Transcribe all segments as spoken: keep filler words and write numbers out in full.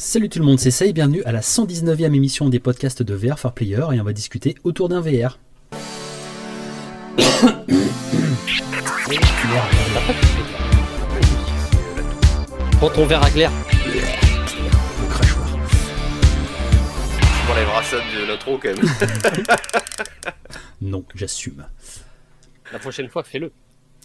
Salut tout le monde, c'est ça et bienvenue à la cent dix-neuvième émission des podcasts de V R for Player et on va discuter autour d'un V R. Prends ton verre à glaire. Le crachoir. On enlèvera ça de l'intro quand même. Non, j'assume. La prochaine fois, fais-le.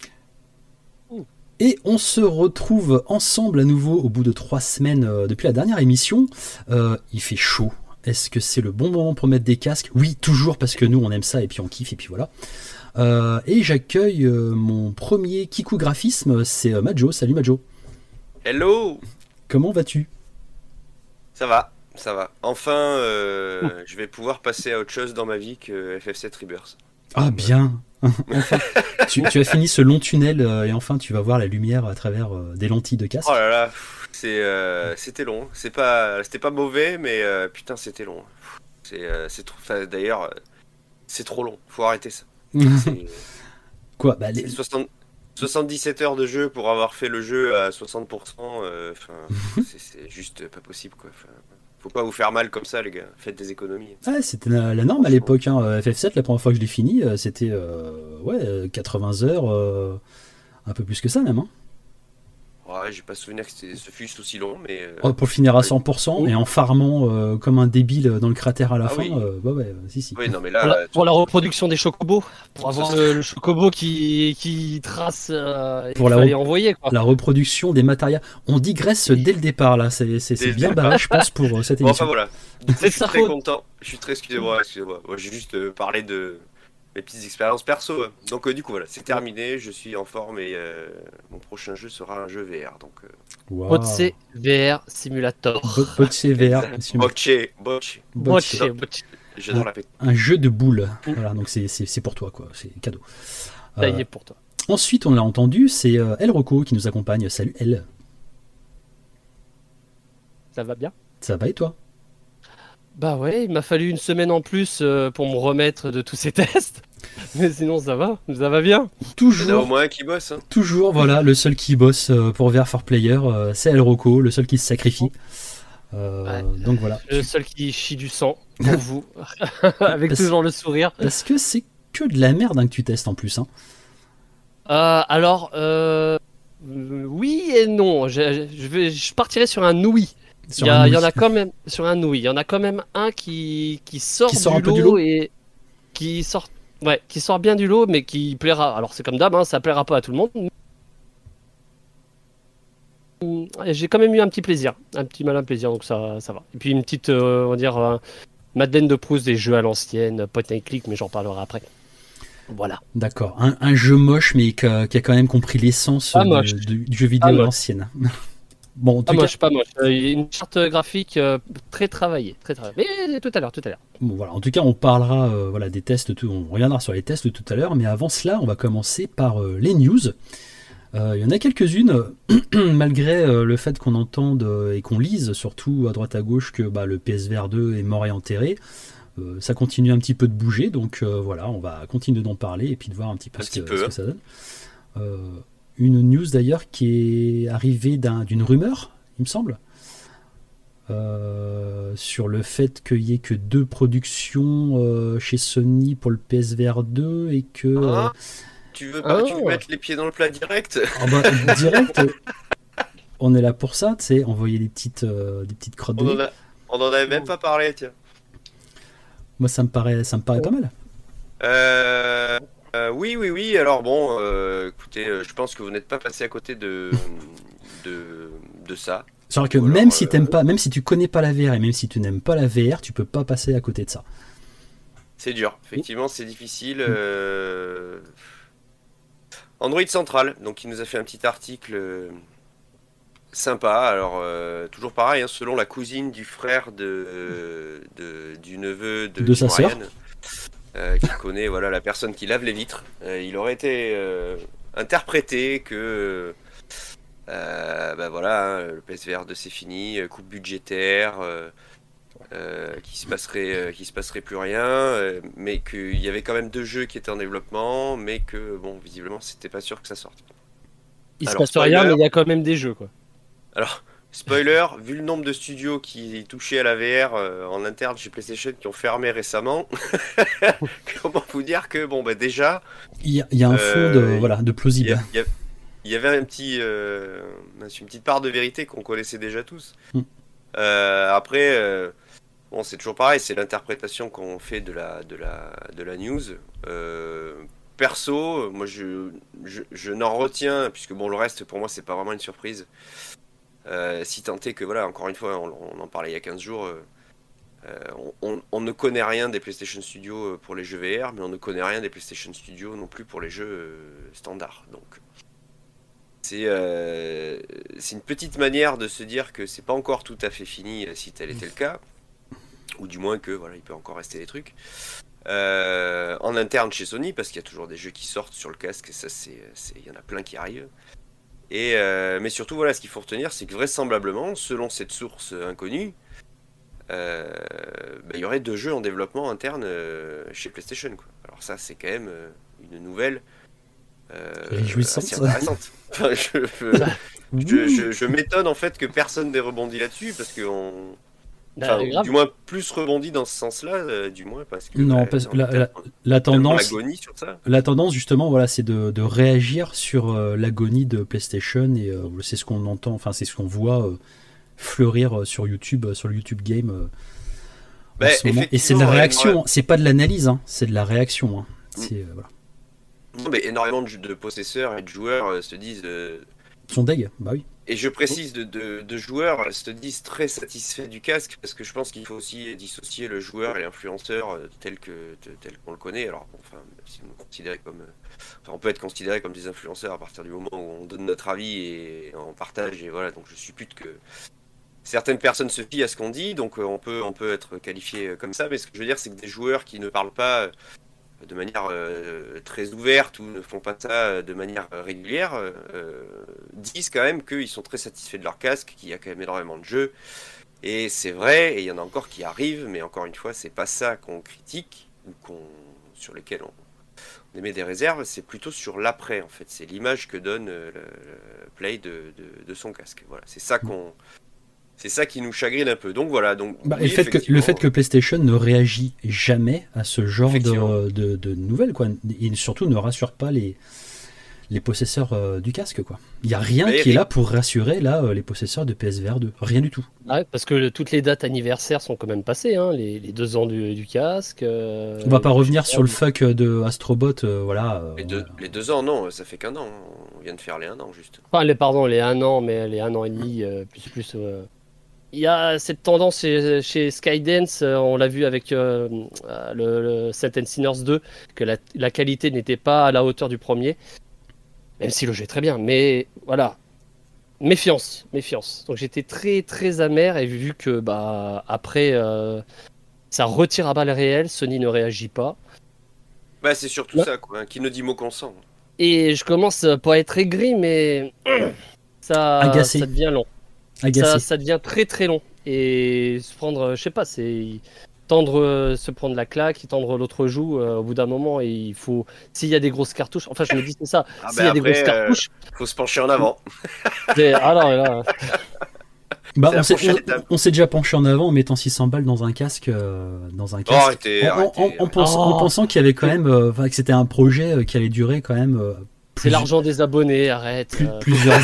Et on se retrouve ensemble à nouveau au bout de trois semaines euh, depuis la dernière émission. Euh, il fait chaud. Est-ce que c'est le bon moment pour mettre des casques ? Oui, toujours, parce que nous on aime ça et puis on kiffe et puis voilà. Euh, et j'accueille euh, mon premier Kikou graphisme, c'est euh, Majo. Salut Majo. Hello. Comment vas-tu ? Ça va, ça va. Enfin, euh, je vais pouvoir passer à autre chose dans ma vie que F F sept Rebirth. Ah bien. Enfin, tu, tu as fini ce long tunnel euh, et enfin tu vas voir la lumière à travers euh, des lentilles de casque. Oh là là, c'est, euh, c'était long. C'est pas, c'était pas mauvais, mais euh, putain, c'était long. C'est, euh, c'est trop. Enfin, d'ailleurs, euh, c'est trop long. Faut arrêter ça. C'est, Quoi bah, les... c'est soixante, soixante-dix-sept heures de jeu pour avoir fait le jeu à soixante pour cent. Euh, c'est, c'est juste pas possible, quoi. Enfin, faut pas vous faire mal comme ça, les gars. Faites des économies. Ah, c'était la, la norme à l'époque. Hein. F F sept, la première fois que je l'ai fini, euh, c'était euh, ouais, quatre-vingts heures, euh, un peu plus que ça même. Hein. Ouais, j'ai pas souvenir que c'était, ce fût aussi long, mais. Euh... Oh, pour le finir à cent pour cent et en farmant euh, comme un débile dans le cratère à la ah, fin. Oui. Euh, bah ouais, si, si. Oui, non, mais là, pour, la, euh, pour la reproduction des chocobos, pour avoir le, le chocobo qui, qui trace euh, pour il la, fallait re- envoyer, quoi. la reproduction des matériaux. On digresse dès le départ là. C'est, c'est, c'est bien barré, je pense, pour euh, cette bon, émission. enfin voilà. Du coup, C'est je suis sa très faute. content. Je suis très, excusez-moi, excusez-moi. Moi, j'ai juste euh, parlé de mes petites expériences perso. hein. Donc, euh, du coup, voilà, c'est terminé. Je suis en forme et euh, mon prochain jeu sera un jeu V R. Donc, euh... Wow. Botse V R Simulator. Bo- Botche V R. Bocce, bocce. Botche, botche. J'adore la pétanque. Un jeu de boules. Voilà, donc c'est, c'est, c'est pour toi, quoi. C'est cadeau. Ça y Euh, est pour toi. ensuite, on l'a entendu, c'est euh, El Rocco qui nous accompagne. Salut El. Ça va bien ? Ça va et toi ? Bah ouais, il m'a fallu une semaine en plus euh, pour me remettre de tous ces tests. Mais sinon, ça va, ça va bien. Il y en a au Toujours, moins un qui bosse. Hein. toujours, voilà, le seul qui bosse euh, pour V R for Player, euh, c'est El Rocco, le seul qui se sacrifie. Euh, Ouais. Donc voilà. Le seul qui chie du sang pour vous, avec Parce- toujours le sourire. Parce que c'est que de la merde hein, que tu testes en plus. Hein. Euh, alors, euh, oui et non. Je, je, vais, je partirai sur un oui. Sur Il y, a- un il y en oui. a quand même sur un oui. Il y en a quand même un qui, qui sort, Qui sort du, un peu lot du lot et qui sort, ouais, qui sort bien du lot, mais qui plaira. Alors c'est comme d'hab, hein, ça plaira pas à tout le monde. Et j'ai quand même eu un petit plaisir, un petit malin plaisir, donc ça, ça va. Et puis une petite, euh, on va dire, euh, Madeleine de Proust des jeux à l'ancienne, point and click, mais j'en parlerai après. Voilà. D'accord. Un, un jeu moche, mais qui a, qui a quand même compris l'essence Pas de- moche. du, du jeu vidéo Pas à moche. l'ancienne. Bon, en Pas tout cas, moche, pas moche. Euh, il y a une charte graphique euh, très travaillée, très travaillée. Mais tout à l'heure, tout à l'heure. bon, voilà. En tout cas, on parlera euh, voilà, des tests, tout, on reviendra sur les tests tout à l'heure, mais avant cela, on va commencer par euh, les news. Euh, Il y en a quelques-unes, malgré euh, le fait qu'on entende euh, et qu'on lise, surtout à droite à gauche, que bah, le P S V R deux est mort et enterré. Euh, ça continue un petit peu de bouger, donc euh, voilà, on va continuer d'en parler et puis de voir un petit peu, Un ce, petit que, peu, ce hein. que ça donne. Euh, une news d'ailleurs qui est arrivée d'un, d'une rumeur, il me semble, euh, sur le fait qu'il n'y ait que deux productions euh, chez Sony pour le P S V R deux et que... euh, Hein tu veux pas Oh. tu veux mettre les pieds dans le plat direct? ah bah, direct, euh, on est là pour ça, tu sais, envoyer des petites, euh, des petites crottes de On en, nez. a, on en avait même pas parlé, tiens. Moi, ça me paraît, ça me paraît pas mal. Euh, euh, oui, oui, oui. Alors bon, euh, écoutez, euh, je pense que vous n'êtes pas passé à côté de, de, de ça. C'est-à-dire que Ou même alors, si euh, t'aimes pas, même si tu connais pas la V R et même si tu n'aimes pas la V R, tu peux pas passer à côté de ça. C'est dur. Effectivement, c'est difficile. Euh... Android Central, donc il nous a fait un petit article euh, sympa. Alors euh, toujours pareil, hein, selon la cousine du frère de, de du neveu de, De sa Tim Ryan, sœur. euh, qui connaît voilà la personne qui lave les vitres. Euh, il aurait été euh, interprété que euh, bah voilà, hein, le P S V R deux c'est fini, coupe budgétaire. Euh, Euh, qui se passerait euh, qui se passerait plus rien, euh, mais qu'il y avait quand même deux jeux qui étaient en développement, mais que bon visiblement c'était pas sûr que ça sorte. Il se Alors, passe rien, spoiler. mais il y a quand même des jeux, quoi. Alors spoiler, vu le nombre de studios qui touchaient à la V R euh, en interne chez PlayStation qui ont fermé récemment, comment vous dire que bon bah déjà il y a, il y a un fond de euh, voilà de il y, plausible. a- il y a- il y avait un petit euh, une petite part de vérité qu'on connaissait déjà tous. Mm. Euh, après, euh, bon c'est toujours pareil, c'est l'interprétation qu'on fait de la de la de la news. Euh, perso, moi je je, je n'en retiens puisque bon le reste pour moi c'est pas vraiment une surprise. Euh, si tant est que, voilà, encore une fois, on, on en parlait il y a quinze jours, euh, euh, on, on- on ne connaît rien des PlayStation Studios euh, pour les jeux V R, mais on ne connaît rien des PlayStation Studios non plus pour les jeux euh, standards. Donc, c'est euh, c'est une petite manière de se dire que c'est pas encore tout à fait fini euh, si tel était le cas, ou du moins que, voilà, il peut encore rester des trucs. Euh, en interne chez Sony, parce qu'il y a toujours des jeux qui sortent sur le casque, et ça, c'est, c'est- il y en a plein qui arrivent. Et, euh, mais surtout, voilà, ce qu'il faut retenir, c'est que vraisemblablement, selon cette source inconnue, euh, bah, il y aurait deux jeux en développement interne euh, chez PlayStation, quoi. Alors ça, c'est quand même euh, une nouvelle euh, Réjouissante. assez intéressante. Enfin, je, je, je- je m'étonne en fait que personne n'ait rebondi là-dessus, parce que on... Bah, enfin, grave. du moins plus rebondi dans ce sens-là, euh, du moins parce que Non, bah, parce que on est la, la, tellement- la tellement tendance, l'agonie sur ça. la tendance justement, voilà, c'est de, de réagir sur euh, l'agonie de PlayStation et euh, c'est ce qu'on entend, enfin c'est ce qu'on voit euh, fleurir euh, sur YouTube, euh, sur le YouTube Game euh, en Bah, ce moment. Et c'est de la effectivement, réaction, euh, c'est pas de l'analyse, hein, c'est de la réaction. Hein. Mm. C'est, euh, voilà. Non, mais énormément de, de possesseurs et de joueurs euh, se disent, euh, Ils sont deg, bah oui. et je précise de, de, de joueurs euh, se disent très satisfaits du casque, parce que je pense qu'il faut aussi dissocier le joueur et l'influenceur euh, tel que tel qu'on le connaît. Alors, bon, enfin, si on, considère comme, euh, enfin, on peut être considéré comme des influenceurs à partir du moment où on donne notre avis et on partage, et voilà, donc je suppute que certaines personnes se fient à ce qu'on dit, donc euh, on peut, on peut être qualifié euh, comme ça, mais ce que je veux dire, c'est que des joueurs qui ne parlent pas euh, de manière euh, très ouverte ou ne font pas ça euh, de manière euh, régulière, euh, euh, disent quand même qu'ils sont très satisfaits de leur casque, qu'il y a quand même énormément de jeux. Et c'est vrai, et il y en a encore qui arrivent, mais encore une fois, c'est pas ça qu'on critique ou qu'on, sur lesquels on, on émet des réserves, c'est plutôt sur l'après en fait. C'est l'image que donne euh, le, le Play de, de, de son casque. Voilà, c'est ça qu'on. C'est ça qui nous chagrine un peu. Donc voilà. Donc, Bah, oui, et le, fait que, le effectivement, fait que PlayStation ne réagit jamais à ce genre Effectivement. de, de, de nouvelles, quoi, et surtout ne rassure pas les, les possesseurs euh, du casque, quoi. Il n'y a rien Mais- qui est là pour rassurer là, euh, les possesseurs de P S V R deux. Rien du tout. Ouais, parce que le- toutes les dates anniversaires sont quand même passées, hein, les, les deux ans du, du casque. euh, On va pas revenir je sais sur le fuck de Astrobot, euh, voilà. euh, Les deux, voilà. les deux ans, non, ça fait qu'un an. On vient de faire les un an juste. Enfin, les, pardon, les un an, mais les un an et demi, euh, plus plus. euh. Il y a cette tendance chez, chez Skydance, euh, on l'a vu avec euh, euh, le, le Saint and Sinners deux, que la, la qualité n'était pas à la hauteur du premier, même si le jeu est très bien. Mais voilà, méfiance, méfiance. Donc j'étais très très amer et vu que bah après euh, ça retire à balles réelles, Sony ne réagit pas. Bah, c'est surtout Ouais. ça, quoi. hein. Qui ne dit mot consent. Et je commence euh, pas à être aigri, mais ça, Agacé. ça devient long. Agacé. Ça, ça devient très très long. Et se prendre, euh, je sais pas, c'est tendre, euh, se prendre la claque, tendre l'autre joue. euh, au bout d'un moment, et il faut. S'il y a des grosses cartouches, enfin, je me dis c'est ça. Ah, S'il bah, y a des après, grosses euh, cartouches, Faut se pencher en avant. c'est- ah non, là, Bah, c'est la on s'est- prochaine on- étape. on s'est déjà penché en avant en mettant six cents balles dans un casque, euh, dans un Oh, casque. arrêtez, en, en- arrêtez, en- en arrêtez. pense- Oh. en pensant qu'il y avait quand même, euh, enfin, que c'était un projet euh, qui allait durer quand même euh, c'est plus- l'argent des abonnés, arrête. plus- euh. plusieurs,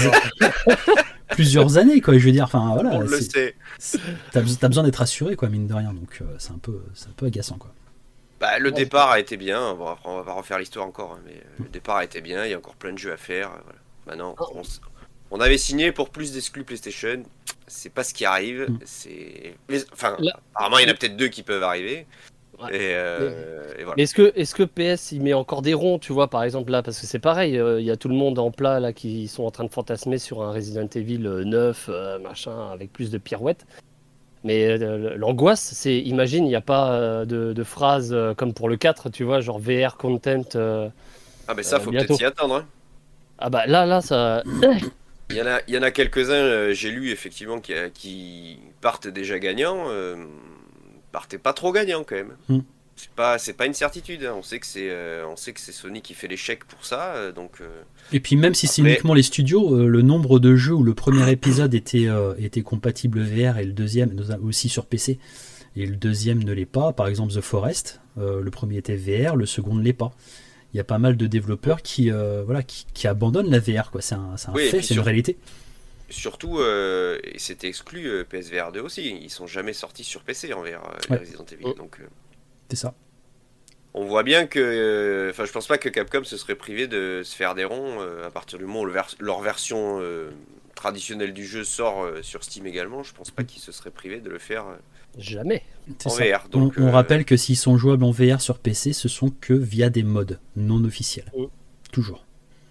plusieurs années, quoi. Je veux dire, enfin voilà, On le c'est- sait. c'est- t'as besoin, t'as besoin d'être assuré, quoi, mine de rien. Donc euh, c'est un peu, c'est un peu agaçant, quoi. Bah, le Ouais, départ a été bien. Bon, après, on va pas refaire l'histoire encore, hein, mais euh, le départ a été bien. Il y a encore plein de jeux à faire. euh, Voilà. Maintenant, Oh. on, s- on avait signé pour plus d'exclus PlayStation. C'est pas ce qui arrive. Mm. C'est, les- enfin, Là- apparemment, il y en a peut-être deux qui peuvent arriver. Ouais. Et, euh, et voilà. Mais est-ce que, est-ce que P S il met encore des ronds, tu vois, par exemple là, parce que c'est pareil, euh, il y a tout le monde en plat là qui sont en train de fantasmer sur un Resident Evil euh, neuf, euh, machin, avec plus de pirouettes. Mais euh, l'angoisse, c'est, imagine, il n'y a pas euh, de, de phrase euh, comme pour le quatre, tu vois, genre V R content. euh, Ah, mais ça, euh, faut bientôt. peut-être s'y attendre. hein. Ah bah là, là, ça. Il y en a, il y en a quelques-uns, euh, j'ai lu effectivement, qui, qui partent déjà gagnants. Euh, partaient pas trop gagnants quand même. Mm. c'est pas, c'est pas une certitude. Hein. On sait que c'est, euh, on sait que c'est Sony qui fait les chèques pour ça, euh, donc. Euh... Et puis même si Après... c'est uniquement les studios, euh, le nombre de jeux où le premier épisode était euh, était compatible V R et le deuxième aussi sur P C et le deuxième ne l'est pas. Par exemple The Forest, euh, le premier était V R, le second ne l'est pas. Il y a pas mal de développeurs qui euh, voilà qui, qui abandonnent la V R quoi. C'est un, c'est un oui, fait, c'est sur... une réalité. Surtout, euh, et c'était exclu euh, P S V R deux aussi. Ils sont jamais sortis sur P C en V R, euh, les Ouais. Resident Evil. Donc, euh, C'est ça. on voit bien que, enfin, euh, je pense pas que Capcom se serait privé de se faire des ronds euh, à partir du moment où le vers- leur version euh, traditionnelle du jeu sort euh, sur Steam également. Je pense pas qu'ils se seraient privés de le faire euh, Jamais. C'est en ça. V R. Donc, on, on euh, rappelle que s'ils sont jouables en V R sur P C, ce sont que via des mods non officiels. Mm. Toujours.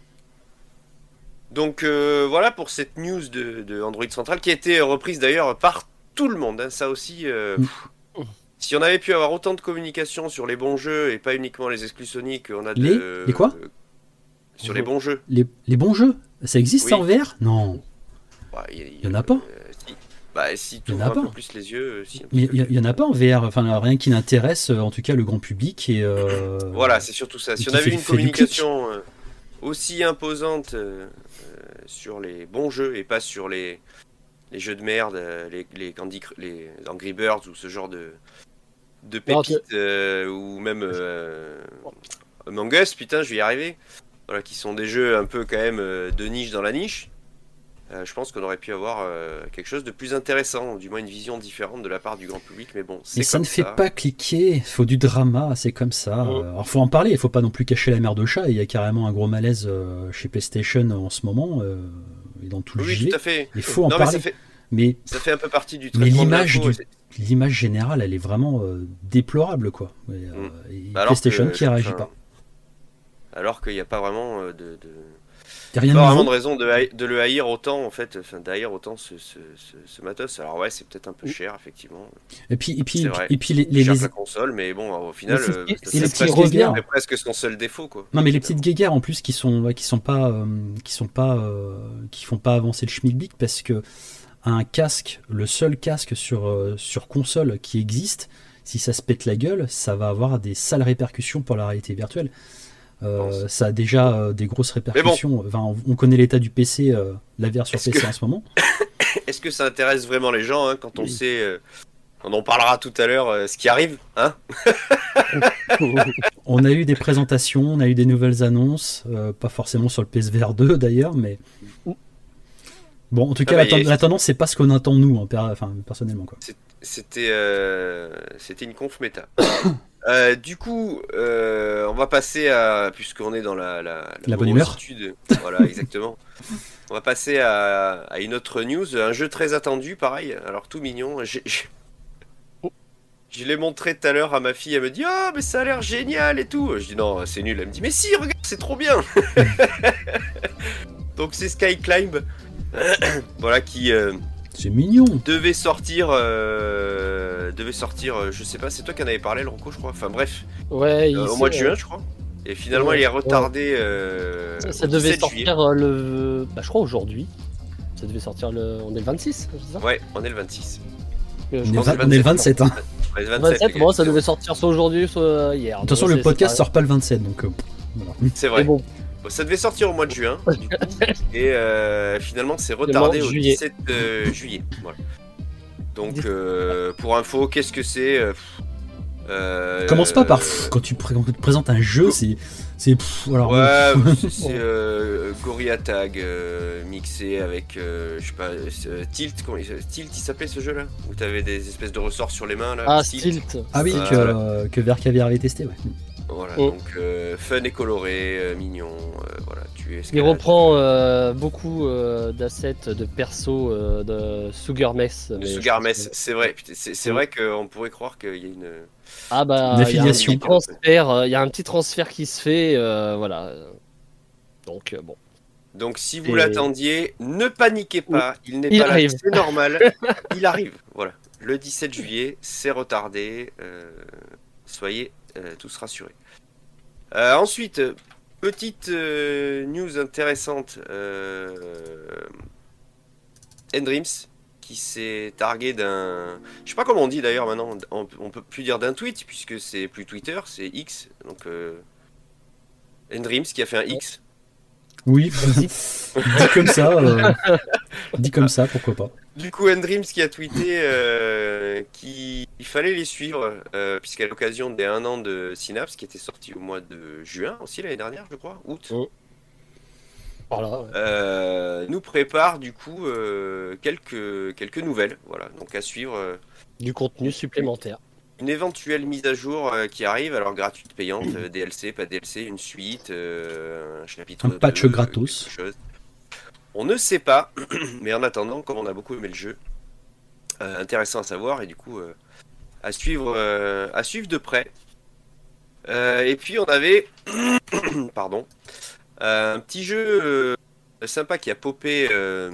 Donc euh, voilà pour cette news de, de Android Central qui a été reprise d'ailleurs par tout le monde. Hein. Ça aussi, euh, Mm. pff, si on avait pu avoir autant de communication sur les bons jeux et pas uniquement les exclus Sony qu'on a de. Les- les quoi euh, Sur les bons jeux. Les, les bons jeux, ça existe Oui. ça en V R? Non. Bah, il Il y en a pas. euh, si. Bah si tu Il y en ouvres a un peu pas. plus les yeux. euh, si, un Mais petit peu. il y, en a pas en V R, enfin rien qui n'intéresse euh, en tout cas le grand public et euh, Voilà, c'est surtout ça. Si qui on avait fait- une fait du clic. communication euh, aussi imposante euh, euh, sur les bons jeux et pas sur les, les jeux de merde, euh, les, les, Candy, Cr- les Angry Birds ou ce genre de, de Non, pépites, euh, ou même euh, Among Us, putain, je vais y arriver. Voilà, qui sont des jeux un peu quand même euh, de niche dans la niche. Euh, je pense qu'on aurait pu avoir euh, quelque chose de plus intéressant, ou du moins une vision différente de la part du grand public, mais bon, c'est Mais ça comme ne fait ça. pas cliquer, il faut du drama, c'est comme ça. Ouais. Alors faut en parler, il faut pas non plus cacher la merde au chat, il y a carrément un gros malaise euh, chez PlayStation en ce moment, euh, et dans tout le Oui, J V. tout à fait. Il faut en Non, mais parler. ça fait, Mais, ça fait un peu partie du mais traitement de l'image l'info, du- et c'est- l'image générale, elle est vraiment euh, déplorable, quoi. Et, euh, Mm. et alors PlayStation que- qui réagit enfin, pas. Alors qu'il n'y a pas vraiment euh, de, de... Il y a rien pas de vraiment de nouveau. raison de, haï- de le haïr autant en fait, enfin d'haïr autant ce, ce, ce, ce matos. Alors ouais, c'est peut-être un peu cher effectivement. Et puis, et puis, C'est vrai. et puis les, les- Cher les- la console, mais bon, au final, Mais c'est- euh, c'est ça- ce ça qui presque- revient. c'est presque son seul défaut quoi. Non mais les petites guéguerres en plus qui sont ouais, qui sont pas euh, qui sont pas euh, qui font pas avancer le schmilblick parce que un casque, le seul casque sur euh, sur console qui existe, si ça se pète la gueule, ça va avoir des sales répercussions pour la réalité virtuelle. Euh, ça a déjà euh, des grosses répercussions. Enfin, on, on connaît l'état du P C, euh, la V R sur Est-ce P C que- en ce moment. Est-ce que ça intéresse vraiment les gens hein, quand on Oui. sait, euh, on en parlera tout à l'heure, euh, ce qui arrive, hein? On a eu des présentations, on a eu des nouvelles annonces, euh, pas forcément sur le P S V R deux d'ailleurs, mais bon, en tout cas, Ah bah, la, ten- y a- la tendance c'est pas ce qu'on attend nous, hein, per- enfin personnellement quoi. C'était euh, c'était une conf méta. Euh, du coup, euh, on va passer à, puisqu'on est dans la, la, La bonne humeur. morositude, voilà, exactement. On va passer à, à une autre news, un jeu très attendu, pareil, alors tout mignon. J'ai- j'ai- Je l'ai montré tout à l'heure à ma fille, elle me dit « Ah, mais ça a l'air génial et tout !» Je dis « Non, c'est nul !» Elle me dit « Mais si, regarde, c'est trop bien !» Donc c'est Sky Climb, voilà, qui... euh, C'est mignon. devait sortir, euh, devait sortir, euh, je sais pas, c'est toi qui en avais parlé, le Rocco, je crois. Enfin bref, Ouais, euh, au ici, mois de euh, juin, je crois. Et finalement, Ouais, il est ouais. retardé. euh, Ça, ça au devait dix-sept juillet. sortir euh, le. Bah, je crois aujourd'hui. Ça devait sortir le. On est le vingt-six, c'est ça Ouais, on est le vingt-six. Euh, je On est, pense va- que vingt- on est le vingt-sept. Hein. On est le le vingt-sept. vingt-sept, bon, ça exactement. devait sortir soit aujourd'hui, soit hier. De toute façon, Donc, le c'est- podcast c'est sort pas le vingt-sept, donc euh, voilà. C'est pareil. vrai. Mais bon, Bon, ça devait sortir au mois de juin. du coup, et euh, finalement, c'est retardé mois de au juillet. dix-sept euh, juillet. Voilà. Donc, euh, pour info, qu'est-ce que c'est euh, euh, Commence pas par pff, quand tu, pré- quand tu te présentes un jeu, c'est c'est pff, alors bon. Ouais, c'est- c'est euh, Gorilla Tag euh, mixé avec, euh, je sais pas, euh, Tilt, comment il, Tilt il s'appelait ce jeu là? Où t'avais des espèces de ressorts sur les mains là? ah, Tilt. Stilt. Ah oui, Voilà. que, euh, que Vert Caviar avait testé, ouais. Voilà, Oh. donc euh, fun et coloré, euh, mignon, euh, voilà, tu es Il reprend euh, beaucoup euh, d'assets de perso euh, de Sugar Mess. Le mais Sugar je pense Mess, que- c'est vrai, putain, c'est c'est Mm. vrai qu'on pourrait croire qu'il y a une... Ah bah, Une il y a un affiliation. petit transfert, euh, il y a un petit transfert qui se fait, euh, voilà. Donc euh, bon. Donc si vous Et- l'attendiez, ne paniquez pas, il n'est Il pas là, arrive. c'est normal, il arrive, voilà. Le dix-sept juillet, c'est retardé, euh, soyez euh, tous rassurés. Euh, ensuite, petite euh, news intéressante, euh, N-Dreams qui s'est targué d'un... Je sais pas comment on dit d'ailleurs maintenant, on, on peut plus dire d'un tweet, puisque c'est plus Twitter, c'est X. Donc, euh... N-Dreams qui a fait un X. Oui, dit comme ça, euh... dit comme ça, pourquoi pas. Du coup, N-Dreams qui a tweeté euh, qu'il fallait les suivre, euh, puisqu'à l'occasion des un an de Synapse, qui était sorti au mois de juin aussi l'année dernière, je crois, août. Oh. Voilà, ouais. euh, nous prépare du coup euh, quelques, quelques nouvelles, voilà, donc à suivre. Euh, du contenu supplémentaire. Une éventuelle mise à jour euh, qui arrive, alors gratuite, payante, euh, D L C, pas D L C, une suite, euh, un chapitre un patch deux, gratos. Quelque chose. On ne sait pas, mais en attendant, comme on a beaucoup aimé le jeu, euh, intéressant à savoir et du coup euh, à suivre, euh, à suivre de près. Euh, et puis on avait, pardon. Euh, un petit jeu euh, sympa qui a popé euh,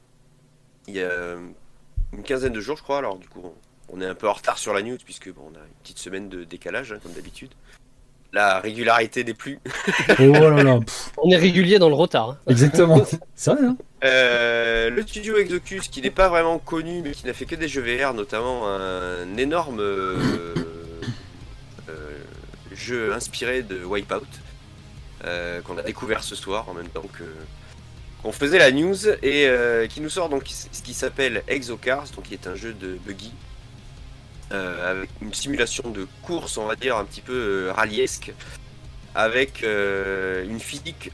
il y a une quinzaine de jours, je crois. Alors, du coup, on, on est un peu en retard sur la news, puisque bon, on a une petite semaine de décalage, hein, comme d'habitude. La régularité des pluies. Oh là là. Pff. On est régulier dans le retard. Hein. Exactement. C'est vrai, hein. euh, Le studio Exocus, qui n'est pas vraiment connu, mais qui n'a fait que des jeux V R, notamment un énorme euh, euh, jeu inspiré de Wipeout. Euh, qu'on a découvert ce soir en même temps que qu'on faisait la news et euh, qui nous sort donc ce qui s'appelle Exocars, donc qui est un jeu de buggy euh, avec une simulation de course, on va dire un petit peu euh, rallyesque, avec euh, une physique,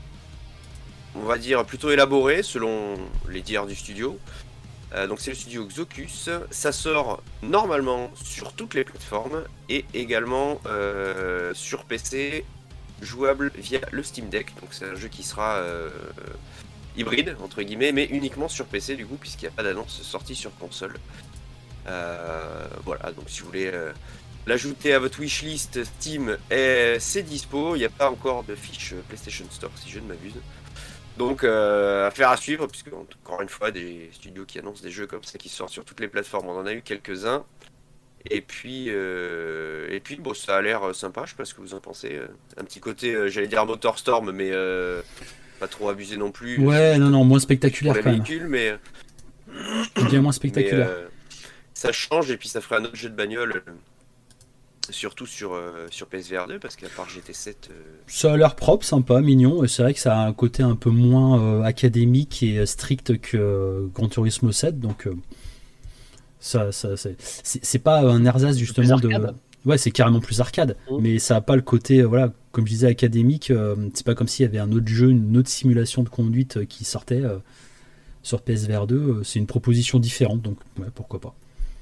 on va dire plutôt élaborée selon les dires du studio. Euh, donc c'est le studio Exocus, ça sort normalement sur toutes les plateformes et également euh, sur P C. Jouable via le Steam Deck, donc c'est un jeu qui sera euh, hybride entre guillemets, mais uniquement sur P C du coup, puisqu'il n'y a pas d'annonce sortie sur console. Euh, voilà, donc si vous voulez euh, l'ajouter à votre wishlist Steam, est, c'est dispo. Il n'y a pas encore de fiche PlayStation Store si je ne m'abuse. Donc euh, affaire à suivre, puisque encore une fois des studios qui annoncent des jeux comme ça qui sortent sur toutes les plateformes, on en a eu quelques-uns. Et puis, euh, et puis bon, ça a l'air sympa, je sais pas ce que vous en pensez. Un petit côté, euh, j'allais dire Motorstorm, mais euh, pas trop abusé non plus. Ouais, non, non, moins spectaculaire quand même. Véhicules, mais bien moins spectaculaire. Mais, euh, ça change et puis ça ferait un autre jeu de bagnole, euh, surtout sur, euh, sur P S V R deux, parce qu'à part G T sept... Euh... Ça a l'air propre, sympa, mignon, et c'est vrai que ça a un côté un peu moins euh, académique et strict que euh, Gran Turismo sept, donc... Euh... Ça, ça, c'est, c'est pas un ersatz justement de. Ouais, c'est carrément plus arcade, mmh. mais ça a pas le côté, voilà, comme je disais, académique. Euh, c'est pas comme s'il y avait un autre jeu, une autre simulation de conduite euh, qui sortait euh, sur P S V R deux. Euh, c'est une proposition différente, donc ouais, pourquoi pas.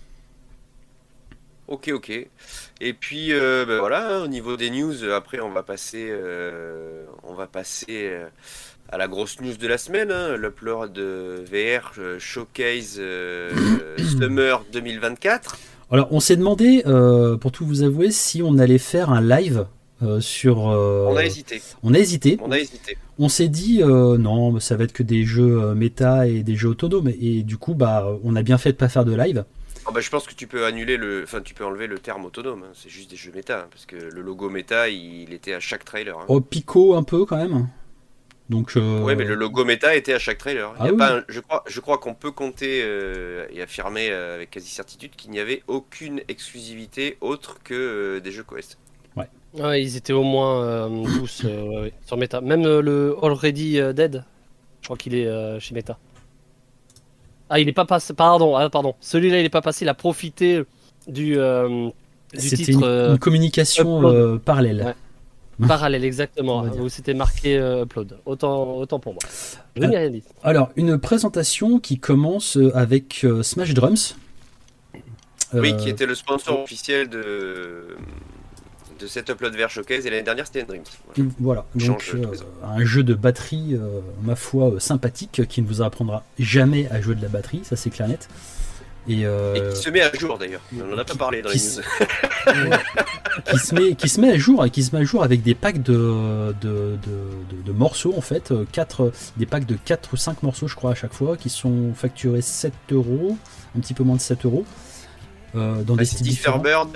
Ok, ok. Et puis euh, ben voilà, au niveau des news, après on va passer, euh, on va passer. Euh, à la grosse news de la semaine, hein, l'upload de V R euh, Showcase euh, Summer deux mille vingt-quatre. Alors, on s'est demandé, euh, pour tout vous avouer, si on allait faire un live euh, sur... Euh, on a hésité. On a hésité. On a hésité. On s'est dit, euh, non, ça va être que des jeux euh, méta et des jeux autonomes. Et du coup, bah, on a bien fait de pas faire de live. Oh bah, je pense que tu peux annuler le, enfin tu peux enlever le terme autonome. Hein. C'est juste des jeux méta, hein, parce que le logo méta, il, il était à chaque trailer. Hein. Oh, Pico un peu quand même. Donc, euh... ouais, mais le logo méta était à chaque trailer. Il ah y a oui. pas un, je crois, je crois qu'on peut compter euh, et affirmer euh, avec quasi certitude qu'il n'y avait aucune exclusivité autre que euh, des jeux Quest. Ouais. Ouais, ils étaient au moins euh, douze euh, ouais, ouais, sur Meta. Même euh, le Already Dead, je crois qu'il est euh, chez Meta. Ah, il est pas passé. Pardon, ah, pardon. Celui-là, il est pas passé. Il a profité du, euh, du C'était titre. une, euh, une communication euh, parallèle. Ouais. Parallèle, exactement, où c'était marqué euh, upload. Autant, autant pour moi. Je n'ai euh, rien dit. Alors, une présentation qui commence avec euh, Smash Drums. Euh... Oui, qui était le sponsor officiel de, de cet upload vers Showcase, et l'année dernière c'était N-Dreams. Voilà, voilà. Donc euh, un jeu de batterie, euh, ma foi, euh, sympathique, qui ne vous apprendra jamais à jouer de la batterie, ça c'est clair net. Et, euh, et qui se met à jour d'ailleurs, on n'en a pas parlé dans les news. qui, se met, qui se met à jour et qui se met à jour avec des packs de, de, de, de, de morceaux en fait, quatre, des packs de quatre ou cinq morceaux je crois à chaque fois, qui sont facturés sept euros, un petit peu moins de sept euros. Euh, dans ah, des c'est styles différents. Bird.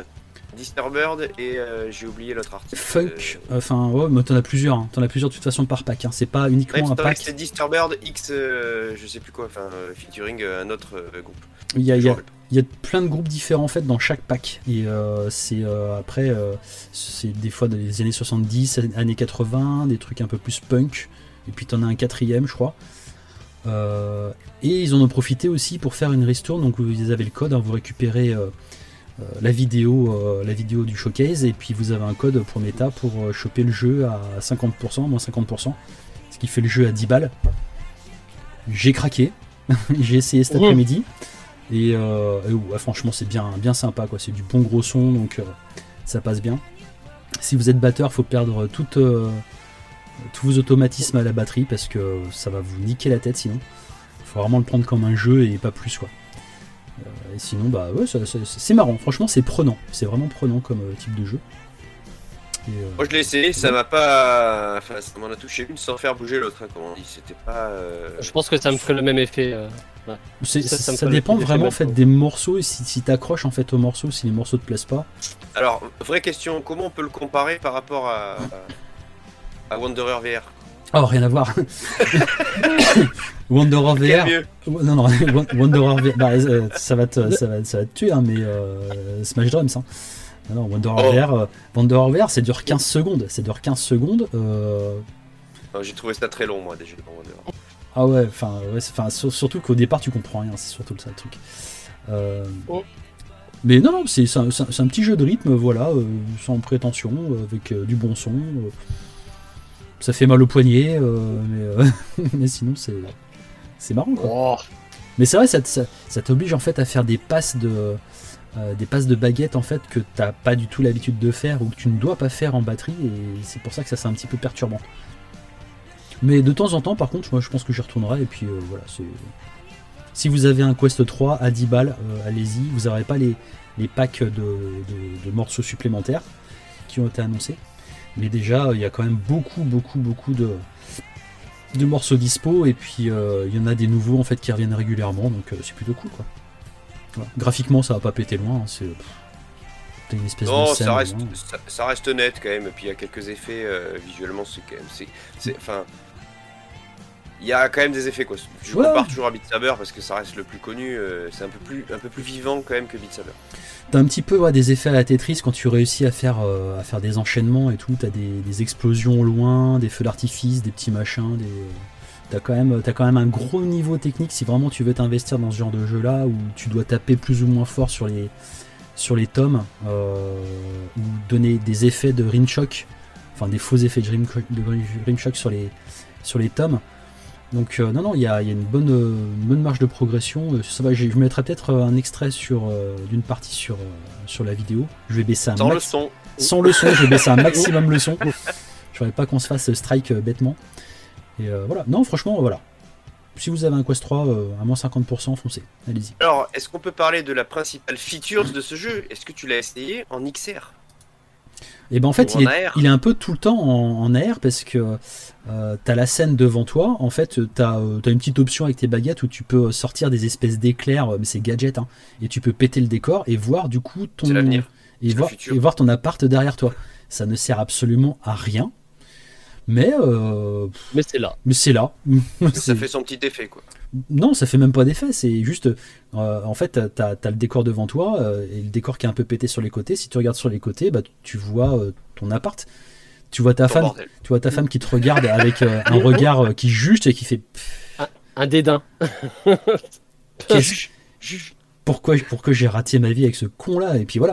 Disturbed et euh, j'ai oublié l'autre artiste. Funk, enfin euh... ouais, mais t'en as plusieurs, hein. T'en as plusieurs de toute façon par pack, hein. C'est pas uniquement ouais, un pack. C'est Disturbed X, euh, je sais plus quoi, enfin euh, featuring euh, un autre euh, groupe. Il y a, il y a, il y a plein de groupes différents en fait dans chaque pack et euh, c'est euh, après euh, c'est des fois dans les années soixante-dix, années quatre-vingts, des trucs un peu plus punk et puis t'en as un quatrième je crois. Euh, et ils en ont profité aussi pour faire une ristourne, donc vous avez le code, hein, vous récupérez euh, euh, la vidéo euh, la vidéo du showcase et puis vous avez un code pour Meta pour euh, choper le jeu à cinquante pour cent, moins cinquante pour cent, ce qui fait le jeu à dix balles. J'ai craqué, j'ai essayé cet après-midi et, euh, et ouais, franchement c'est bien, bien sympa quoi, c'est du bon gros son donc euh, ça passe bien. Si vous êtes batteur, faut perdre toute euh, tous vos automatismes à la batterie parce que ça va vous niquer la tête sinon. Faut vraiment le prendre comme un jeu et pas plus quoi. Euh, et sinon bah ouais ça, ça, c'est marrant, franchement c'est prenant, c'est vraiment prenant comme euh, type de jeu. Et, euh, Moi je l'ai essayé, ça m'a pas, enfin ça m'en a touché une sans faire bouger l'autre, hein, comme on dit. C'était pas. Euh... Je pense que ça me ferait le même effet. Euh... Ouais. C'est, ça, ça, ça dépend vraiment en fait des morceaux, si, si t'accroches en fait aux morceaux, si les morceaux te plaisent pas. Alors vraie question, comment on peut le comparer par rapport à à Wanderer V R? Oh, rien à voir. Wanderer V R. Mieux. Non, non, Wanderer V R. Bah, euh, ça, va te, ça, va, ça va te tuer, hein, mais euh, Smash Drums. Hein. Non, Wanderer oh. V R, euh, Wanderer V R, ça dure quinze secondes. Ça dure quinze secondes. Euh... Non, j'ai trouvé ça très long, moi, déjà. Ah ouais, enfin, ouais, surtout qu'au départ, tu comprends rien. C'est surtout ça le truc. Euh... Oh. Mais non, non, c'est, c'est, un, c'est un petit jeu de rythme, voilà, euh, sans prétention, euh, avec euh, du bon son. Euh... Ça fait mal au poignet, euh, mais, euh, mais sinon c'est c'est marrant quoi. Oh. Mais c'est vrai, ça, ça, ça t'oblige en fait à faire des passes de euh, des passes de baguette en fait que t'as pas du tout l'habitude de faire ou que tu ne dois pas faire en batterie et c'est pour ça que ça c'est un petit peu perturbant. Mais de temps en temps, par contre, moi je pense que j'y retournerai et puis euh, voilà. C'est... Si vous avez un Quest trois à dix balles, euh, allez-y. Vous n'aurez pas les les packs de, de, de morceaux supplémentaires qui ont été annoncés. Mais déjà, il y a quand même beaucoup, beaucoup, beaucoup de, de morceaux dispo, et puis il euh, y en a des nouveaux en fait qui reviennent régulièrement, donc euh, c'est plutôt cool quoi. Voilà. Graphiquement, ça va pas péter loin, hein, c'est, c'est une espèce non, de scène. Non, ça reste, ça, ça reste net quand même, et puis il y a quelques effets euh, visuellement, c'est quand même, c'est, c'est, enfin, il y a quand même des effets quoi. Je ouais. compare toujours à Beat Saber parce que ça reste le plus connu, euh, c'est un peu plus, un peu plus vivant quand même que Beat Saber. T'as un petit peu ouais, des effets à la Tetris quand tu réussis à faire, euh, à faire des enchaînements et tout. T'as des, des explosions au loin, des feux d'artifice, des petits machins. Des... T'as, quand même, t'as quand même un gros niveau technique si vraiment tu veux t'investir dans ce genre de jeu là où tu dois taper plus ou moins fort sur les, sur les tomes euh, ou donner des effets de rimshock, enfin des faux effets de rimshock sur les, sur les tomes. Donc euh, non non il y a, y a une bonne euh, une bonne marge de progression. Euh, ça va, je mettrai peut-être un extrait sur euh, d'une partie sur euh, sur la vidéo. Je vais baisser un sans max... le son. Sans le son, je vais baisser un maximum le son. Je voudrais pas qu'on se fasse strike euh, bêtement. Et euh, voilà. Non franchement voilà. Si vous avez un Quest trois euh, à moins cinquante pour cent, foncez. Allez-y. Alors est-ce qu'on peut parler de la principale feature de ce jeu? Est-ce que tu l'as essayé en X R? Et ben en fait, il est, il est un peu tout le temps en, en A R parce que euh, t'as la scène devant toi. En fait, t'as, euh, t'as une petite option avec tes baguettes où tu peux sortir des espèces d'éclairs, mais c'est gadget, hein, et tu peux péter le décor et voir du coup ton et voir, et voir ton appart derrière toi. Ça ne sert absolument à rien, mais euh, mais c'est là. Mais c'est là. Ça c'est... fait son petit effet quoi. Non, ça fait même pas d'effet, c'est juste, euh, en fait, t'as, t'as le décor devant toi, euh, et le décor qui est un peu pété sur les côtés. Si tu regardes sur les côtés, bah, tu vois euh, ton appart, tu vois ta ton femme, bordel. Tu vois ta femme qui te regarde avec euh, un regard euh, qui juge et qui fait un, un dédain. Qu'est-ce... Pourquoi, pourquoi j'ai raté ma vie avec ce con-là? Et puis voilà.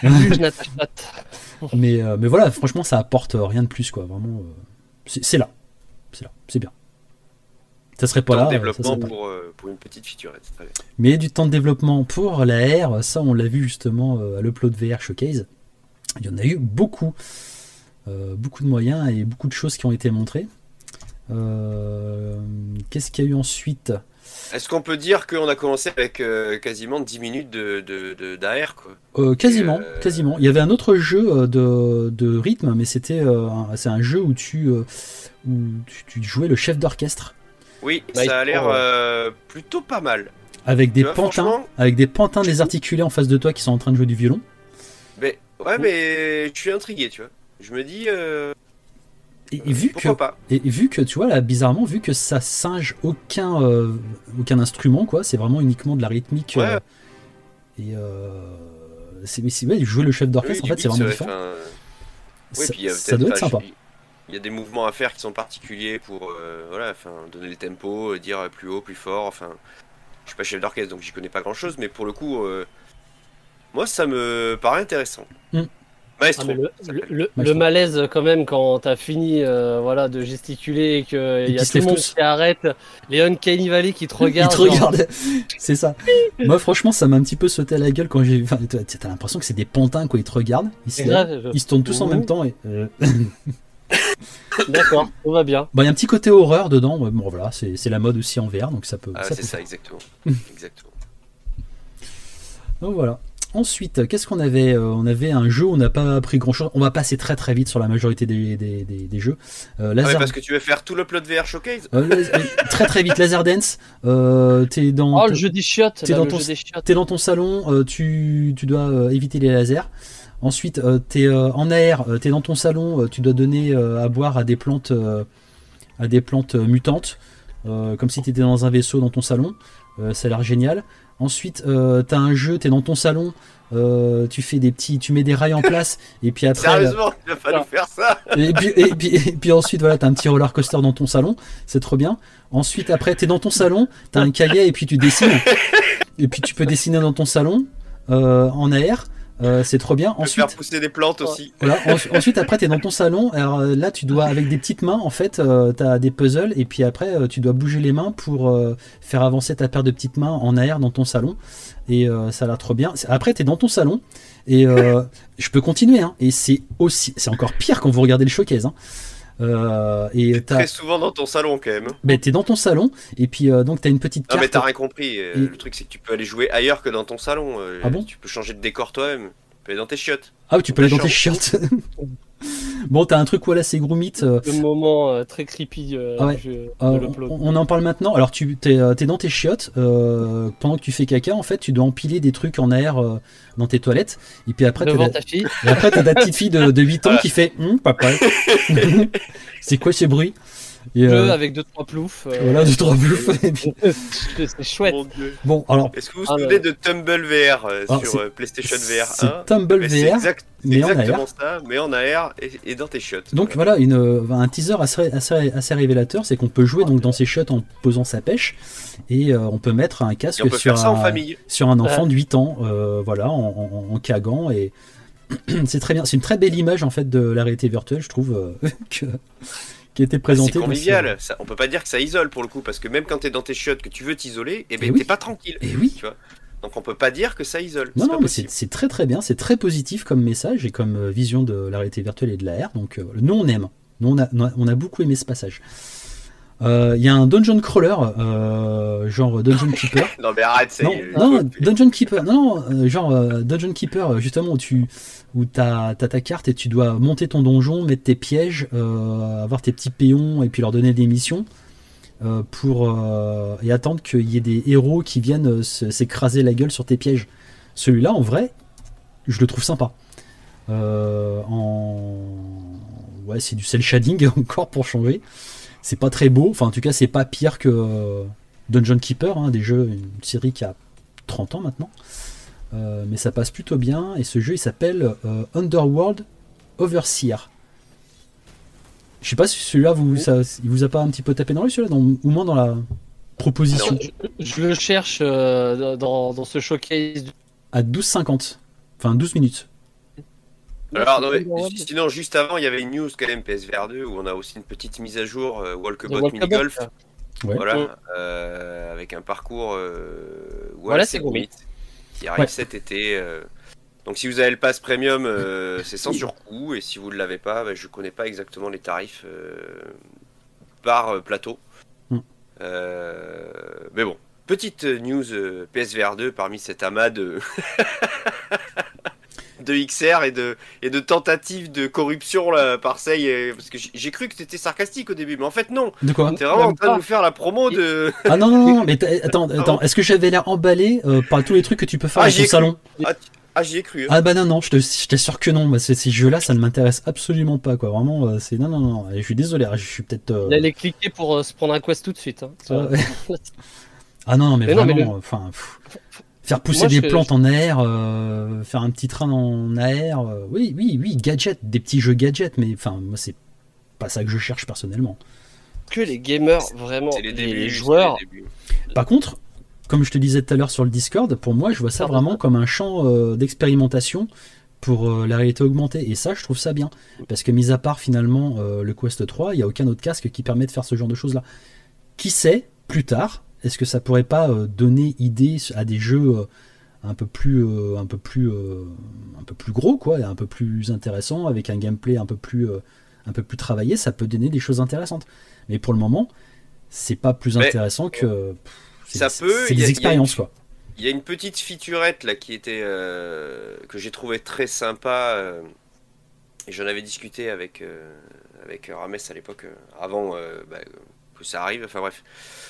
mais, euh, mais voilà, franchement, ça apporte rien de plus, quoi. Vraiment, euh, c'est, c'est là, c'est là, c'est bien. Ça serait pas temps là. De développement pas... pour, euh, pour une petite featurette. Très bien. Mais du temps de développement pour la R, ça on l'a vu justement à l'Upload V R Showcase. Il y en a eu beaucoup. Euh, beaucoup de moyens et beaucoup de choses qui ont été montrées. Euh, qu'est-ce qu'il y a eu ensuite? Est-ce qu'on peut dire qu'on a commencé avec euh, quasiment dix minutes de, de, de, d'A R quoi euh, Quasiment, euh... quasiment. Il y avait un autre jeu de, de rythme, mais c'était euh, un, c'est un jeu où tu, euh, où tu, tu jouais le chef d'orchestre. Oui, bah, ça a l'air euh, plutôt pas mal. Avec des vois, pantins, avec des pantins désarticulés en face de toi qui sont en train de jouer du violon. Mais Ouais, mais je suis intrigué, tu vois. Je me dis. Euh... Et, et vu Pourquoi que, pas. et, et vu que tu vois là, bizarrement, vu que ça singe aucun, euh, aucun instrument, quoi, c'est vraiment uniquement de la rythmique. Ouais. euh, et euh, c'est, mais c'est ouais, jouer le chef d'orchestre, Oui, en du fait, c'est beat, vraiment ouais, différent. enfin, Oui, Ça, puis il y a ça peut-être. doit être enfin, sympa. je- Il y a des mouvements à faire qui sont particuliers pour euh, voilà, enfin, donner le tempo, euh, dire plus haut, plus fort. Enfin, je suis pas chef d'orchestre donc j'y connais pas grand chose, mais pour le coup, euh, moi ça me paraît intéressant. Mm. Ah, Maestro. mais le, ça le, s'appelle. le- Maestro. le malaise quand même quand t'as fini euh, voilà, de gesticuler et qu'il y qu'ils a se tout le lèvent monde tous. qui arrête, les Uncanny Valley qui te Il regardent. te genre, regarde, c'est ça. Moi, franchement, ça m'a un petit peu sauté à la gueule quand j'ai vu. Enfin, t'as t'as l'impression que c'est des pantins, quoi. Ils te regardent, ils se c'est lèvent, grave, je- ils se tournent tous en Ouh. même temps. Et, euh, D'accord, tout va bien. Bon, il y a un petit côté horreur dedans. Ouais, bon, voilà, c'est c'est la mode aussi en V R, donc ça peut. Ah, ça c'est peut ça, faire. exactement. exactement. Donc voilà. Ensuite, qu'est-ce qu'on avait euh, On avait un jeu où on n'a pas appris grand-chose. On va passer très très vite sur la majorité des, des, des, des jeux. Euh, Ah, mais Laser... parce que tu veux faire tout l'upload V R Showcase. euh, las- euh, très très vite, Laser Dance. Euh, t'es dans, Oh, le jeu des chiottes, t'es là, dans le ton- jeu des chiottes. t'es dans ton salon, euh, tu, tu dois euh, éviter les lasers. Ensuite, euh, t'es euh, en air, euh, t'es dans ton salon, euh, tu dois donner euh, à boire à des plantes, euh, à des plantes euh, mutantes, euh, comme si t'étais dans un vaisseau dans ton salon. Euh, ça a l'air génial. Ensuite, euh, t'as un jeu, t'es dans ton salon, euh, tu fais des petits, tu mets des rails en place, et puis après, Sérieusement, il va falloir Ah. faire ça. et puis, et puis, et puis ensuite, voilà, t'as un petit roller coaster dans ton salon, c'est trop bien. Ensuite, après, t'es dans ton salon, t'as un cahier et puis tu dessines. Et puis tu peux dessiner dans ton salon, euh, en air, euh, c'est trop bien. Tu peux Ensuite, faire pousser des plantes aussi. voilà, en- ensuite, après, t'es dans ton salon. Alors euh, là, tu dois, avec des petites mains, en fait, euh, t'as des puzzles. Et puis après, euh, tu dois bouger les mains pour euh, faire avancer ta paire de petites mains en air dans ton salon. Et euh, ça a l'air trop bien. C'est- Après, t'es dans ton salon. Et euh, je peux continuer. Hein, et c'est aussi, c'est encore pire quand vous regardez le showcase. Hein. Euh, et t'as, Très souvent dans ton salon quand même. ben, t'es dans ton salon. Et puis euh, donc, t'as une petite Non, mais carte. t'as rien compris. euh, Et- Le truc, c'est que tu peux aller jouer ailleurs que dans ton salon. euh, Ah bon Tu peux changer de décor toi-même. Tu peux aller dans tes chiottes. Ah oui, tu peux aller dans tes Chambre. chiottes. Bon, t'as un truc, voilà, c'est Groomit. euh, Le moment euh, très creepy euh, Ah ouais. du jeu Euh, de l'upload. on, on en parle maintenant. Alors, tu t'es, euh, t'es dans tes chiottes. euh, pendant que tu fais caca, en fait, tu dois empiler des trucs en air euh, dans tes toilettes. Et puis après, t'as Devant ta, ta fille. et après, t'as ta petite fille de, de huit ans qui fait hum, papa. C'est quoi ces bruits et, Jeu euh, avec deux trois ploufs. euh, Voilà, deux, trois bluffs. Et puis- c'est chouette. Mon Dieu. Bon, alors, Est-ce que vous vous Ah, souvenez ouais. de Tumble V R euh, Ah, sur c'est- euh, PlayStation V R c'est un Tumble Mais c'est V R, exact- c'est mais en exactement air. ça, mais en air et, et dans tes chiottes. Donc voilà, une, euh, un teaser assez, assez, assez révélateur, c'est qu'on peut jouer donc dans ses chiottes en posant sa pêche et euh, on peut mettre un casque Et on peut sur faire ça en un, famille. sur un enfant Ouais. de huit ans, euh, voilà, en, en, en cagant et c'est très bien. C'est une très belle image en fait de la réalité virtuelle, je trouve, euh, que, qui a été C'est présentée. dans ce- convivial. Ça, on peut pas dire que ça isole pour le coup, parce que même quand t'es dans tes chiottes que tu veux t'isoler, eh ben Eh oui. t'es pas tranquille. Et oui. Tu vois. Donc on peut pas dire que ça isole. Non, c'est non, pas mais c'est possible. c'est très très bien, c'est très positif comme message et comme euh, vision de la réalité virtuelle et de la R. Donc euh, nous on aime, nous on a, on a beaucoup aimé ce passage. Euh, Il y a un dungeon crawler, euh, genre Dungeon Keeper. Non mais arrête, ça Non, y est. non, Dungeon Keeper, non, non, euh, genre euh, Dungeon Keeper, justement où tu où t'as t'as ta carte et tu dois monter ton donjon, mettre tes pièges, euh, avoir tes petits péons et puis leur donner des missions euh, pour euh, et attendre qu'il y ait des héros qui viennent euh, se- s'écraser la gueule sur tes pièges. Celui-là, en vrai, je le trouve sympa. Euh, en ouais, c'est du cel shading encore pour changer. C'est pas très beau, enfin en tout cas c'est pas pire que euh, Dungeon Keeper, hein, des jeux, une série qui a trente ans maintenant. Euh, mais ça passe plutôt bien et ce jeu il s'appelle euh, Underworld Overseer. Je sais pas si celui-là vous, ça, il vous a pas un petit peu tapé dans l'œil celui-là, dans, au moins dans la proposition. Je, je le cherche euh, dans, dans ce showcase. À douze cinquante, enfin douze minutes. Alors, non, mais, sinon, juste avant, il y avait une news quand même P S V R deux où on a aussi une petite mise à jour euh, Walkabout Walkabout, Mini Golf. là. Ouais. Voilà, Ouais. euh, avec un parcours euh, ouais, Voilà, assez c'est Groomit qui arrive Ouais. cet été. euh. Donc, si vous avez le pass premium, euh, c'est sans surcoût. Et si vous ne l'avez pas, bah, je connais pas exactement les tarifs euh, par euh, plateau. Mm. Euh, mais bon, petite news euh, P S V R deux parmi cet amas de. de X R et de, et de tentatives de corruption là, par Sey, et- parce que j'ai j'ai cru que c'était sarcastique au début, mais en fait non, De quoi? t'es vraiment en Même train de pas. nous faire la promo de... Ah non, non, non, mais t'as- attends, attends, est-ce que j'avais l'air emballé euh, par tous les trucs que tu peux faire Ah, dans j'y ton ai cru. salon? Ah, Ah, j'y ai cru. Hein. Ah bah non, non, je te- je t'assure que non. Bah, ces, ces jeux-là, ça ne m'intéresse absolument pas, quoi. Vraiment, euh, c'est... Non, non, non. Et je suis désolé, je suis peut-être... euh, Il allait cliquer pour euh, se prendre un quest tout de suite. Hein. Ah, ouais. Ah non, non, mais, Mais non, mais vraiment, le- enfin... pff, faire pousser Moi, des je- plantes en air, euh, faire un petit train en air... euh, oui, oui, oui, gadgets, des petits jeux gadgets, mais enfin, moi, c'est pas ça que je cherche personnellement. que les gamers, vraiment, C'est les les, débuts. les c'est joueurs, les débuts. Par contre, comme je te disais tout à l'heure sur le Discord, pour moi, je vois ça Pardon. vraiment comme un champ euh, d'expérimentation pour euh, la réalité augmentée. Et ça, je trouve ça bien. Parce que, mis à part finalement euh, le Quest trois, il n'y a aucun autre casque qui permet de faire ce genre de choses-là. Qui sait, plus tard, est-ce que ça pourrait pas euh, donner idée à des jeux euh, un peu plus, euh, un peu plus, euh, un peu plus gros, quoi, et un peu plus intéressants, avec un gameplay un peu plus, euh, un peu plus travaillé, ça peut donner des choses intéressantes. Mais pour le moment, c'est pas plus Mais intéressant que. Pff, c'est, ça c'est- peut, C'est il y a- des il y a expériences, une- quoi. Il y a une petite featurette là qui était euh, que j'ai trouvé très sympa euh, et j'en avais discuté avec euh, avec Rames à l'époque euh, avant euh, bah, que ça arrive. Enfin bref,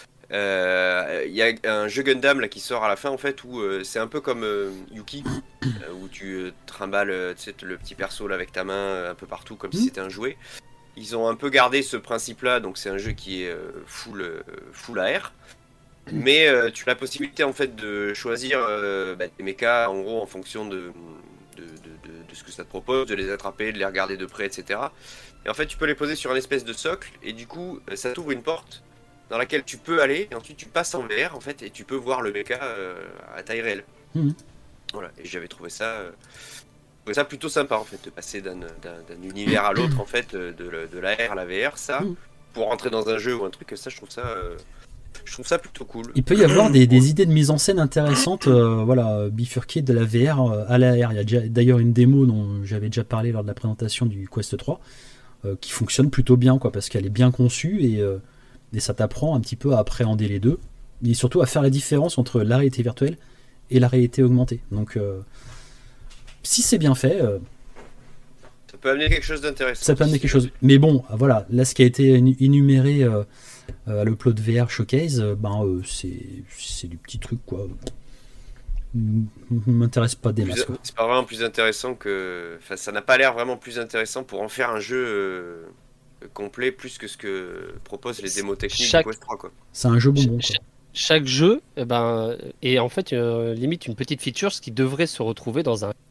Euh, il y a un jeu Gundam là qui sort à la fin en fait où euh, c'est un peu comme euh, Yuki euh, où tu euh, trimbales euh, tu sais, le petit perso là avec ta main euh, un peu partout comme si Mm. c'était un jouet. Ils ont un peu gardé ce principe là, donc c'est un jeu qui est euh, full euh, full A R. Mais euh, tu as la possibilité en fait de choisir euh, bah, tes mechas en gros en fonction de, de, de, de- de ce que ça te propose, de les attraper, de les regarder de près, et cetera. Et en fait tu peux les poser sur un espèce de socle et du coup euh, ça t'ouvre une porte dans laquelle tu peux aller et ensuite tu passes en V R en fait et tu peux voir le mecha euh, à taille réelle. Mhm. Voilà, et j'avais trouvé ça, euh, trouvé ça plutôt sympa en fait de passer d'un, d'un, d'un univers à l'autre en fait euh, de, le- de l'A R à la V R, ça Mhm. pour rentrer dans un jeu ou un truc, ça je trouve ça euh, je trouve ça plutôt cool. Il peut y avoir des, des idées de mise en scène intéressantes, euh, voilà, bifurquées de la V R euh, à la R. Il y a déjà, d'ailleurs une démo dont j'avais déjà parlé lors de la présentation du Quest trois, euh, qui fonctionne plutôt bien, quoi, parce qu'elle est bien conçue et, euh, et ça t'apprend un petit peu à appréhender les deux, et surtout à faire la différence entre la réalité virtuelle et la réalité augmentée. Donc, euh, si c'est bien fait, euh, Ça peut amener quelque chose d'intéressant. ça peut amener quelque chose. Mais bon, voilà, là, ce qui a été énu- énuméré euh, euh, à l'Upload V R Showcase, euh, ben, euh, c'est, c'est du petit truc, quoi. M- m'intéresse pas des Plus- masses, quoi. C'est pas vraiment plus intéressant que. Enfin, ça n'a pas l'air vraiment plus intéressant pour en faire un jeu euh, complet plus que ce que proposent les démos techniques Chaque- du Quest trois, quoi. C'est un jeu bonbon, quoi. Cha- chaque jeu eh ben, est en fait euh, limite une petite feature ce qui devrait se retrouver dans un.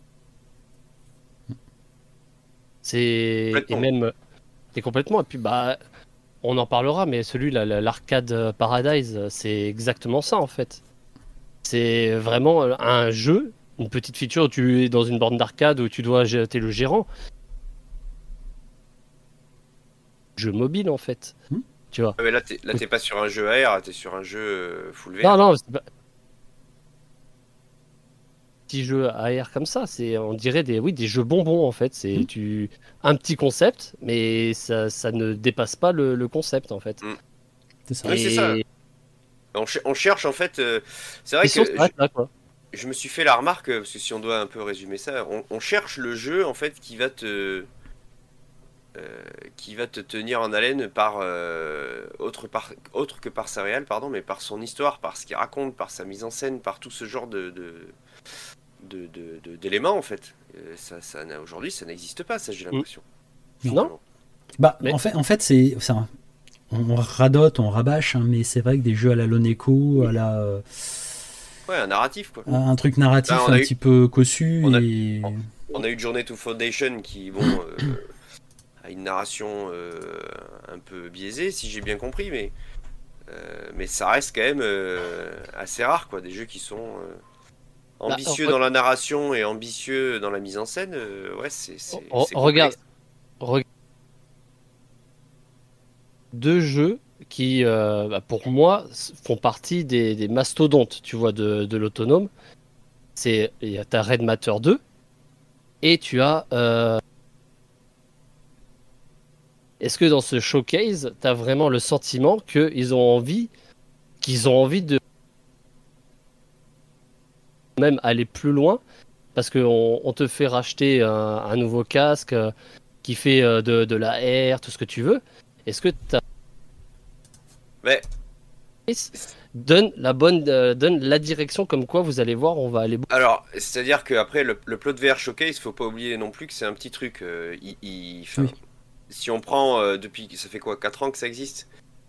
C'est et Complètement. même et complètement et puis bah on en parlera mais celui là l'arcade Paradise c'est exactement ça en fait. C'est vraiment euh, un jeu, une petite feature où tu es dans une borne d'arcade où tu dois jeter le gérant. Jeu mobile en fait. Hmm. Tu vois. Ah, mais là, t'es, là, t'es pas sur un jeu A R, t'es sur un jeu euh, full V R. Non, non, c'est pas. Petit jeu A R comme ça, c'est on dirait des oui des jeux bonbons en fait. C'est Mhm. tu un petit concept, mais ça, ça ne dépasse pas le, le concept en fait. C'est ça. Oui, c'est ça. Et On, ch- on cherche en fait. euh, c'est vrai ils sont que ça, là, quoi. je, je me suis fait la remarque, euh, parce que si on doit un peu résumer ça, on, on cherche le jeu en fait qui va te. euh, qui va te tenir en haleine par, euh, autre, par autre que par sa réelle, pardon, mais par son histoire, par ce qu'il raconte, par sa mise en scène, par tout ce genre de, de, de- de- de- d'éléments en fait. Euh, ça, ça n'a- aujourd'hui, ça n'existe pas, ça j'ai l'impression. Non. Bah, Mais- en fait, en fait c'est, c'est un- on radote, on rabâche, hein, mais c'est vrai que des jeux à la Loneco, à la, euh, Ouais, un narratif quoi. à un truc narratif Bah, on a un eu- petit peu cossu on a- et On a eu Journey to Foundation qui, bon, euh, a une narration euh, un peu biaisée, si j'ai bien compris, mais, euh, mais ça reste quand même euh, assez rare, quoi. Des jeux qui sont euh, ambitieux en fait- dans la narration et ambitieux dans la mise en scène, euh, ouais, c'est. c'est- Re- c'est regarde. complexe. Re- Deux jeux qui, euh, bah, pour moi, s- font partie des, des mastodontes, tu vois, de, de l'autonome. C'est il y a ta Red Matter deux et tu as. euh, Est-ce que dans ce showcase, tu as vraiment le sentiment qu'ils ont envie, qu'ils ont envie de même aller plus loin, parce qu'on on te fait racheter un, un nouveau casque euh, qui fait euh, de, de la R, tout ce que tu veux. Est-ce que tu as Mais donne la bonne, euh, donne la direction comme quoi vous allez voir, on va aller. Alors, c'est-à-dire qu'après le, le plot de V R Showcase, faut pas oublier non plus que c'est un petit truc. Euh, il, il, Oui. Si on prend euh, depuis, ça fait quoi, quatre ans que ça existe.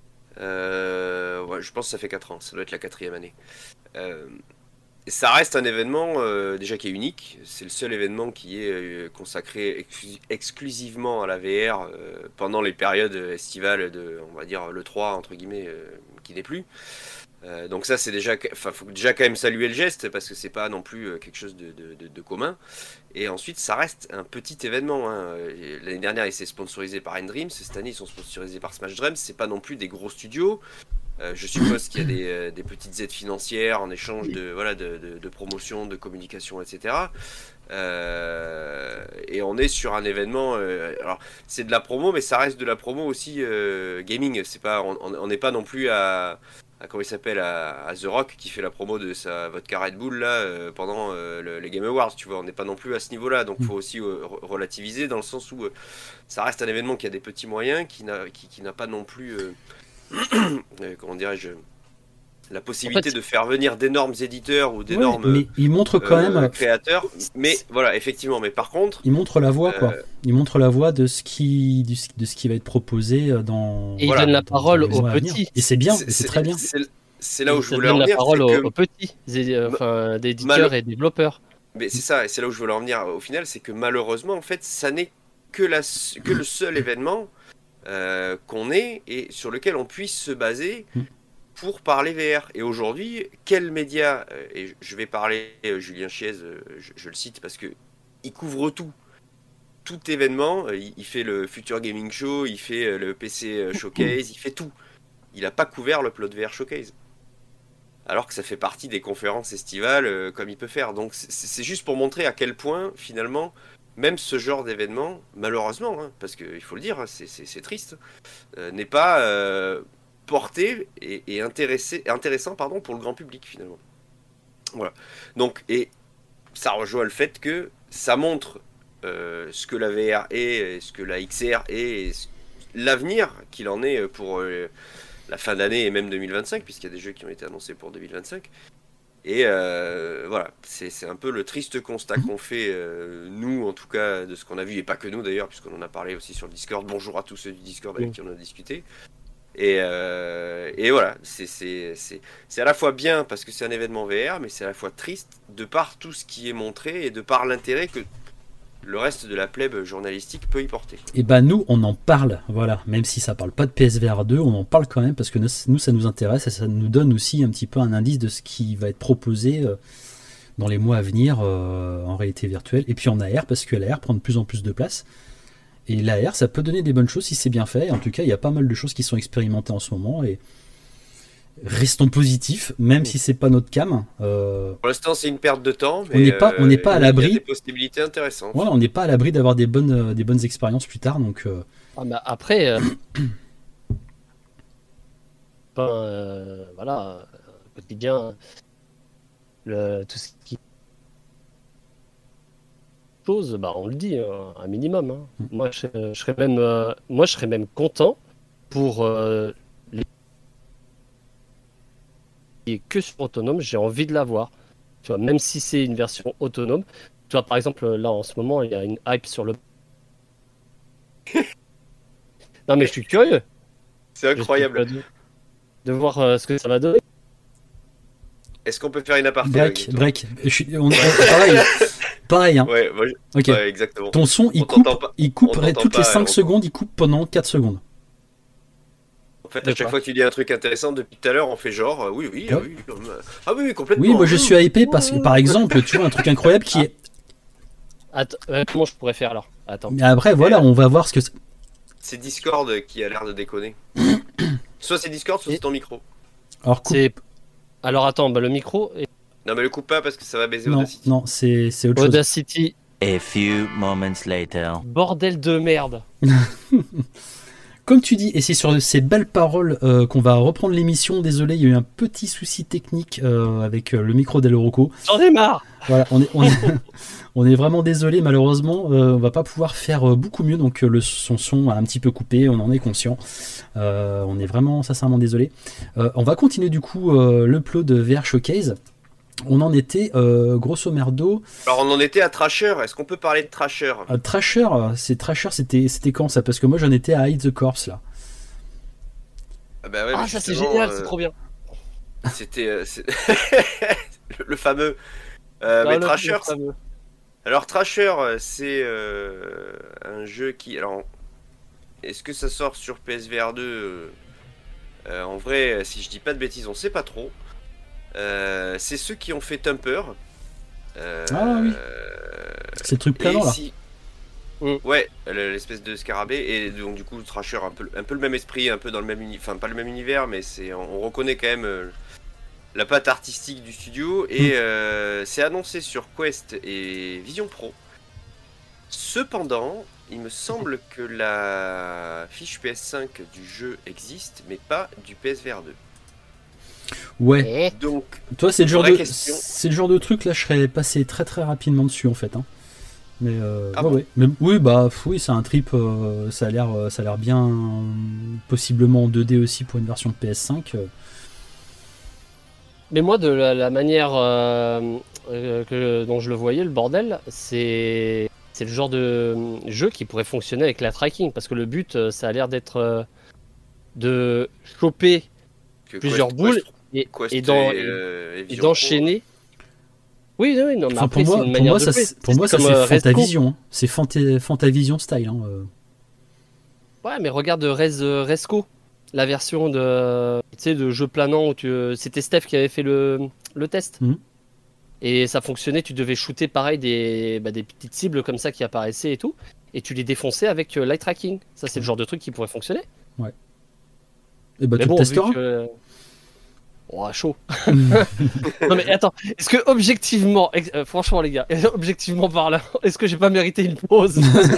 Euh, ouais, je pense que ça fait quatre ans, ça doit être la quatrième année. Euh, ça reste un événement euh, déjà qui est unique. C'est le seul événement qui est euh, consacré exclu- exclusivement à la V R euh, pendant les périodes estivales de, on va dire, l'E trois entre guillemets, euh, qui n'est plus. Euh, donc ça, c'est déjà, enfin, faut déjà quand même saluer le geste parce que c'est pas non plus euh, quelque chose de, de, de, de commun. Et ensuite, ça reste un petit événement. Hein. L'année dernière, il s'est sponsorisé par N-Dreams. Cette année, ils sont sponsorisés par Smash Dreams. C'est pas non plus des gros studios. Euh, je suppose qu'il y a des, euh, des petites aides financières en échange de, voilà, de, de, de promotion, de communication, et cetera. Euh, et on est sur un événement. Euh, alors, c'est de la promo, mais ça reste de la promo aussi euh, gaming. C'est pas, on n'est pas non plus à. À, comment il s'appelle à, à The Rock qui fait la promo de sa vodka Red Bull là euh, pendant euh, le, les Game Awards, tu vois, on n'est pas non plus à ce niveau-là, donc il faut aussi euh, relativiser dans le sens où euh, ça reste un événement qui a des petits moyens, qui n'a qui, qui n'a pas non plus euh, euh, comment dirais-je, la possibilité en fait, de faire venir d'énormes éditeurs ou d'énormes ouais, mais il montre quand euh, même créateurs, mais voilà, effectivement, mais par contre il montre la voie euh, quoi. Il montre la voie de ce qui de ce qui va être proposé dans et il voilà, donne la parole aux petits et c'est bien, c'est, c'est très bien. C'est, c'est là où il je voulais en venir. Il donne la parole aux, aux petits, enfin des éditeurs Mal... et développeurs. Mais c'est ça, et c'est là où je voulais en venir au final, c'est que malheureusement en fait, ça n'est que la que le seul événement euh, qu'on ait et sur lequel on puisse se baser pour parler V R. Et aujourd'hui, quel média, euh, et je vais parler euh, Julien Chiez, euh, je, je le cite parce que il couvre tout. Tout événement, euh, il, il fait le Future Gaming Show, il fait euh, le P C Showcase, il fait tout. Il n'a pas couvert le Plot V R Showcase. Alors que ça fait partie des conférences estivales euh, comme il peut faire. Donc c'est, c'est juste pour montrer à quel point, finalement, même ce genre d'événement, malheureusement, hein, parce qu'il faut le dire, c'est, c'est, c'est triste, euh, n'est pas euh, porté et, et intéressé, intéressant pardon, pour le grand public, finalement. Voilà. Donc, et ça rejoint le fait que ça montre euh, ce que la V R est, ce que la X R est, et ce, l'avenir qu'il en est pour euh, la fin d'année et même deux mille vingt-cinq, puisqu'il y a des jeux qui ont été annoncés pour deux mille vingt-cinq. Et euh, voilà, c'est, c'est un peu le triste constat qu'on fait, euh, nous en tout cas, de ce qu'on a vu, et pas que nous d'ailleurs, puisqu'on en a parlé aussi sur le Discord. Bonjour à tous ceux du Discord avec qui on a discuté. Et, euh, et voilà, c'est, c'est, c'est, c'est à la fois bien parce que c'est un événement V R, mais c'est à la fois triste de par tout ce qui est montré et de par l'intérêt que le reste de la plèbe journalistique peut y porter. Et bah nous, on en parle, voilà. Même si ça parle pas de P S V R deux, on en parle quand même parce que nous, ça nous intéresse et ça nous donne aussi un petit peu un indice de ce qui va être proposé dans les mois à venir euh, en réalité virtuelle. Et puis en A R, parce que l'A R prend de plus en plus de place. Et l'A R, ça peut donner des bonnes choses si c'est bien fait. En tout cas, il y a pas mal de choses qui sont expérimentées en ce moment et restons positifs, même si c'est pas notre cam. Euh, Pour l'instant, c'est une perte de temps. Mais on n'est pas, on n'est pas à l'abri. Il y a des possibilités intéressantes. Voilà, on n'est pas à l'abri d'avoir des bonnes, euh, des bonnes expériences plus tard. Donc. Euh... Ah, mais après, euh... ben, euh, voilà, au quotidien, le, tout ce qui chose, bah, on le dit, hein, un minimum. Hein. Mm. Moi, je, je serais même, euh, moi, je serais même content pour. Euh, et que sur autonome, j'ai envie de l'avoir. Tu vois, même si c'est une version autonome. Tu vois, par exemple, là en ce moment, il y a une hype sur le. Non, mais je suis curieux. C'est incroyable. De, de voir euh, ce que ça va donner. Est-ce qu'on peut faire une aparté? Break, break. Je suis, on, on, pareil, pareil. Hein. Ouais, moi, je... okay. ouais, exactement. Ton son, il on coupe, pas. il coupe toutes pas, les cinq secondes, il coupe pendant quatre secondes. En fait, à chaque fois que tu dis un truc intéressant, depuis tout à l'heure, on fait genre, euh, oui, oui, ouais. oui, euh, ah oui, oui, complètement. Oui, moi je suis hypé parce que, par exemple, tu vois, un truc incroyable qui est. Attends, euh, comment je pourrais faire alors? Attends. Mais après, voilà, on va voir ce que c'est. C'est Discord qui a l'air de déconner. Soit c'est Discord, soit Et... c'est ton micro. Alors, coupe... c'est... alors attends, bah, le micro. Est... Non, mais le coupe pas parce que ça va baiser non, Audacity. Non, c'est, c'est autre Audacity. chose. A few moments later. Bordel de merde. Comme tu dis, et c'est sur ces belles paroles euh, qu'on va reprendre l'émission. Désolé, il y a eu un petit souci technique euh, avec euh, le micro d'El Rocco. J'en ai marre. Voilà, on est, on est, on est vraiment désolé, malheureusement, euh, on va pas pouvoir faire euh, beaucoup mieux, donc euh, le, son son a un petit peu coupé, on en est conscient. Euh, on est vraiment sincèrement désolé. Euh, on va continuer du coup euh, le plot de V R Showcase. On en était euh, grosso merdo. Alors on en était à Trasher, est-ce qu'on peut parler de Trasher? Euh, Trasher, c'est Trasher, c'était c'était quand ça? Parce que moi j'en étais à Hide the Corpse là. Ah, bah ouais, Ah, mais ça c'est justement, génial, euh, c'est trop bien. C'était euh, c'est- le, le fameux. Euh, Ah, mais le- Trasher, le fameux. alors Trasher, euh, c'est euh, un jeu qui. Alors, est-ce que ça sort sur P S V R deux? euh, euh, En vrai, si je dis pas de bêtises, on sait pas trop. Euh, c'est ceux qui ont fait Thumper. Euh, Ah oui. C'est le truc et planant là. si- Mm. Ouais, l'espèce de scarabée, et donc du coup Thrasher, un peu, un peu le même esprit, un peu dans le même univers, enfin pas le même univers, mais c'est, on reconnaît quand même euh, la patte artistique du studio, et Mm. euh, c'est annoncé sur Quest et Vision Pro. Cependant, il me semble que la fiche P S cinq du jeu existe, mais pas du P S V R deux. Ouais. Eh, Donc, Toi, c'est le genre vraie de, question. c'est le genre de truc là, je serais passé très très rapidement dessus en fait. Hein. Mais, euh, Ah ouais, bon ouais. Mais oui, bah oui, c'est un trip. euh, ça a l'air, euh, ça a l'air bien, euh, possiblement en deux D aussi pour une version de P S cinq. euh. Mais moi, de la, la manière euh, euh, que, dont je le voyais, le bordel, c'est c'est le genre de euh, jeu qui pourrait fonctionner avec la tracking, parce que le but, euh, ça a l'air d'être euh, de choper que plusieurs Quest- boules Quest- et, Quest et d'en- et, et- euh, et et Vision Pro. d'enchaîner. Oui, oui, non, mais Enfin, après, pour moi, c'est une pour manière moi, de ça, jouer. c'est- pour moi, ça comme, c'est euh, Resco. Fantavision. Hein. C'est Fanta- Fantavision style. Hein. euh. Ouais, mais regarde Res, euh, Resco, la version de, tu sais, de jeu planant où tu, c'était Steph qui avait fait le, le test. Mhm. Et ça fonctionnait, tu devais shooter pareil des, bah, des petites cibles comme ça qui apparaissaient et tout. Et tu les défonçais avec euh, light tracking. Ça, c'est le genre de truc qui pourrait fonctionner. Et bah mais tu bon, le vu testeras. que... Oh, chaud. Non mais attends, est-ce que objectivement, ex- euh, franchement les gars, objectivement parlant, est-ce que j'ai pas mérité une pause?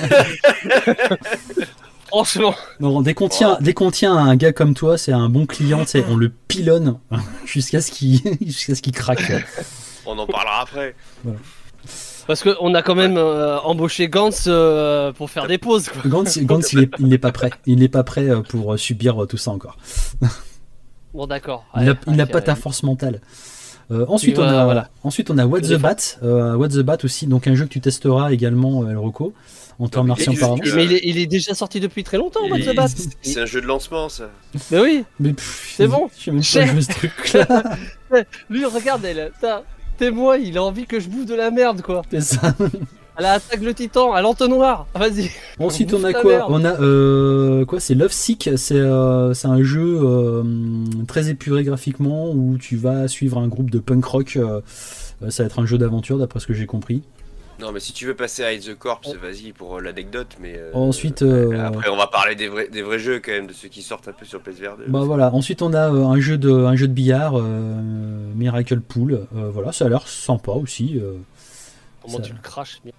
Franchement. Non, dès qu'on tient, dès qu'on tient un gars comme toi, c'est un bon client, tu sais, on le pilonne jusqu'à ce qu'il jusqu'à ce qu'il craque. On en parlera après. Parce qu'on a quand même euh, embauché Gantz euh, pour faire des pauses, quoi. Gantz, Gantz, il est- il n'est pas prêt. Il n'est pas prêt euh, pour euh, subir euh, tout ça encore. Bon d'accord. Il Ouais, n'a il n'a ok, pas ta ouais. force mentale. Euh, ensuite, Oui, on a, voilà, voilà. ensuite, on a What Je the défends. Bat. Euh, What the Bat aussi, donc un jeu que tu testeras également, euh, El Rocco, en te Non, mais remerciant il est- par avance. Euh, Mais il est, il est déjà sorti depuis très longtemps, What Et- the Bat. C'est un jeu de lancement, ça. Mais oui, Mais pff, C'est bon. Je sais même pas Cher. jouer ce truc-là. lui regarde elle, putain, t'es moi, il a envie que je bouffe de la merde quoi. C'est ça. Elle attaque le titan à l'entonnoir, vas-y. Ensuite, on Bouffe a ta quoi? merde. On a euh, quoi? C'est Love Sick. C'est euh, c'est un jeu euh, très épuré graphiquement où tu vas suivre un groupe de punk rock. euh, ça va être un jeu d'aventure, d'après ce que j'ai compris. Non, mais si tu veux passer à Hide the Corpse, vas-y pour euh, l'anecdote, mais. euh, Ensuite, euh, Après, on va parler des vrais, des vrais jeux quand même, de ceux qui sortent un peu sur P S V R deux. bah voilà. Ensuite, on a euh, un jeu de un jeu de billard, euh, Miracle Pool. Euh, voilà, ça a l'air sympa aussi. euh. Comment Ça- tu le craches mais-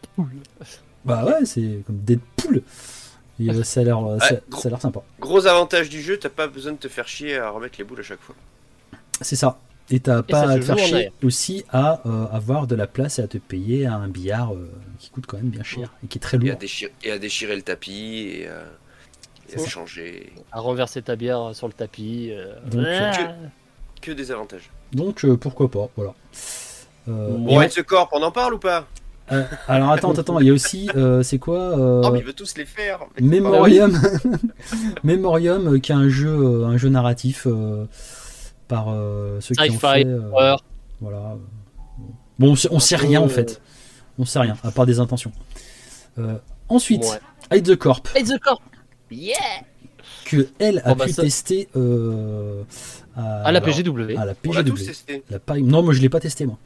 Bah ouais, c'est comme Deadpool. Et, euh, ça a l'air euh, ça, Ouais, gros. ça a l'air sympa. Gros avantage du jeu, t'as pas besoin de te faire chier à remettre les boules à chaque fois. C'est ça. Et t'as ça pas se à te faire joue en chier air. aussi à euh, avoir de la place et à te payer à un billard euh, qui coûte quand même bien cher et qui est très Et à, lourd. déchirer, et à déchirer le tapis, et à, et à Ouais. changer. À renverser ta bière sur le tapis. euh, Donc, euh, ah. Que des avantages. Donc euh, pourquoi pas, voilà. Euh, Bon, et Hide the Corp, on en parle ou pas? on- euh, alors attends, attends, attends, il y a aussi, euh, c'est quoi euh, Oh, mais il veut tous les faire. Memorium, Memorium, euh, qui est un jeu, euh, un jeu narratif euh, par euh, ceux qui ont Sci-fi, fait. euh, horreur. voilà. Bon, on sait, on sait Un peu, rien en euh, fait. On sait rien, à part des intentions. Euh, ensuite, Ouais. Hide the Corp, Hide the Corp. Yeah. que elle a Bon, bah, pu ça- tester euh, à, À la P G W. à la On l'a tous P G W. testé. La paille- Non, moi je l'ai pas testé moi.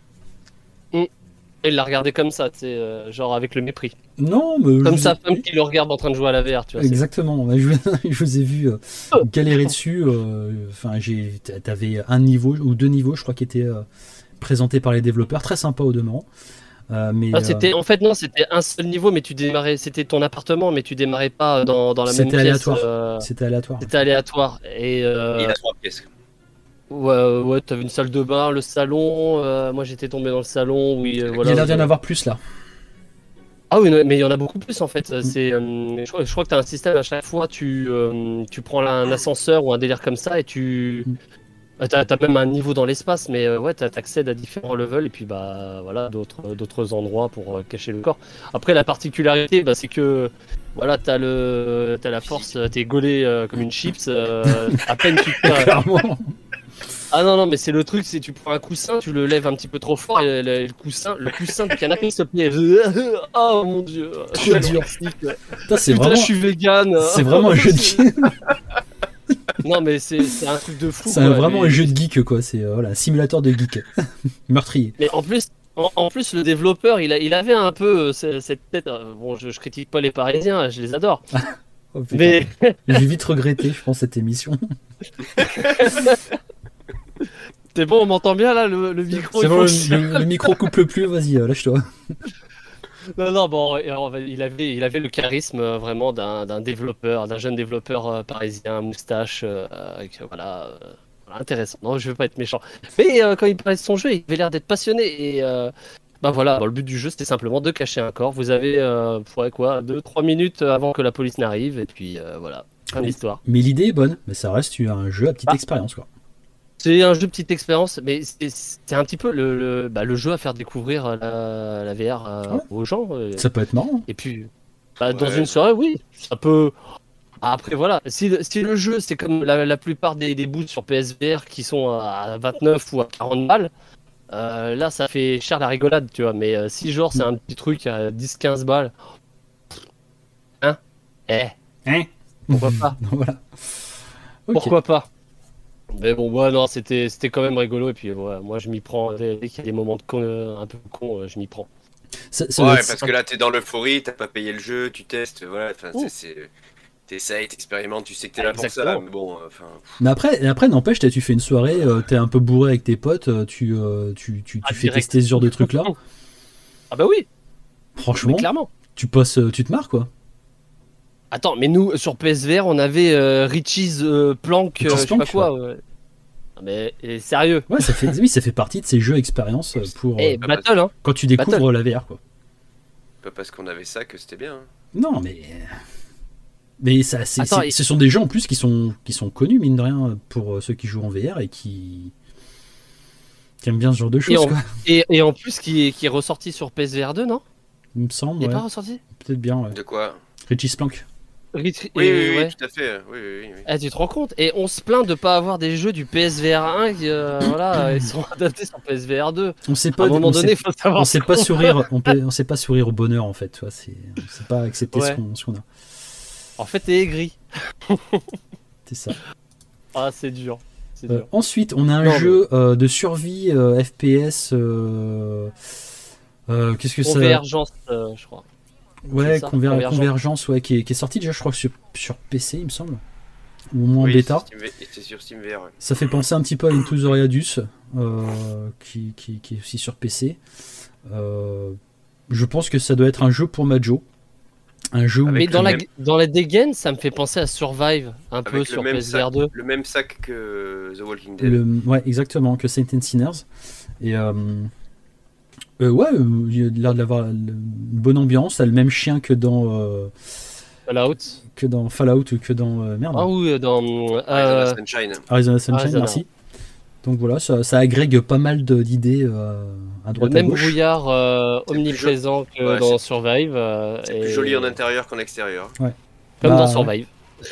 Et il l'a regardé comme ça, tu sais, euh, genre avec le mépris. Non, mais Comme je- sa femme qui le regarde en train de jouer à la V R, tu vois. c'est- Exactement. Je, je vous ai vu euh, galérer dessus. euh, Enfin, j'ai, t'avais un niveau ou deux niveaux, je crois, qui étaient euh, présentés par les développeurs, très sympa au demeurant. Euh, mais Ah, c'était, euh, en fait, non, c'était un seul niveau, mais tu démarrais, c'était ton appartement, mais tu démarrais pas dans, dans la même c'était pièce. aléatoire. euh, C'était aléatoire. C'était aléatoire. Et Il euh, a trois pièces. ouais, ouais, t'avais une salle de bain, le salon. euh, moi, j'étais tombé dans le salon. Oui, euh, Il voilà. y a l'air d'y en avoir plus là. Ah oui, non, mais il y en a beaucoup plus en Mm. fait. C'est, euh, je, crois, je crois que tu as un système à chaque fois, tu, euh, tu prends là un ascenseur ou un délire comme ça et tu. Mm. euh, T'as, t'as même un niveau dans l'espace, mais euh, ouais, t'as- t'accèdes à différents levels et puis bah voilà, d'autres, d'autres endroits pour euh, cacher le corps. Après, la particularité, bah, c'est que voilà, t'as, le, t'as la force, euh, t'es gaulé euh, comme une chips, euh, à peine tu te. Clairement. Ah non, non, mais c'est le truc, c'est tu prends un coussin, tu le lèves un petit peu trop fort et le, le coussin, le coussin du canapé se plie. Oh mon dieu, je suis Trop dur. anorexique. Putain, c'est Putain, vraiment, je suis vegan. c'est vraiment un jeu de geek. Non, mais c'est c'est un truc de fou. C'est un- quoi. vraiment Les- un jeu de geek quoi. C'est euh, voilà, un simulateur de geek. Meurtrier. Mais en plus, en, en plus, le développeur, il, a, il avait un peu euh, ce- cette tête. euh, Bon, je, je critique pas les Parisiens, je les adore. Oh, putain. Mais J'ai vite regretté, je pense, cette émission. c'est bon, on m'entend bien là, le, le micro. C'est il bon, fonctionne. le, le micro couple plus, vas-y, euh, lâche-toi. Non, non, bon, et on va- il avait, il avait le charisme euh, vraiment d'un d'un développeur, d'un jeune développeur euh, parisien, moustache, euh, avec, euh, voilà, euh, voilà, intéressant. Non, je veux pas être méchant. Mais euh, quand il parlait de son jeu, il avait l'air d'être passionné. Et euh, bah voilà, bon, le but du jeu, c'était simplement de cacher un corps. Vous avez, euh, pour quoi, deux trois minutes avant que la police n'arrive, et puis euh, voilà, fin de l'histoire. Mais l'idée est bonne, mais ça reste un jeu à petite Ah. expérience quoi. C'est un jeu de petite expérience, mais c'est c'est un petit peu le, le, bah, le jeu à faire découvrir euh, la, la V R euh, Ouais. aux gens. euh, Ça peut être marrant. Et puis, bah, dans Ouais. une soirée, oui, ça peut. Après, voilà, si le, si le jeu, c'est comme la, la plupart des, des boots sur P S V R qui sont à vingt-neuf ou à quarante balles, euh, là, ça fait cher la rigolade, tu vois. Mais euh, si, genre, c'est un petit truc à dix quinze balles, hein, eh, Hein pourquoi pas? Voilà. Ok. Pourquoi pas? Mais bon, ouais, non, c'était c'était quand même rigolo. Et puis, ouais, moi, je m'y prends. Dès dès qu'il y a des moments de con, euh, un peu con, euh, je m'y prends. Ça- ça doit Ouais, être- parce que là, t'es dans l'euphorie, t'as pas payé le jeu, tu testes, voilà. Enfin, Ouh. c'est- c'est. T'essayes, t'expérimentes, tu sais que t'es là pour ça. Exactement. Mais bon, euh, enfin. Mais après, après n'empêche, t'as- tu fais une soirée, euh, t'es un peu bourré avec tes potes, euh, tu, euh, tu, tu, tu Ah, fais direct. tester ce genre de trucs là. Ah, bah oui, mais Franchement, clairement. tu passes, euh, tu te marres quoi. Attends, mais nous, sur P S V R, on avait euh, Richie's euh, Plank, euh, Richie's je sais pas Plank, quoi. ouais. Ah, mais et sérieux. Ouais, ça fait, oui, ça fait partie de ces jeux expérience euh, pour Eh, euh, bah, Battle, hein. quand tu découvres la V R quoi. Pas parce qu'on avait ça que c'était bien. hein. Non, mais mais ça, c'est, Attends, c'est- et- ce sont des gens en plus qui sont qui sont connus mine de rien pour euh, ceux qui jouent en V R et qui qui aiment bien ce genre de choses en- quoi. Et, et en plus, qui est, qui est ressorti sur P S V R deux, non? Il me semble, Il est ouais. pas ressorti? Peut-être bien. Ouais. De quoi Richie's Plank. Rich- Oui, et- oui, oui, ouais. tout à fait. Oui, oui, oui. oui. Eh, tu te rends compte? Et on se plaint de pas avoir des jeux du P S V R un qui, euh, voilà, ils sont adaptés sur P S V R deux. On sait À pas. un moment on donné, sait, il faut savoir. on sait pas sourire. On, peut, on sait pas sourire au bonheur en fait. Tu vois, c'est, on sait pas accepter ce Ouais. qu'on, ce qu'on a. En fait, t'es aigri. C'est ça. Ah, c'est dur. C'est Euh, dur. ensuite, on a un Non, jeu euh, de survie euh, F P S. Euh, euh, qu'est-ce que ça Convergence, euh, je crois. Ouais, c'est ça, Conver- Convergence. Convergence, ouais, qui est, qui est sorti déjà, je crois, sur, sur P C, il me semble. Ou au moins en Oui, bêta. c'est Steam- c'est sur Steam V R. ouais. Ça fait penser un petit peu à Into the Radius, euh, qui, qui, qui est aussi sur P C. Euh, je pense que ça doit être un jeu pour Majo. Un jeu où Avec Mais dans le la, même- dans la dégaine, ça me fait penser à Survive, un peu Avec sur le même, P S V R sac, deux. le même sac que The Walking Dead. le, ouais, exactement, que Saints and Sinners. Et euh, euh, ouais, euh, il a l'air d'avoir une bonne ambiance. Ça a le même chien que dans, euh, Fallout. que dans Fallout ou que dans. euh, merde. Ah oui, dans. Arizona Euh, Sunshine. Arizona Sunshine, Arizona. merci. Donc voilà, ça, ça agrègue pas mal de- d'idées euh, à le droite à même gauche. brouillard euh, C'est plus omniprésent que Ouais, dans c'est- Survive. euh, C'est et- plus joli en intérieur qu'en extérieur. Comme Bah, dans ouais. Survive.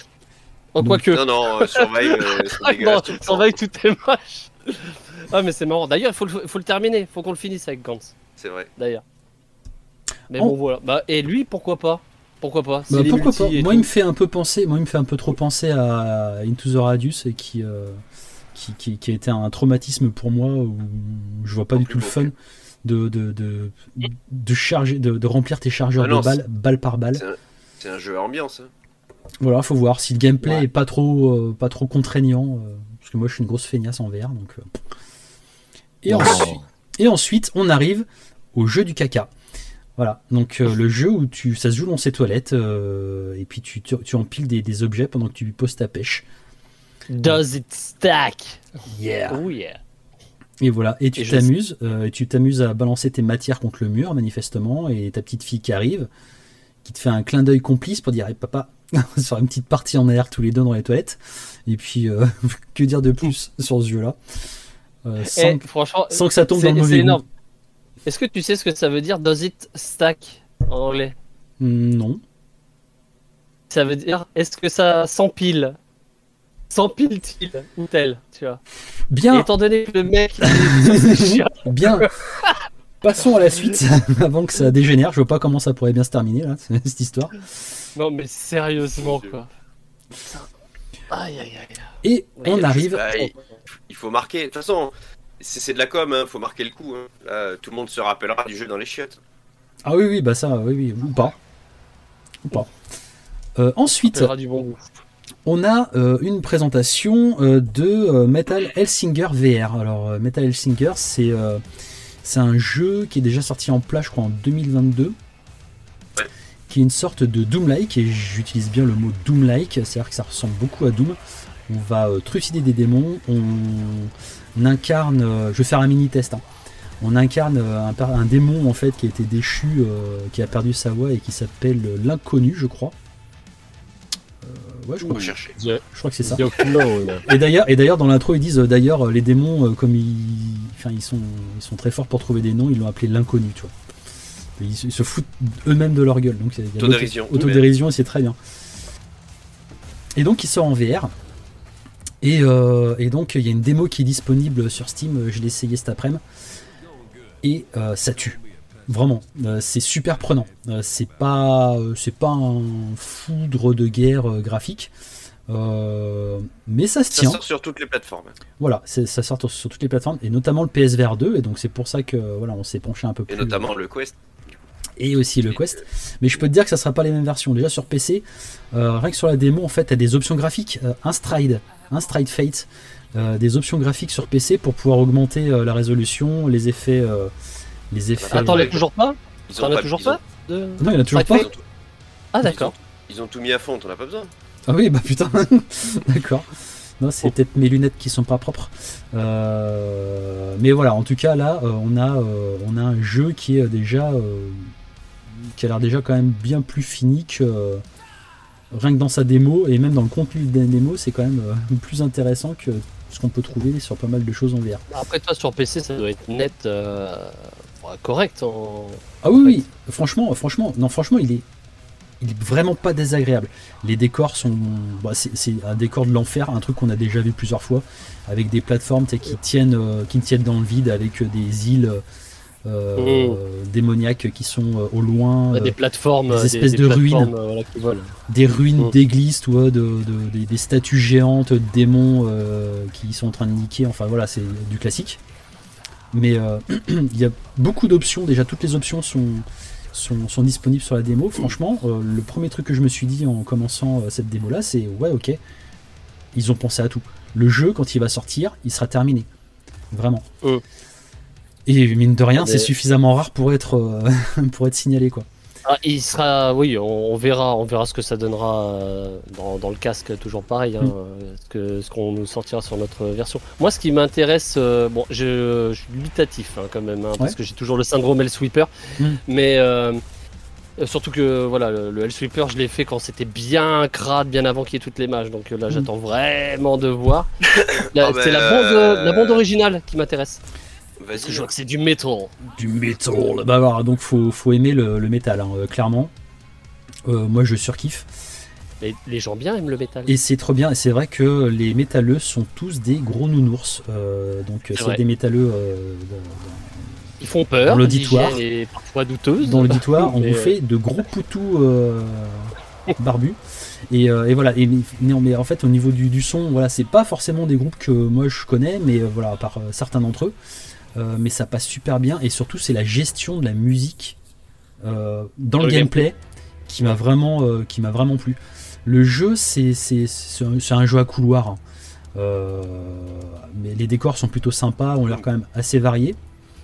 En Donc- quoi que. Non, non, euh, Survive, euh, c'est Ah, dégueulasse. non, tout le temps. Survive, tout est moche. Ah, mais c'est marrant. D'ailleurs, il faut le, faut le terminer. faut qu'on le finisse avec Gantz. C'est vrai. D'ailleurs. Mais Oh. bon, voilà. Bah, et lui, pourquoi pas? Pourquoi pas? Bah, S'il est pourquoi multi pas et Moi, tout. il me fait un peu penser, moi, il me fait un peu trop penser à Into the Radius et qui, euh, qui, qui, qui a été un traumatisme pour moi où je vois pas En du plus tout le beau. fun de, de, de, de charger, de, de remplir tes chargeurs Ah non, de balles, balle par balle. C'est un, c'est un jeu à ambiance. hein. Voilà, faut voir si le gameplay Ouais. est pas trop, euh, pas trop contraignant, euh, parce que moi, je suis une grosse feignasse en V R, donc. euh. Et, Non. ensuite, et ensuite, on arrive au jeu du caca. Voilà, donc euh, le jeu où tu, ça se joue dans ces toilettes euh, et puis tu, tu, tu empiles des, des objets pendant que tu poses ta pêche. Does it stack? Yeah. Oh yeah. Et voilà, et tu Et je t'amuses, euh, et tu t'amuses à balancer tes matières contre le mur manifestement, et ta petite fille qui arrive, qui te fait un clin d'œil complice pour dire hey, papa, on va se faire une petite partie en air tous les deux dans les toilettes. Et puis euh, que dire de plus sur ce jeu-là euh, sans, Eh, franchement, sans que ça tombe c'est- dans le c'est mauvais goût. énorme. Est-ce que tu sais ce que ça veut dire does it stack en anglais? Non. Ça veut dire est-ce que ça s'empile? S'empile-t-il ou tel, tu vois? Et Bien, étant donné que le mec il est chiant, bien. Passons à la suite avant que ça dégénère. Je vois pas comment ça pourrait bien se terminer là, cette histoire. non mais sérieusement Mon Dieu. quoi. Putain. Aïe aïe aïe. Et Oui, on il y a arrive. Bah, il, il faut marquer. De toute façon, c'est c'est de la com, hein, faut marquer le coup. Hein. Là, tout le monde se rappellera du jeu dans les chiottes. Ah oui, oui, bah ça, oui, oui, ou pas. Ou pas. Euh, ensuite, Ça aura du bon goût. on a euh, une présentation euh, de euh, Metal Hellsinger V R. Alors, euh, Metal Hellsinger, c'est euh, c'est un jeu qui est déjà sorti en plat, je crois, en deux mille vingt-deux. Ouais. Qui est une sorte de Doom-like, et j'utilise bien le mot Doom-like, c'est-à-dire que ça ressemble beaucoup à Doom. On va euh, trucider des démons, on, on incarne, euh, je vais faire un mini-test, hein. On incarne euh, un, per- un démon en fait qui a été déchu, euh, qui a perdu sa voix et qui s'appelle euh, l'inconnu, je crois. Euh, ouais, je On crois, va chercher. je crois que c'est ça. The Clone. Et d'ailleurs, et d'ailleurs dans l'intro ils disent euh, d'ailleurs euh, les démons euh, comme ils, enfin ils sont, ils sont très forts pour trouver des noms, ils l'ont appelé l'inconnu, tu vois. Et Ils, se- ils se foutent eux-mêmes de leur gueule, donc il y a l'auto- Autodérision. autodérision et c'est très bien. Et donc il sort en V R. Et, euh, et donc il y a une démo qui est disponible sur Steam, je l'ai essayé cet après-midi. Et euh, ça tue. Vraiment, Euh, c'est super prenant. Euh, c'est pas, euh, c'est pas un foudre de guerre euh, graphique, Euh, mais ça se Ça tient. sort sur toutes les plateformes. Voilà, c'est- ça sort sur toutes les plateformes et notamment le P S V R deux. Et donc c'est pour ça que voilà, on s'est penché un peu Et plus. notamment le Quest. Et aussi le Quest. Mais je peux te dire que ça sera pas les mêmes versions. Déjà sur P C, euh, rien que sur la démo, en fait, t'as des options graphiques, euh, un stride, un stride fate, euh, des options graphiques sur P C pour pouvoir augmenter euh, la résolution, les effets, euh, les effets. Attends, les- l'a toujours pas? Ils T'en ont as pas- toujours ils ont- pas de... Non, il y en a toujours Stride pas. Fate Ah d'accord. Ils ont tout mis à fond, t'en as pas besoin. Ah oui, bah putain, d'accord. Non, c'est peut-être mes lunettes qui sont pas propres. Euh, mais voilà, en tout cas là, euh, on a, euh, on a un jeu qui est déjà, euh, qui a l'air déjà quand même bien plus fini que euh, rien que dans sa démo et même dans le contenu de la démo, c'est quand même euh, plus intéressant que ce qu'on peut trouver sur pas mal de choses en V R. Après toi sur P C ça doit être net euh, ouais, correct en... Ah oui, oui, franchement, franchement, non, franchement, il est, il est vraiment pas désagréable. Les décors sont, bah, c'est, c'est un décor de l'enfer, un truc qu'on a déjà vu plusieurs fois, avec des plateformes tu sais, qui tiennent, euh, qui tiennent dans le vide, avec euh, des îles euh, Mm. démoniaques qui sont euh, au loin, Ouais, des euh, plateformes, des euh, espèces des de plateformes, ruines. euh, voilà, qui volent. des ruines Mm. d'églises, tu vois, de, de- des, des statues géantes de démons euh, qui sont en train de niquer. Enfin voilà, c'est du classique. Mais euh, il y a beaucoup d'options. Déjà, toutes les options sont, sont, sont disponibles sur la démo. Franchement, euh, le premier truc que je me suis dit en commençant euh, cette démo-là, c'est ouais, ok, ils ont pensé à tout. Le jeu, quand il va sortir, il sera terminé. Vraiment. Mm. Et mine de rien, Mais- c'est suffisamment rare pour être, euh, pour être signalé, quoi. Ah, il sera, oui, on, on verra, on verra ce que ça donnera euh, dans, dans le casque, toujours pareil, hein, Mm. euh, ce que ce qu'on nous sortira sur notre version. Moi, ce qui m'intéresse, euh, bon, je, je suis dubitatif hein, quand même, hein, parce Ouais. que j'ai toujours le syndrome Hellsweeper, Mm. mais euh, euh, surtout que voilà, le, le Hellsweeper, je l'ai fait quand c'était bien crade, bien avant qu'il y ait toutes les mages, donc euh, là, Mm. j'attends vraiment de voir. La- Ah bah, c'est la bande, euh, la bande originale qui m'intéresse. Parce que Vas-y. je vois que c'est du métal. Du métal. Bah voilà, donc faut, faut aimer le, le métal, hein, euh, clairement. Euh, moi je surkiffe. Les, les gens bien aiment le métal. Et c'est trop bien, et c'est vrai que les métalleux sont tous des gros nounours. Euh, donc C'est c'est vrai. des métalleux euh, Ils font peur. dans l'auditoire. l'hygiène est parfois douteuse. dans, dans l'auditoire, on Mais, vous euh, fait de gros poutous euh, barbus. Et, euh, et voilà, et, mais, mais en fait au niveau du, du son, voilà, c'est pas forcément des groupes que moi je connais, mais euh, voilà, à part euh, certains d'entre eux. Euh, mais ça passe super bien, et surtout c'est la gestion de la musique euh, dans le Le gameplay qui m'a vraiment, euh, qui m'a vraiment plu. Le jeu, c'est, c'est, c'est, un, c'est un jeu à couloir, hein. Euh, mais les décors sont plutôt sympas, ont l'air quand même assez variés.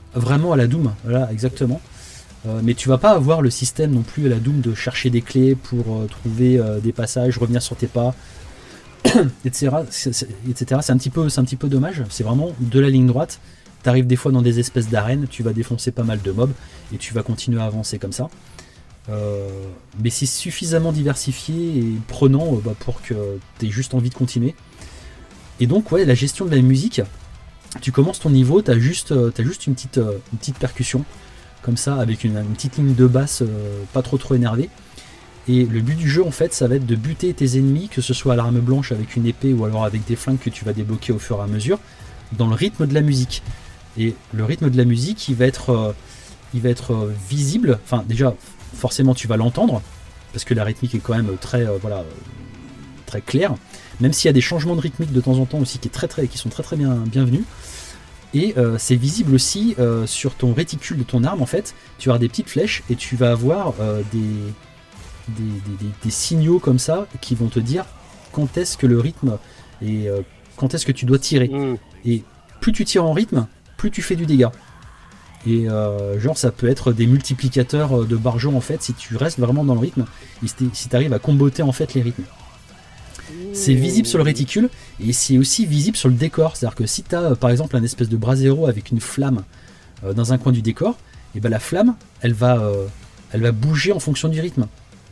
Vraiment à la Doom, voilà, exactement. Euh, mais tu vas pas avoir le système non plus à la Doom de chercher des clés pour euh, trouver euh, des passages, revenir sur tes pas, et cetera. C'est, c'est, et cetera. C'est un petit peu, c'est un petit peu dommage. C'est vraiment de la ligne droite. Tu arrives des fois dans des espèces d'arènes, tu vas défoncer pas mal de mobs et tu vas continuer à avancer comme ça. Euh, mais c'est suffisamment diversifié et prenant euh, bah, pour que tu aies juste envie de continuer. Et donc ouais, la gestion de la musique, tu commences ton niveau, tu as juste, euh, t'as juste une, petite, euh, une petite percussion comme ça avec une, une petite ligne de basse euh, pas trop trop énervée. Et le but du jeu en fait, ça va être de buter tes ennemis, que ce soit à l'arme blanche avec une épée ou alors avec des flingues que tu vas débloquer au fur et à mesure, dans le rythme de la musique. Et le rythme de la musique, il va être, euh, il va être euh, visible. Enfin déjà, forcément tu vas l'entendre parce que la rythmique est quand même très, euh, voilà, très claire. Même s'il y a des changements de rythmique de temps en temps aussi qui, est très, très, qui sont très très bien bienvenus. Et euh, c'est visible aussi euh, sur ton réticule de ton arme en fait. Tu vas avoir des petites flèches et tu vas avoir euh, des, des, des, des, des signaux comme ça qui vont te dire quand est-ce que le rythme et euh, quand est-ce que tu dois tirer. Mmh. Et plus tu tires en rythme, plus tu fais du dégât. Et euh, genre ça peut être des multiplicateurs de barjots en fait si tu restes vraiment dans le rythme et si tu arrives à comboter en fait les rythmes. C'est visible sur le réticule et c'est aussi visible sur le décor. C'est-à-dire que si tu as par exemple un espèce de brasero avec une flamme euh, dans un coin du décor, et ben la flamme elle va, euh, elle va bouger en fonction du rythme.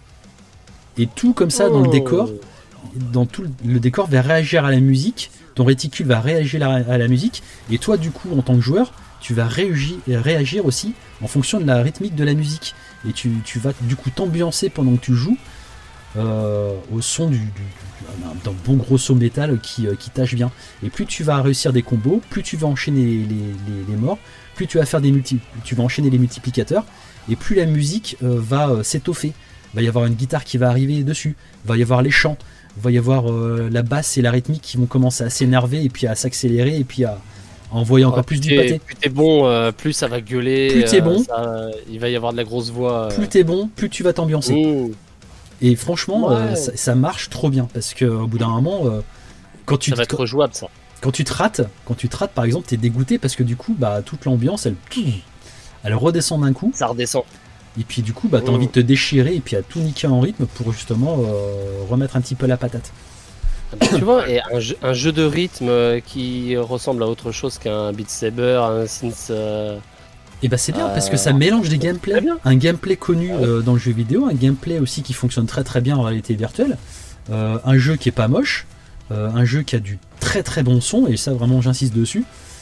Et tout comme ça dans le décor, dans tout le décor va réagir à la musique, ton réticule va réagir à la musique et toi du coup en tant que joueur tu vas réagir, réagir aussi en fonction de la rythmique de la musique et tu, tu vas du coup t'ambiancer pendant que tu joues euh, au son du, du, du, d'un bon gros saut métal qui, qui tâche bien. Et plus tu vas réussir des combos, plus tu vas enchaîner les, les, les morts, plus tu vas faire des multi, tu vas enchaîner les multiplicateurs et plus la musique euh, va euh, s'étoffer. Il va y avoir une guitare qui va arriver dessus, il va y avoir les chants, il va y avoir euh, la basse et la rythmique qui vont commencer à s'énerver et puis à s'accélérer et puis à envoyer encore oh, plus du pâté. Plus t'es bon, euh, plus ça va gueuler. Plus t'es bon, euh, ça, il va y avoir de la grosse voix. Euh... Plus t'es bon, plus tu vas t'ambiancer. Mmh. Et franchement, ouais. euh, ça, ça marche trop bien parce qu'au bout d'un moment, euh, quand tu ça va être rejouable ça. Quand tu te rates, quand tu te rates par exemple, t'es dégoûté parce que du coup, bah toute l'ambiance, elle, elle redescend d'un coup. Ça redescend. Et puis du coup, bah t'as mmh. envie de te déchirer et puis à tout niquer en rythme pour justement euh, remettre un petit peu la patate. Tu vois, et un jeu, un jeu de rythme qui ressemble à autre chose qu'un Beat Saber, un synth. Euh... Et bah c'est bien euh... parce que ça mélange des gameplays, un gameplay connu euh, dans le jeu vidéo, un gameplay aussi qui fonctionne très très bien en réalité virtuelle, euh, un jeu qui est pas moche, euh, un jeu qui a du très très bon son et ça vraiment j'insiste dessus.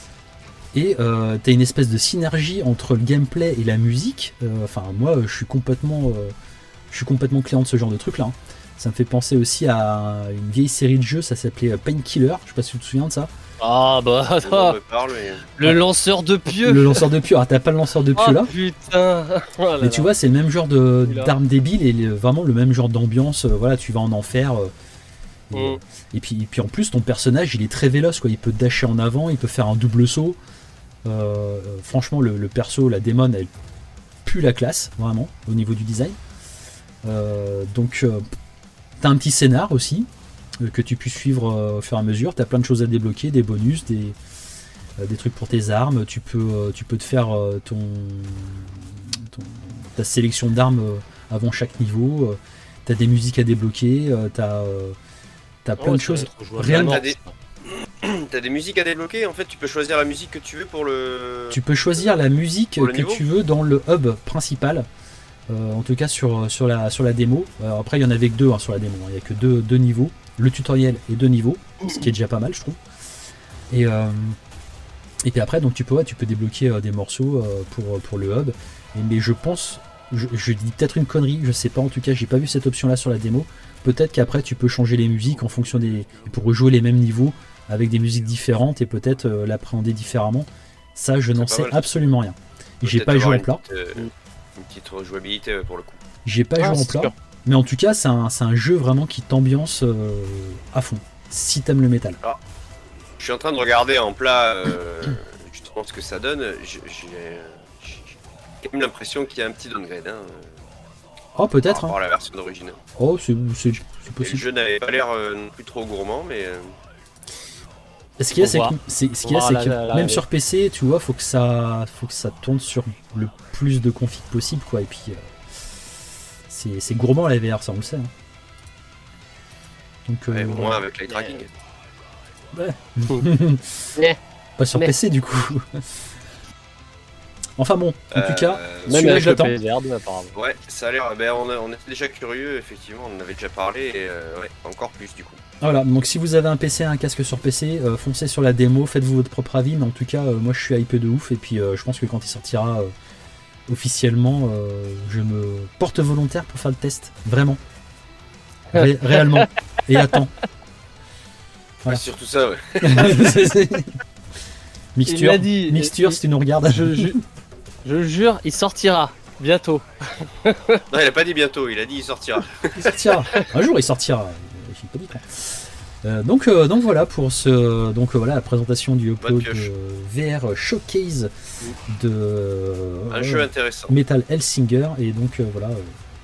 Et euh, t'as une espèce de synergie entre le gameplay et la musique. Enfin euh, moi je suis complètement, euh, je suis complètement client de ce genre de truc là. Hein. Ça me fait penser aussi à une vieille série de jeux, ça s'appelait Painkiller, je sais pas si tu te souviens de ça. Ah bah attends, parle, mais... le lanceur de pieux. Le lanceur de pieux, alors t'as pas le lanceur de pieux oh, là. Putain. Oh là mais tu là. vois, c'est le même genre de, d'armes débiles et le, vraiment le même genre d'ambiance. Euh, voilà, tu vas en enfer. Euh, et, mm. et, puis, et puis en plus, ton personnage il est très véloce, quoi. Il peut dasher en avant, il peut faire un double saut. Euh, franchement, le, le perso, la démon, elle pue la classe, vraiment, au niveau du design. Euh, donc. Euh, T'as un petit scénar aussi euh, que tu puisses suivre euh, au fur et à mesure. T'as plein de choses à débloquer, des bonus, des, euh, des trucs pour tes armes. Tu peux, euh, tu peux te faire euh, ton, ton ta sélection d'armes euh, avant chaque niveau. Euh, t'as des musiques à débloquer. Euh, t'as, euh, t'as plein oh, de choses. Rien. T'as des... t'as des musiques à débloquer. En fait, tu peux choisir la musique que tu veux pour le. Tu peux choisir la musique que niveau. tu veux dans le hub principal. Euh, en tout cas sur, sur, la, sur la démo. Alors après il y en avait que deux hein, sur la démo, il n'y a que deux, deux niveaux, le tutoriel et deux niveaux, ce qui est déjà pas mal je trouve. Et, euh, et puis après donc tu peux, ouais, tu peux débloquer euh, des morceaux euh, pour, pour le hub. Et, mais je pense, je, je dis peut-être une connerie, je sais pas, en tout cas j'ai pas vu cette option là sur la démo. Peut-être qu'après tu peux changer les musiques en fonction des. pour rejouer les mêmes niveaux avec des musiques différentes et peut-être euh, l'appréhender différemment. Ça je n'en sais mal. Absolument rien. Et j'ai pas joué en plat. Petite, euh... Une petite rejouabilité pour le coup. J'ai pas ah, joué en plat, sûr. Mais en tout cas, c'est un, c'est un jeu vraiment qui t'ambiance euh, à fond, si t'aimes le métal. Ah, je suis en train de regarder en plat euh, justement ce que ça donne. J'ai, j'ai, j'ai quand même l'impression qu'il y a un petit downgrade. Hein, oh, peut-être. Par rapport hein. à la version d'origine. Oh, c'est, c'est, c'est possible. Et le jeu n'avait pas l'air euh, non plus trop gourmand, mais. Euh... Ce qu'il y a, Faut c'est que, voir. c'est, ce Faut qu'il y a, voir c'est la- que la- la- même sur P C, tu vois, faut que ça, faut que ça tourne sur le plus de config possible, quoi. Et puis, euh, c'est, c'est gourmand la V R, ça on le sait. hein. Donc, euh, Ouais, moins avec l'eye tracking. ouais. Mais- Pas sur mais- P C du coup. Enfin bon, en Euh, tout cas, Même celui-là avec je le l'attends. P S V R deux, apparemment. Ouais, ça a l'air. Ben, on, a- on était déjà curieux, effectivement, on en avait déjà parlé, et euh, ouais, encore plus du coup. Voilà, donc si vous avez un P C, un casque sur P C, euh, foncez sur la démo, faites-vous votre propre avis, mais en tout cas, euh, moi je suis hypé de ouf, et puis euh, je pense que quand il sortira euh, officiellement, euh, je me porte volontaire pour faire le test, vraiment. Ré- réellement, et à temps. Voilà. Ouais, surtout ça, ouais. C'est- c'est- Il Mixture, l'a dit. Mixture, il- si tu nous regardes. Je, je, je jure, il sortira bientôt. Non, il a pas dit bientôt, il a dit il sortira. Il sortira. Un jour il sortira. J'ai pas dit quand. Euh, donc, euh, donc voilà pour ce donc euh, voilà la présentation du upload Bonne pioche. de V R Showcase de euh, Un jeu intéressant. Metal Hellsinger et donc euh, voilà euh,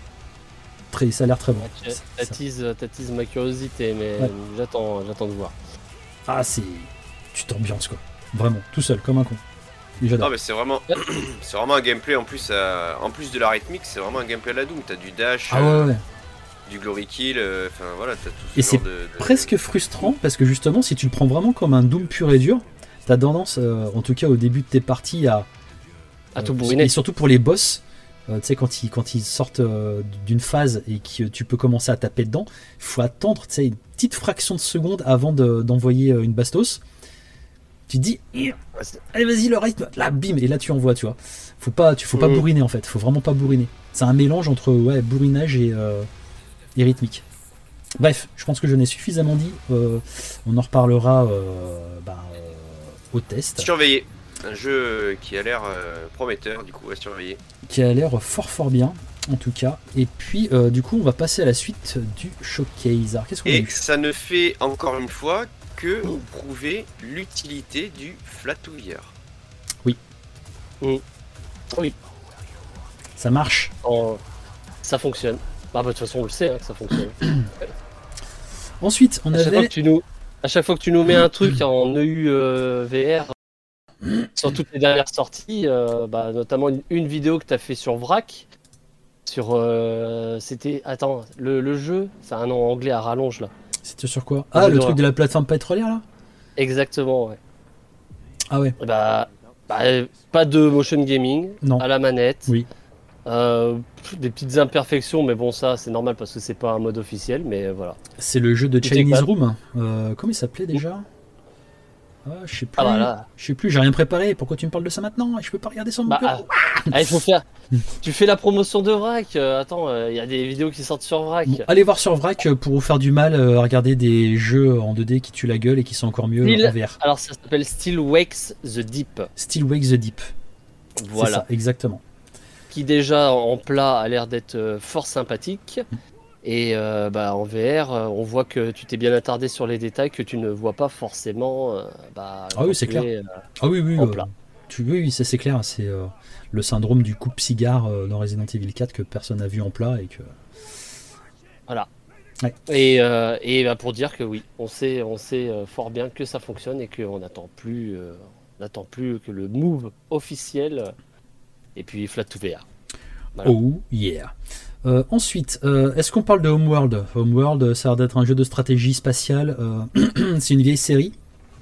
très ça a l'air très bon. Tu Ça- ça- t'attises t'attises ma curiosité, mais Ouais. j'attends j'attends de voir. Ah c'est tu t'ambiances quoi. Vraiment tout seul comme un con. Et j'adore. Non mais c'est vraiment, c'est vraiment un gameplay en plus, euh, en plus de la rythmique, c'est vraiment un gameplay à la Doom. T'as du dash, Ah ouais, euh, ouais. du glory kill, euh, enfin voilà, t'as tout ce Et genre c'est de, de- presque frustrant parce que justement si tu le prends vraiment comme un Doom pur et dur, t'as tendance euh, en tout cas au début de tes parties à À tout Euh, bourriner. Et surtout pour les boss, euh, tu sais, quand ils, quand ils sortent euh, d'une phase et que tu peux commencer à taper dedans, il faut attendre tu sais, une petite fraction de seconde avant de- d'envoyer euh, une bastos. Tu te dis, Ih, allez, vas-y, le rythme, là, bim, et là tu envoies, tu vois. Faut pas, tu faut pas Mhm. bourriner en fait, faut vraiment pas bourriner. C'est un mélange entre ouais, bourrinage et, euh, et rythmique. Bref, je pense que je n'ai suffisamment dit. Euh, on en reparlera euh, bah, euh, au test. Surveiller. Un jeu qui a l'air euh, prometteur, du coup, à surveiller. Qui a l'air fort fort bien en tout cas. Et puis euh, du coup on va passer à la suite du showcase. Alors qu'est-ce qu'on a Et eu ça ne fait encore une fois que prouver l'utilité du flat to V R. Oui, Ça marche. en- ça fonctionne. Bah, bah, de toute façon, on le sait hein, que ça fonctionne. Ensuite on À chaque, fois avait que tu nous, à chaque fois que tu nous mets un truc en E U euh, V R, sur toutes les dernières sorties, euh, bah, notamment une, une vidéo que tu as fait sur Vrac, sur. euh, C'était. Attends, le, le jeu, c'est un nom anglais à rallonge là. c'était sur quoi? Un Ah jeu le d'horreur. truc de la plateforme pétrolière là. Exactement, ouais. Ah ouais. Et Bah, bah, euh, pas de motion gaming Non. à la manette. Oui. Euh, pff, des petites imperfections, mais bon, ça c'est normal parce que c'est pas un mode officiel, mais euh, voilà. C'est le jeu de C'était Chinese quoi Room. Euh, comment il s'appelait déjà? Ah, je sais plus. Ah bah là. Je sais plus, j'ai rien préparé. Pourquoi tu me parles de ça maintenant? Je peux pas regarder sur mon Bah, bureau. Ah, il faut faire. Tu fais la promotion de Vrac. euh, attends, il y a des vidéos qui sortent sur Vrac. Bon, allez voir sur Vrac euh, pour vous faire du mal euh, à regarder des jeux en deux D qui tuent la gueule et qui sont encore mieux Style- en V R. Alors ça s'appelle Still Wakes the Deep. Still Wake the Deep. C'est Voilà. ça, exactement. Qui déjà en plat a l'air d'être euh, fort sympathique. Et euh, bah, en V R, euh, on voit que tu t'es bien attardé sur les détails que tu ne vois pas forcément. euh, bah, Ah oui, quand c'est tu clair. es, euh, Ah oui, oui, En euh, plat. tu, oui, oui, ça c'est clair. C'est euh, le syndrome du coupe-cigare euh, dans Resident Evil quatre que personne n'a vu en plat et que. Et, euh, et bah, pour dire que oui, on sait, on sait euh, fort bien que ça fonctionne et qu'on n'attend plus, euh, on n'attend plus que le move officiel. euh, Et puis Flat to V R. Voilà. Oh yeah. Euh, ensuite, euh, est-ce qu'on parle de Homeworld? Homeworld, ça a l'air d'être un jeu de stratégie spatiale. euh, c'est une vieille série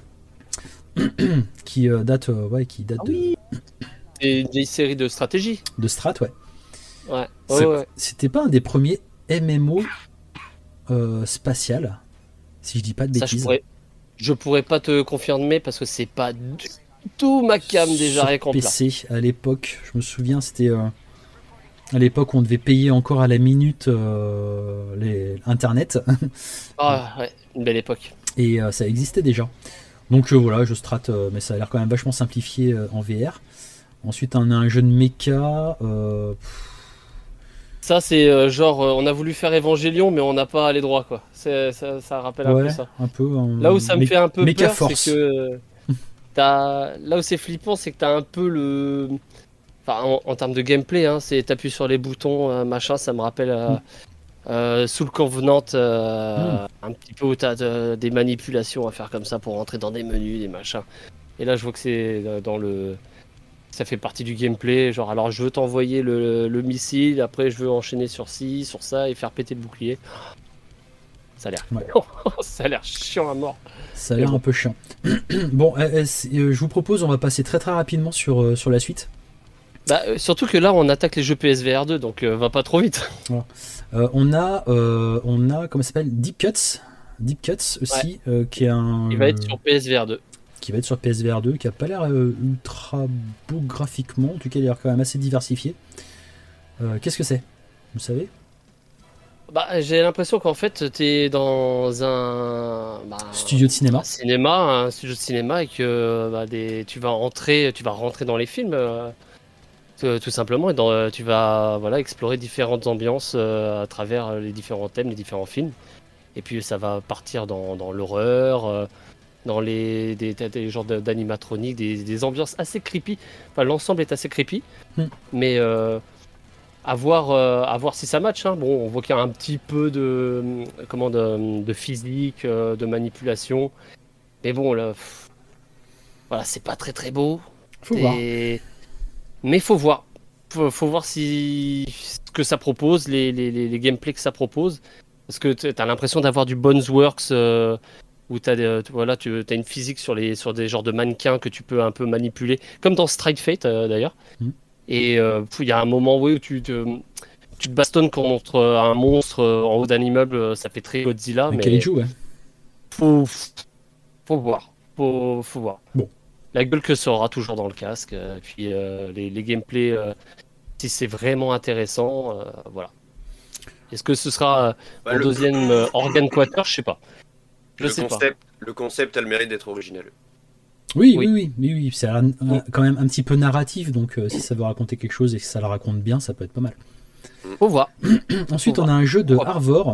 qui euh, date, euh, ouais, qui date Ah oui. C'est une vieille série de stratégie. de, de Strat, ouais. Ouais. C'est- Ouais, ouais. C'était pas un des premiers M M O euh, spatial, si je dis pas de Ça, je bêtises. pourrais, je pourrais pas te confirmer parce que c'est pas du tout ma cam déjà Sur rien qu'en P plat. C à l'époque, je me souviens, c'était euh, à l'époque on devait payer encore à la minute euh, les internet Ah ouais, une belle époque. et euh, ça existait déjà. Donc euh, voilà, je strat, euh, mais ça a l'air quand même vachement simplifié euh, en V R. Ensuite, on a un jeu de mecha. euh, pff, Ça, c'est euh, genre, euh, on a voulu faire Evangelion, mais on n'a pas allé droit, quoi. C'est- Ça, ça rappelle un ouais, peu ça. un peu. un- Là où ça me mé- fait un peu Mecha peur, Force. c'est que t'as... là où c'est flippant, c'est que t'as un peu le, enfin, en, en termes de gameplay, hein, c'est t'appuies sur les boutons, euh, machin, ça me rappelle euh, Mm. Euh, sous le Covenant, euh, mmh. un petit peu où tu as des manipulations à faire comme ça pour rentrer dans des menus, des machins. Et là, je vois que c'est dans le. Ça fait partie du gameplay. Genre, alors je veux t'envoyer le, le missile, après je veux enchaîner sur ci, sur ça et faire péter le bouclier. Ça a l'air. Ouais. Ça a l'air chiant à mort. Ça a l'air bon. un peu chiant. Bon, euh, je vous propose, on va passer très très rapidement sur, euh, sur la suite. Bah, euh, surtout que là, on attaque les jeux P S V R deux, donc euh, va pas trop vite. Voilà. Euh, on a, euh, on a, comment ça s'appelle, Deep Cuts, Deep Cuts aussi, ouais. euh, qui est un. Il va être sur P S V R deux. Qui va être sur P S V R deux, qui a pas l'air euh, ultra beau graphiquement, en tout cas, il a l'air quand même assez diversifié. Euh, qu'est-ce que c'est ? Vous savez ? Bah, j'ai l'impression qu'en fait, tu es dans un bah, studio de cinéma. Un cinéma, un studio de cinéma, et que bah, des, tu vas entrer, tu vas rentrer dans les films. Euh, tout simplement, et dans, tu vas voilà, explorer différentes ambiances euh, à travers les différents thèmes, les différents films. Et puis ça va partir dans, dans l'horreur, euh, dans les des, des, des genres d'animatroniques, des, des ambiances assez creepy. Enfin, l'ensemble est assez creepy, mm. mais euh, à, voir, euh, à voir si ça match. Hein. Bon, on voit qu'il y a un petit peu de, comment, de, de physique, euh, de manipulation. Mais bon, là, pff, voilà, c'est pas très très beau. Faut voir. Mais il faut voir. Faut, faut voir si ce que ça propose, les, les, les, les gameplays que ça propose. Parce que tu as l'impression d'avoir du Bonesworks euh, où tu as voilà, tu, as une physique sur, les, sur des genres de mannequins que tu peux un peu manipuler. Comme dans Strike Fate euh, d'ailleurs. Mm. Et il euh, y a un moment où tu te, tu te bastonnes contre un monstre en haut d'un immeuble. Ça fait très Godzilla. Un mais Kaiju, ouais. Faut, faut voir. Faut, faut voir. Bon. La gueule que ça aura toujours dans le casque, euh, puis euh, les, les gameplays, euh, si c'est vraiment intéressant, euh, voilà. Est-ce que ce sera euh, bah, un le... deuxième euh, Organ Quater? Je sais pas. Je le, sais concept, pas. Le concept a le mérite d'être original. Oui, oui, oui, oui, oui. C'est un, un, quand même un petit peu narratif, donc euh, si ça veut raconter quelque chose et que ça le raconte bien, ça peut être pas mal. Faut voir. Ensuite, Faut on voir. a un jeu de Arvor,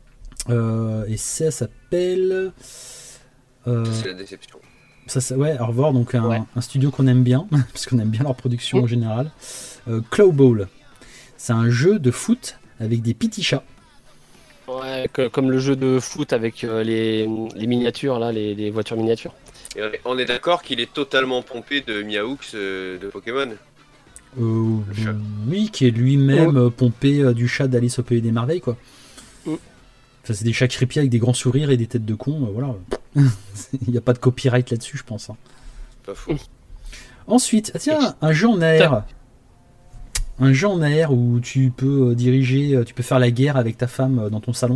euh, et ça s'appelle... Euh... C'est la déception. Ça, ça, ouais, Arvor, donc un, ouais. un studio qu'on aime bien, parce qu'on aime bien leur production mmh. en général. Euh, Clawball, c'est un jeu de foot avec des petits chats. Ouais, que, comme le jeu de foot avec euh, les, les miniatures, là, les, les voitures miniatures. Et on est d'accord qu'il est totalement pompé de Miaoux euh, de Pokémon. Euh, oui, qui est lui-même oh. pompé euh, du chat d'Alice au Pays des Merveilles, quoi. Oh. Enfin, c'est des chats creepy avec des grands sourires et des têtes de cons, euh, voilà. Il n'y a pas de copyright là-dessus, je pense. Hein. Pas faux. Ensuite, ah tiens, un jeu en A R. Un jeu en A R où tu peux euh, diriger, euh, tu peux faire la guerre avec ta femme euh, dans ton salon.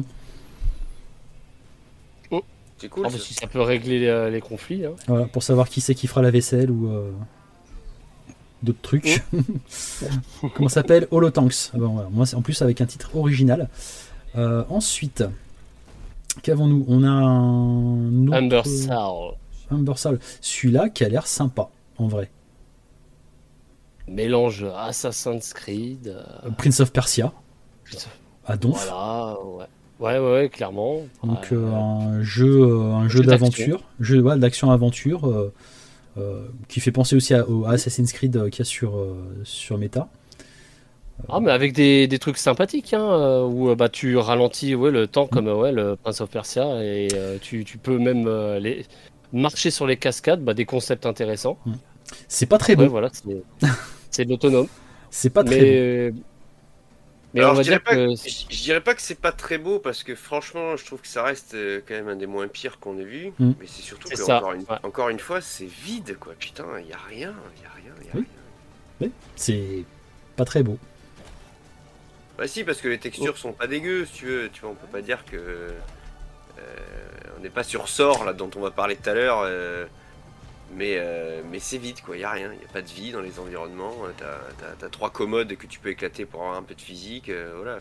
Oh. C'est cool. Ah, ça. Si ça peut régler les, les conflits. Hein. Voilà, pour savoir qui c'est qui fera la vaisselle ou euh, d'autres trucs. Oh. Comment ça s'appelle? Holotanks. Ah ben, voilà. Moi, en plus, avec un titre original. Euh, ensuite, qu'avons-nous? On a un autre... Humbersal. Humbersal. Celui-là qui a l'air sympa, en vrai. Mélange Assassin's Creed. Euh... Prince of Persia. À Donf. Voilà, ouais. Ouais, ouais, ouais, clairement. Donc ouais, euh, un jeu, euh, un jeu, jeu d'aventure, jeu ouais, d'action-aventure, euh, euh, qui fait penser aussi à, au Assassin's Creed qu'il y a sur, euh, sur Meta. Ah, mais avec des, des trucs sympathiques, hein, où bah, tu ralentis ouais, le temps comme ouais, le Prince of Persia, et euh, tu, tu peux même euh, les... marcher sur les cascades, bah, des concepts intéressants. C'est pas très beau. Ouais, voilà, c'est... c'est de l'autonome. C'est pas très mais... beau. Mais Alors, on va je, dirais dire pas que... que, je dirais pas que c'est pas très beau, parce que franchement, je trouve que ça reste quand même un des moins pires qu'on ait vu. Mm. Mais c'est surtout c'est que, ça, encore, une, ouais. encore une fois, c'est vide, quoi. Putain, il y a rien, il y a rien, il y a oui. rien. Oui, c'est pas très beau. Bah si, parce que les textures oh. sont pas dégueu, si tu veux. Tu vois, on peut pas dire que... Euh, on n'est pas sur Sort, là, dont on va parler tout à l'heure. Euh, mais euh, mais c'est vide, quoi. Il n'y a rien. Il n'y a pas de vie dans les environnements. T'as, t'as, t'as trois commodes que tu peux éclater pour avoir un peu de physique. Euh, voilà.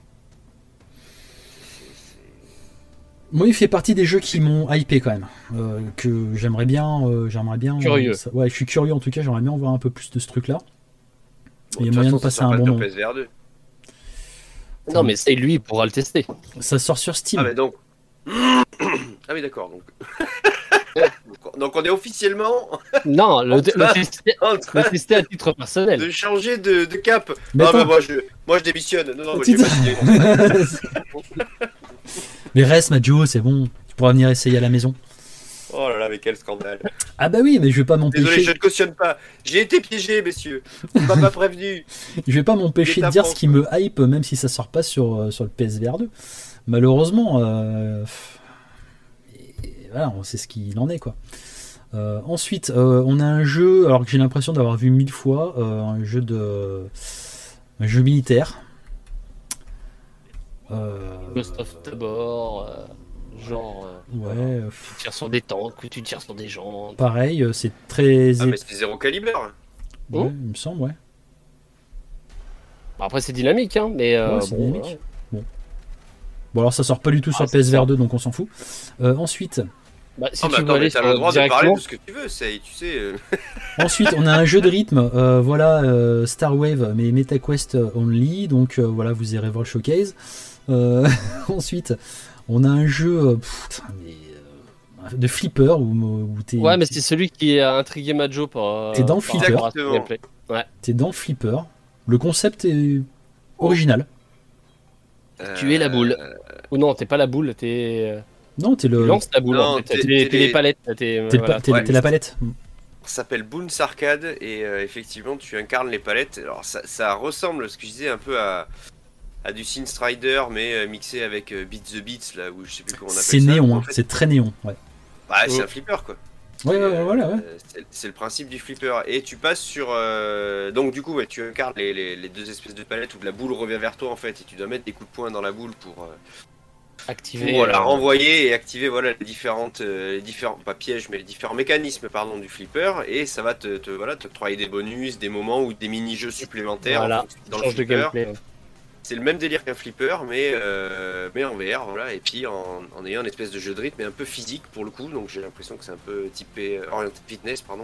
C'est, c'est... Moi, il fait partie des jeux qui m'ont hypé, quand même. Euh, que j'aimerais bien... Euh, j'aimerais bien curieux. Euh, ça, ouais, je suis curieux, en tout cas. J'aimerais bien en voir un peu plus de ce truc-là. Bon, il y a moyen de passer un bon moment. P S V R deux. Non, mais c'est lui, il pourra le tester. Ça sort sur Steam. Ah, mais donc... ah oui, d'accord. Donc... donc, donc on est officiellement Non, le, En le, train- tester, en le train tester à titre personnel. de changer de, de cap. Mais Ah attends. bah moi je, moi je démissionne. Non, non, moi, Tu j'ai te- pas signé. Mais reste, Majo, c'est bon. Tu pourras venir essayer à la maison. Oh là là, mais quel scandale. Ah bah oui, mais je vais pas Désolé, m'empêcher. je ne cautionne pas. J'ai été piégé, messieurs. On m'a pas prévenu. Je vais pas m'empêcher de Guet-apens, dire ce qui me hype, même si ça sort pas sur, euh, sur le P S V R deux. Malheureusement, euh, et voilà, on sait ce qu'il en est, quoi. Euh, ensuite, euh, on a un jeu, alors que j'ai l'impression d'avoir vu mille fois, euh, un jeu de, un jeu militaire. Euh, Ghost of Tabor, euh, genre, euh, ouais, voilà. euh, Tu tires sur des tanks ou tu tires sur des gens. pareil, euh, c'est très, Ah mais c'est zéro calibre. ouais, Oh. il me semble, ouais. Bon, après, c'est dynamique, hein, mais. euh, Ouais, c'est bon, dynamique. ouais. Bon, alors ça sort pas du tout Ah, sur le c'est P S V R ça. deux, donc on s'en fout. Euh, ensuite, Bah, si Ah mais tu veux attends, mais aller t'as sur- le droit de parler directement. de ce que tu veux, c'est, tu sais. euh, Ensuite, on a un jeu de rythme, euh, voilà, euh, Star Wave, mais MetaQuest only, donc euh, voilà, vous irez voir le showcase. Euh, ensuite, on a un jeu euh, pff, putain, mais, euh, de flipper où, où t'es, Ouais, mais c'est celui qui a intrigué Majo par. euh, T'es dans le par flipper. rapport à son Exactement. gameplay. t'es dans le flipper. Le concept est original. Tu es la boule. euh, Ou non, t'es pas la boule, t'es. euh, Non, t'es Tu le, lances la boule Non, en fait. t'es- T'es les- t'es t'es les les- palettes. T'es t'es le voilà. pa- t'es- ouais. t'es la palette. Ça s'appelle Boons Arcade et euh, effectivement tu incarnes les palettes. Alors ça, ça ressemble, ce que je disais, un peu à, à du Sin Strider mais euh, mixé avec euh, Beat the Beats là où je sais plus comment on appelle C'est ça. néon, En hein, fait, c'est très néon. Ouais, bah, c'est Ouais. un flipper quoi. ouais, ouais, ouais, Euh, voilà, ouais. c'est- C'est le principe du flipper. Et tu passes sur. euh, Donc, du coup, ouais, tu incarnes les, les- les deux espèces de palettes où la boule revient vers toi en fait. Et tu dois mettre des coups de poing dans la boule pour, euh, Activé. pour la euh, renvoyer et activer voilà, les différentes. euh, les différents, pas pièges, mais les différents mécanismes pardon, du flipper. Et ça va te, te, voilà, t'octroyer des bonus, des moments ou des mini-jeux supplémentaires. Voilà, en fonction- dans le change de flipper. gameplay. C'est le même délire qu'un flipper, mais, euh, mais en V R, voilà, et puis en, en ayant une espèce de jeu de rythme, mais un peu physique pour le coup, donc j'ai l'impression que c'est un peu typé, euh, orienté fitness, pardon.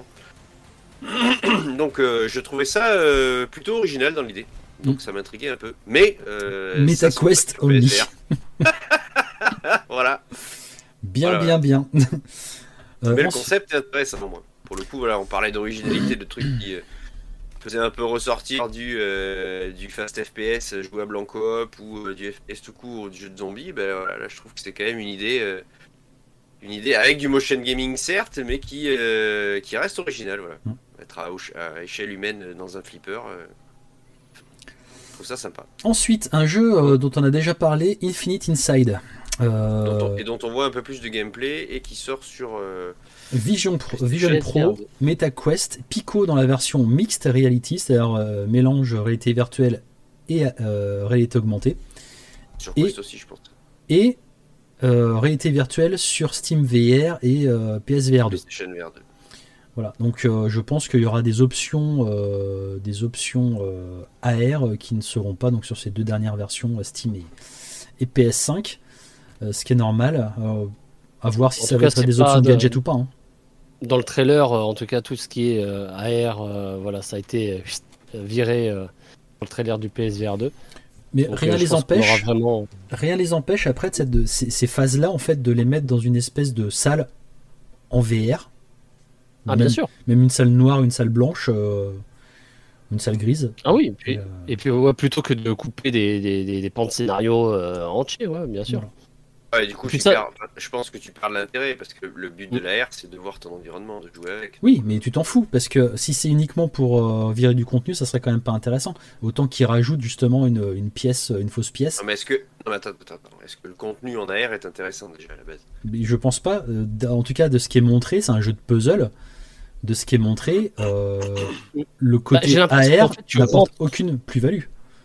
Donc euh, je trouvais ça euh, plutôt original dans l'idée, donc Mm. ça m'intriguait un peu. Mais euh, MetaQuest ça sort pas sur only. P S V R. Voilà, Bien, Voilà, bien, bien. Euh, mais le ensuite- concept est intéressant, moi. Pour le coup, voilà, on parlait d'originalité, de trucs qui euh, faisaient un peu ressortir du, euh, du fast F P S jouable en coop ou euh, du F P S tout court ou du jeu de zombies. Ben voilà, là, je trouve que c'est quand même une idée, euh, une idée avec du motion gaming certes, mais qui, euh, qui reste original. Voilà. Mm. Être à, ouch- à échelle humaine dans un flipper, euh, je trouve ça sympa. Ensuite, un jeu euh, dont on a déjà parlé, Infinite Inside. Euh, Dont on- et dont on voit un peu plus de gameplay et qui sort sur. euh, Vision Pro, P S Vision V R. Pro, MetaQuest, Pico dans la version Mixed Reality, c'est-à-dire euh, mélange réalité virtuelle et euh, réalité augmentée, sur Et- Quest aussi, je pense. et euh, réalité virtuelle sur Steam V R et euh, P S V R deux. PlayStation V R deux. Voilà, donc euh, je pense qu'il y aura des options, euh, des options euh, A R euh, qui ne seront pas donc sur ces deux dernières versions euh, Steam et, et P S cinq, euh, ce qui est normal. Euh, à voir si En ça tout va cas, être c'est des pas options de- gadget ou pas. Hein. Dans le trailer, euh, en tout cas, tout ce qui est euh, A R, euh, voilà, ça a été euh, viré euh, dans le trailer du P S V R deux. Mais Donc, rien euh, je les pense qu'on aura empêche. Vraiment... Rien les empêche après de cette- de ces, ces phases-là en fait de les mettre dans une espèce de salle en V R. Ah, même, bien sûr. même une salle noire, une salle blanche, euh, une salle grise. Ah oui, et puis, Et, euh, et puis ouais, plutôt que de couper des, des, des, des pans de scénario euh, entiers, ouais, bien sûr. Voilà. Ouais, du coup, Puis tu ça- perds- enfin, je pense que tu perds l'intérêt parce que le but de l'A R, c'est de voir ton environnement, de jouer avec. Oui, mais tu t'en fous parce que si c'est uniquement pour euh, virer du contenu, ça serait quand même pas intéressant. Autant qu'ils rajoutent justement une, une pièce, une fausse pièce. Non, mais est-ce que. Non, mais attends, attends, attends. Est-ce que le contenu en A R est intéressant déjà à la base? Mais je pense pas. euh, d- en tout cas, de ce qui est montré, c'est un jeu de puzzle. De ce qui est montré, euh, le côté j'ai A l'impression qu'en R fait, tu n'apporte rentres- aucune plus-value.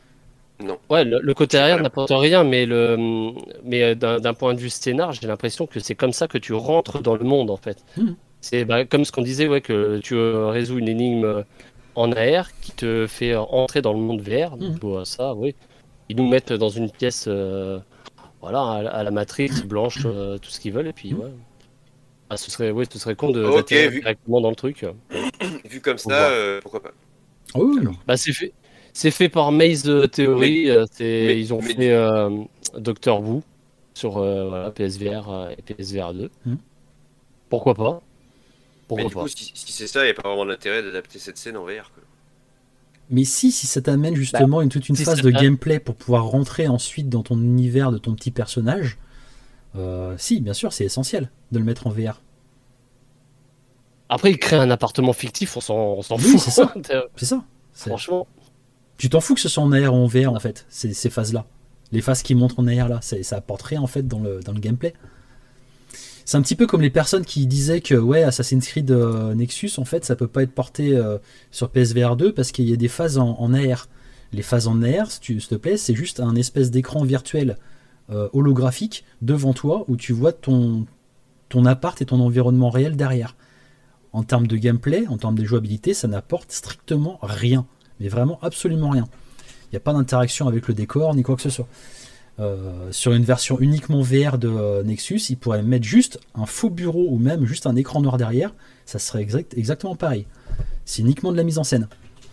Ouais, le, le côté C'est arrière pas- n'apporte rien, mais, le, mais euh, d'un d'un point de vue scénar, j'ai l'impression que c'est comme ça que tu rentres dans le monde, en fait. Mhm. C'est bah, comme ce qu'on disait, ouais, que tu euh, résous une énigme en A R qui te fait euh, entrer dans le monde V R. Donc, Mhm. tu vois ça, oui. Ils nous mettent dans une pièce, euh, voilà, à, la- à la Matrix, blanche, euh, tout ce qu'ils veulent, et puis, Mhm. ouais. Ah, ce serait, ouais, ce serait con de Ok, d'atterrir vu- directement dans le truc. Vu comme Faut voir. ça, euh, pourquoi pas? Oh, oui, non. Bah, c'est fait, c'est fait par Maze Theory. euh, c'est, mais- ils ont mais- fait euh, Doctor Who sur euh, voilà, P S V R euh, et P S V R deux. Mhm. Pourquoi pas? Pourquoi Mais du pas coup, si, si c'est ça, il n'y a pas vraiment d'intérêt d'adapter cette scène en V R. Quoi. Mais si, si ça t'amène justement une, toute une si phase ça de t'a- gameplay pour pouvoir rentrer ensuite dans ton univers de ton petit personnage, euh, si, bien sûr, c'est essentiel de le mettre en V R. Après, il crée un appartement fictif, on s'en, on s'en Oui, fout. c'est ça. C'est ça. C'est- Franchement. Tu t'en fous que ce soit en A R ou en V R en fait, ces, ces phases-là. Les phases qui montrent en A R là, c'est- ça apporte rien en fait dans le, dans le gameplay. C'est un petit peu comme les personnes qui disaient que ouais, Assassin's Creed euh, Nexus en fait ça peut pas être porté euh, sur P S V R deux parce qu'il y a des phases en, en A R. Les phases en A R, si tu s'il te plaît, c'est juste un espèce d'écran virtuel euh, holographique devant toi où tu vois ton, ton appart et ton environnement réel derrière. En termes de gameplay, en termes de jouabilité, ça n'apporte strictement rien. Mais vraiment absolument rien. Il n'y a pas d'interaction avec le décor ni quoi que ce soit. Euh, sur une version uniquement V R de euh, Nexus, ils pourraient mettre juste un faux bureau ou même juste un écran noir derrière, ça serait exact, exactement pareil. C'est uniquement de la mise en scène.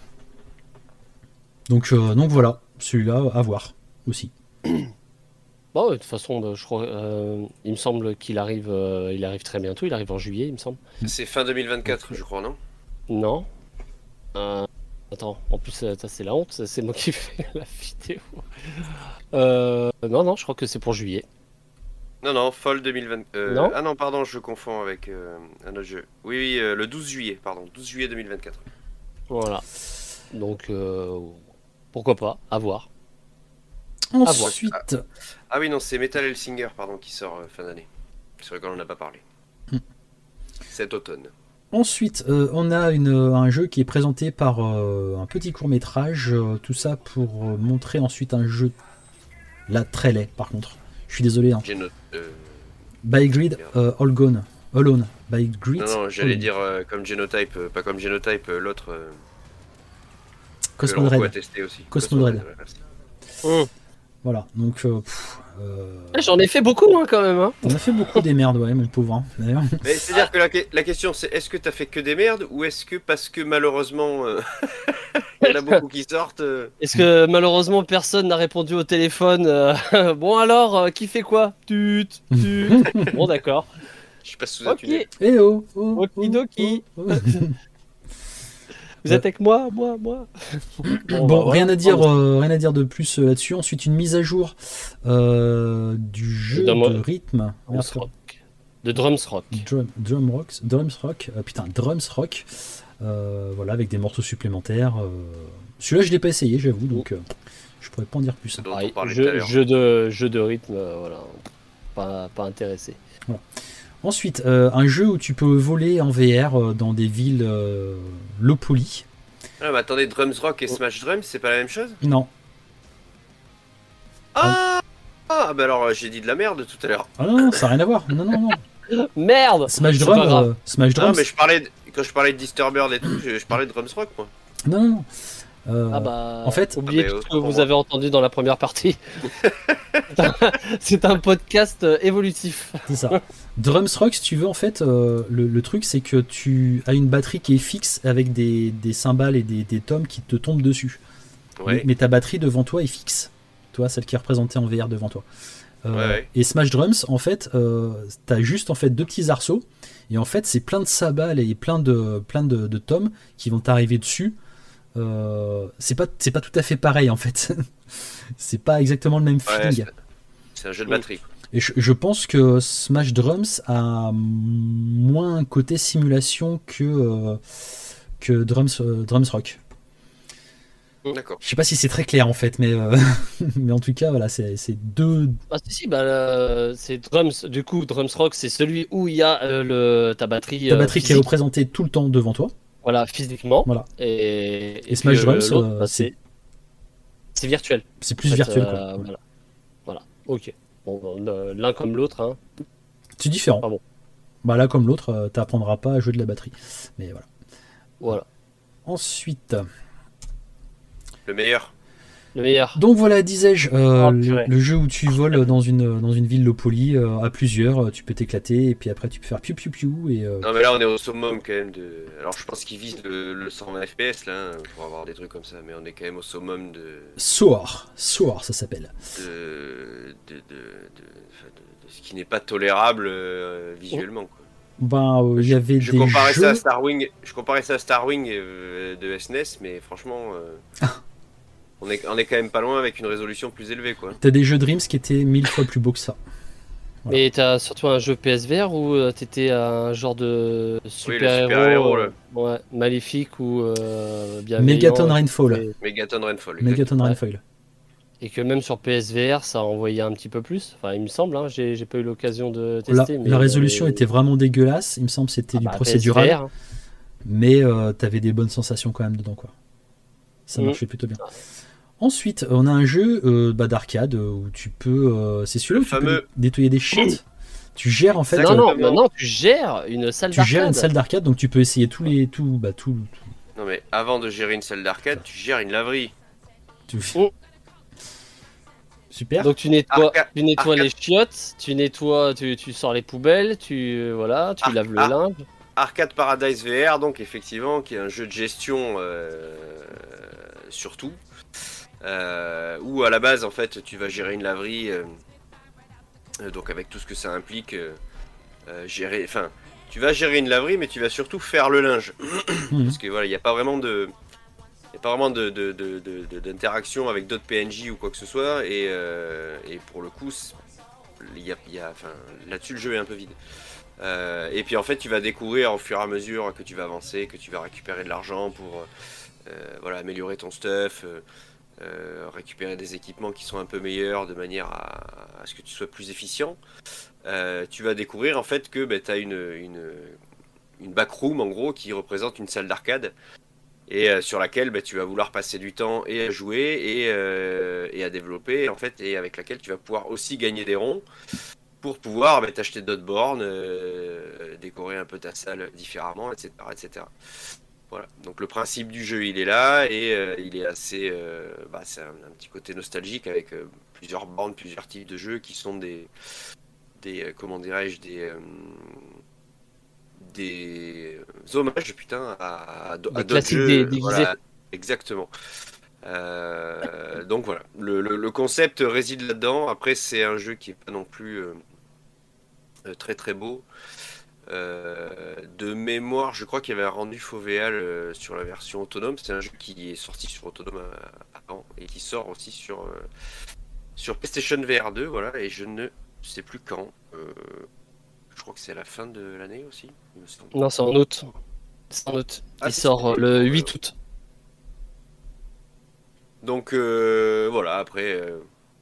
Donc, euh, donc voilà, celui-là à voir aussi. Bon, de toute façon, je crois, euh, il me semble qu'il arrive, euh, il arrive très bientôt. Il arrive en juillet, il me semble. C'est fin deux mille vingt-quatre, je crois, non? Non. Euh, attends, en plus, ça, c'est la honte. C'est moi qui fais la vidéo. Euh, non, non, je crois que c'est pour juillet. Non, non, Fall deux mille vingt. euh, Non. Ah non, pardon, je confonds avec euh, un autre jeu. Oui, oui, euh, le douze juillet, pardon, douze juillet deux mille vingt-quatre. Voilà. Donc, euh, pourquoi pas, à voir. Ensuite, Ah oui, non, c'est Metal Hellsinger, pardon, qui sort euh, fin d'année. Sur lequel on n'a pas parlé. Hmm. Cet automne. ensuite euh, on a une, un jeu qui est présenté par euh, un petit court métrage, euh, tout ça pour euh, montrer ensuite un jeu là très laid par contre. Je suis désolé. Hein. Geno- euh, By Grid, euh, All Gone, Alone. By Grid. Non, non, j'allais Alone. dire euh, comme Genotype, euh, pas comme Genotype, euh, l'autre. Euh, que Cosmod Rocco a Red. testé aussi. Cosmod Red. ouais, merci. Hum. Voilà, donc euh, pff, euh, J'en ai fait beaucoup, hein, quand même. Hein. on a fait beaucoup des merdes, ouais, mon pauvre. Hein, d'ailleurs. Mais c'est-à-dire que la, que- la question c'est est-ce que t'as fait que des merdes ou est-ce que parce que malheureusement euh, il y en a beaucoup qui sortent euh, Est-ce que malheureusement personne n'a répondu au téléphone euh, Bon alors, euh, qui fait quoi Tut, tut. Bon d'accord. je sais pas si vous êtes Ok. une... Eh oh, oh, Okidoki. oh, oh. Vous êtes avec moi, moi, moi. Bon, bah, voilà. rien à dire, euh, rien à dire de plus euh, là-dessus. Ensuite, une mise à jour euh, du jeu Drum- de rythme. Drums Rock. De Drums Rock. Drum, drum rocks, drums rock, euh, putain, drums rock. Euh, voilà, avec des morceaux supplémentaires. euh. Celui-là, je l'ai pas essayé, j'avoue, donc euh, je pourrais pas en dire plus. dont Pareil, on parlait tout à jeu, l'heure. jeu de jeu de rythme, euh, voilà. Pas, pas intéressé. Ensuite, euh, un jeu où tu peux voler en V R euh, dans des villes euh, low poly. Ah mais attendez, Drums Rock et Smash Drums c'est pas la même chose? Non. Ah Ah bah alors euh, j'ai dit de la merde tout à l'heure. Ah non, non, ça n'a rien à voir. Non, non, non. Merde. Smash C'est Drum, pas grave. euh, Smash Ah Drums. mais je parlais de... quand je parlais de Disturbed et tout, je, je parlais de Drums Rock moi. Non, non, non. Euh, Ah bah, en fait- oubliez Ah bah, tout ce autant que pour vous moi. avez entendu dans la première partie. C'est un podcast euh, évolutif. C'est ça. Drums Rock, si tu veux, en fait, euh, le, le truc, c'est que tu as une batterie qui est fixe avec des, des cymbales et des, des tomes qui te tombent dessus. Ouais. Mais, mais ta batterie devant toi est fixe. Toi, celle qui est représentée en V R devant toi. Euh, Ouais, ouais. Et Smash Drums, en fait, euh, t'as juste en fait deux petits arceaux. Et en fait, c'est plein de cymbales et plein de, plein de, de tomes qui vont t'arriver dessus. Euh, c'est pas, c'est pas tout à fait pareil, en fait. C'est pas exactement le même Ouais, feeling. c'est- c'est un jeu de batterie. Et je, je pense que Smash Drums a moins un côté simulation que, euh, que Drums, euh, Drums Rock. D'accord. Je sais pas si c'est très clair en fait, mais, euh, mais en tout cas, voilà, c'est c'est deux. Ah si si, bah euh, c'est Drums. Du coup, Drums Rock, c'est celui où il y a euh, le ta batterie. Ta euh, batterie qui est physique. représentée tout le temps devant toi. Voilà, physiquement. Voilà. Et, Et Smash puis, euh, Drums, l'autre, euh, bah, c'est- c'est c'est virtuel. C'est plus En fait, virtuel. euh, Quoi. Voilà. Voilà. Ok. Bon, euh, l'un comme l'autre. Hein. C'est différent. Ah bon. Bah là, comme l'autre, euh, t'apprendras pas à jouer de la batterie. Mais voilà. Voilà. Ensuite. Le meilleur. Le meilleur. Donc voilà, disais-je, euh, Oh, le, purée. le jeu où tu voles dans une, dans une ville low poly euh, à plusieurs, euh, tu peux t'éclater et puis après tu peux faire piou piou piou et euh, Non mais là on est au summum quand même de... Alors je pense qu'ils visent le, le cent vingt F P S là, hein, pour avoir des trucs comme ça, mais on est quand même au summum de... Soar, Soar ça s'appelle. de... de, de, de- enfin, de- de ce qui n'est pas tolérable euh, visuellement quoi. Ben, euh, il y avait Je des comparais jeux. ça à Starwing, je comparais ça à Starwing euh, de S N E S, mais franchement, euh, on est, on est quand même pas loin avec une résolution plus élevée, quoi. T'as des jeux Dreams qui étaient mille fois plus beaux que ça. Voilà. Mais t'as surtout un jeu P S V R ou euh, t'étais un genre de Oui, le super-héros super-héros, euh, là. ouais, maléfique ou euh, bienveillant Megaton et- Rainfall. et- Megaton Rainfall. Megaton exactement. Rainfall. Et que même sur P S V R, ça envoyait un petit peu plus. Enfin, il me semble, hein, j'ai j'ai pas eu l'occasion de La, tester. mais la résolution mais- était vraiment dégueulasse. Il me semble que c'était Ah du bah, procédural. P S V R, hein. Mais euh, t'avais des bonnes sensations quand même dedans, quoi. Ça Mm. marchait plutôt bien. Ensuite, on a un jeu euh, bah, d'arcade euh, où tu peux. euh, c'est celui-là où Le tu peux fameux- dé- nettoyer des shit. Tu gères en fait. Non, euh, non, Exactement. maintenant tu gères une salle tu gères une d'arcade. salle d'arcade, donc tu peux essayer tous les. Tout, bah, tout, tout- Non mais avant de gérer une salle d'arcade, tu gères une laverie. tu- Mm. Super. Donc tu nettoies, Arca- tu nettoies arcade. les chiottes, tu nettoies, tu, tu sors les poubelles, tu euh, voilà, tu Ar- laves le ar- linge. Arcade Paradise V R, donc effectivement, qui est un jeu de gestion euh, surtout, euh, où à la base en fait tu vas gérer une laverie, euh, euh, donc avec tout ce que ça implique, euh, euh, gérer, enfin, tu vas gérer une laverie, mais tu vas surtout faire le linge, Mhm. parce que voilà, il n'y a pas vraiment de, il y a pas vraiment de, de- de- de- de- d'interaction avec d'autres P N J ou quoi que ce soit, et, euh, et pour le coup, c'est- il y a, il y a- enfin, là-dessus le jeu est un peu vide. Euh, et puis en fait tu vas découvrir au fur et à mesure que tu vas avancer, que tu vas récupérer de l'argent pour euh, voilà, améliorer ton stuff, euh, euh, récupérer des équipements qui sont un peu meilleurs de manière à, à ce que tu sois plus efficient. Euh, tu vas découvrir en fait que bah, tu as une, une, une backroom en gros qui représente une salle d'arcade et euh, sur laquelle bah, tu vas vouloir passer du temps et à jouer et, euh, et à développer en fait, et avec laquelle tu vas pouvoir aussi gagner des ronds pour pouvoir bah, t'acheter d'autres bornes, euh, décorer un peu ta salle différemment, et cetera, et cetera. Voilà. Donc le principe du jeu, il est là et euh, il est assez, euh, bah, c'est un, un petit côté nostalgique avec euh, plusieurs bornes, plusieurs types de jeux qui sont des, des, euh, comment dirais-je, des, euh, des hommages, putain, à, à, Des à d'autres classiques jeux. dé- déguisés. Voilà, exactement. Euh, donc voilà, le, le- le concept réside là-dedans. Après, c'est un jeu qui est pas non plus euh, euh, très très beau. Euh, de mémoire, je crois qu'il y avait un rendu Foveal euh, sur la version autonome. C'est un jeu qui est sorti sur autonome euh, avant et qui sort aussi sur euh, sur PlayStation V R deux. Voilà, et je ne sais plus quand. Euh, je crois que c'est à la fin de l'année aussi, il me semble. Non, c'est en août. C'est en août. Ah, Il c'est- sort euh, le huit août. Donc euh, voilà, après, euh,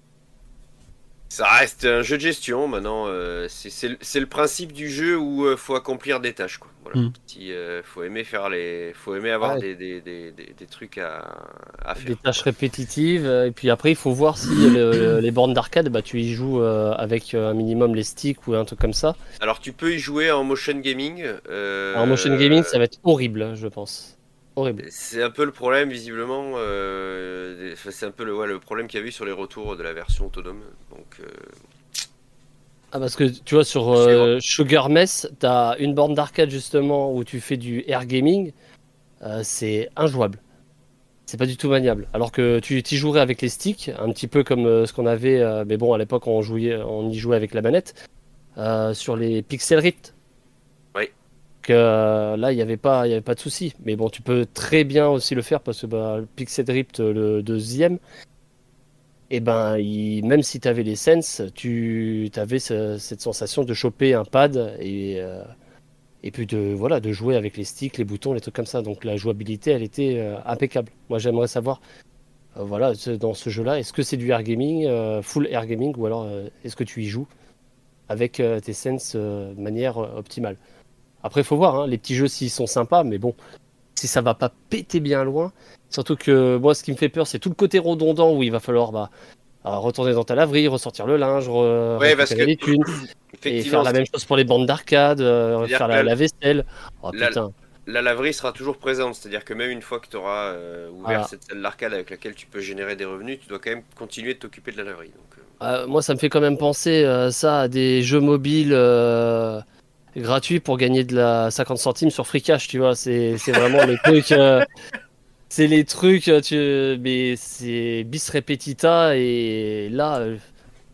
ça reste un jeu de gestion. Maintenant, euh, c'est c'est le c'est le principe du jeu où il faut accomplir des tâches, quoi. Voilà. Mm. Si, euh, faut aimer faire les, faut aimer avoir Ouais. des, des, des, des, des trucs à, à faire. Des tâches répétitives. euh, Et puis après, il faut voir si le- le- les bornes d'arcade, bah, tu y joues euh, avec euh, un minimum les sticks ou un truc comme ça. Alors tu peux y jouer en motion gaming. euh, En motion gaming, ça va être horrible, je pense. Horrible. C'est un peu le problème, visiblement. euh, des- enfin, c'est un peu le, ouais, le problème qu'il y a eu sur les retours de la version autonome. Donc, euh, Ah, parce que tu vois, sur euh, Sugar Mess, t'as une borne d'arcade justement où tu fais du air gaming. euh, c'est injouable. C'est pas du tout maniable. Alors que tu y jouerais avec les sticks, un petit peu comme euh, ce qu'on avait. euh, mais bon, à l'époque, on, jouait, on y jouait avec la manette. euh, sur les Pixel Rift. Oui. Que euh, là, il n'y avait, pas- il y avait pas de souci. Mais bon, tu peux très bien aussi le faire parce que bah, le Pixel Rift, le deuxième. Et ben, il- même si tu avais les Sense, tu avais cette sensation de choper un pad et, euh, et puis de, voilà, de jouer avec les sticks, les boutons, les trucs comme ça. Donc la jouabilité, elle était euh, impeccable. Moi, j'aimerais savoir, euh, voilà, ce- dans ce jeu-là, est-ce que c'est du air gaming, euh, full air gaming, ou alors euh, est-ce que tu y joues avec euh, tes Sense euh, de manière euh, optimale. Après, il faut voir, hein, les petits jeux, s'ils sont sympas, mais bon, si ça va pas péter bien loin. Surtout que moi, ce qui me fait peur, c'est tout le côté redondant où il va falloir bah, euh, retourner dans ta laverie, ressortir le linge, re- Ouais, parce récupérer que- les thunes, et effectivement, faire la même chose pour les bandes d'arcade, euh, C'est-à-dire faire que la, la- la vaisselle. Oh la- putain. la laverie sera toujours présente. C'est-à-dire que même une fois que tu auras euh, ouvert Voilà. cette salle d'arcade avec laquelle tu peux générer des revenus, tu dois quand même continuer de t'occuper de la laverie. Donc, euh, Euh, moi, ça me fait quand même penser euh, ça à des jeux mobiles euh, gratuits pour gagner de la cinquante centimes sur Free Cash, tu vois. C'est c'est vraiment les trucs. euh, c'est les trucs, euh, tu, mais c'est bis repetita et là, euh,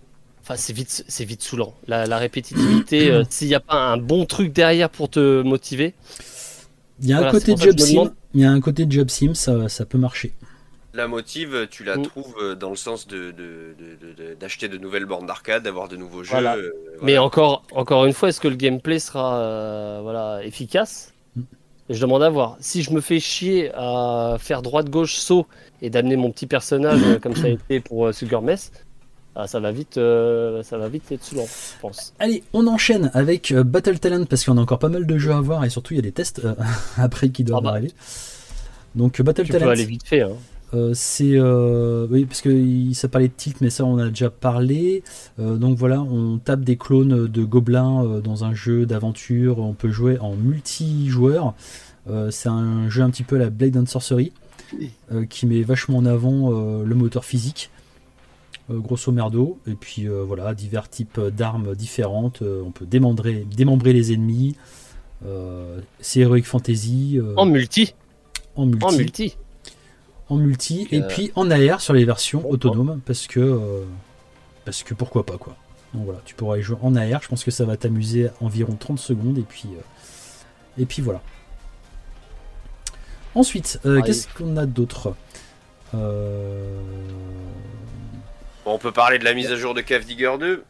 Enfin, c'est vite, c'est vite saoulant. La, la répétitivité, euh, s'il n'y a pas un bon truc derrière pour te motiver. Il y a Voilà, un côté c'est pour ça que job je me sim, demande- il y a un côté job sim, ça, ça peut marcher. La motive, tu la Mm. trouves dans le sens de, de- de- de- de- d'acheter de nouvelles bornes d'arcade, d'avoir de nouveaux jeux. Voilà. euh, Mais voilà. encore, encore une fois, est-ce que le gameplay sera euh, voilà, efficace? Mm. Je demande à voir. Si je me fais chier à faire droite-gauche saut et d'amener mon petit personnage euh, comme ça a été pour euh, Sugar Mess, ah, ça va vite, euh, ça va vite être saoulant, je pense. Allez, on enchaîne avec euh, Battle Talent parce qu'on a encore pas mal de jeux à voir et surtout il y a des tests euh, après qui doivent Ah bah. arriver. Donc Battle Tu Talent, peux aller vite fait. Hein. euh, c'est euh, oui parce que il- ça parlait de tilt mais ça on a déjà parlé. Euh, donc voilà, on tape des clones de gobelins euh, dans un jeu d'aventure. On peut jouer en multijoueur. Euh, c'est un jeu un petit peu à la Blade and Sorcery euh, qui met vachement en avant euh, le moteur physique. Euh, grosso merdo, et puis euh, voilà, divers types d'armes différentes, euh, on peut démembrer, démembrer les ennemis, euh, c'est Heroic Fantasy, euh, En multi, en multi, en multi. en multi, et Euh, puis en A R sur les versions bon, autonomes, parce que, euh, parce que pourquoi pas quoi. Donc voilà, tu pourras y jouer en A R, je pense que ça va t'amuser environ trente secondes, et puis, euh, et puis voilà. Ensuite, euh, Ah, qu'est-ce qu'on a d'autre euh... Bon, on peut parler de la mise à jour de Cave Digger deux,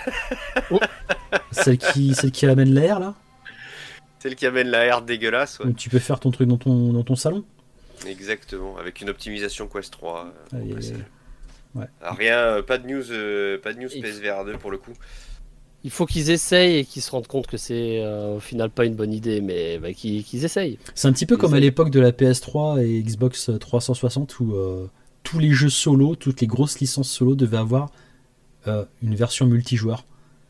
celle, qui, celle qui amène l'A R là. celle qui amène la R dégueulasse. Ouais. Donc tu peux faire ton truc dans ton, dans ton salon. Exactement, avec une optimisation Quest trois. euh, Aïe, ouais, aïe, c'est- aïe. Ouais. Ah, rien, euh, pas de news, euh, pas de news Il- P S V R deux pour le coup. Il faut qu'ils essayent et qu'ils se rendent compte que c'est euh, au final pas une bonne idée, mais bah, qu'ils qu'ils essayent. C'est un petit peu Ils comme à aiment. l'époque de la P S trois et Xbox trois cent soixante où euh, tous les jeux solo, toutes les grosses licences solo devaient avoir euh, une version multijoueur.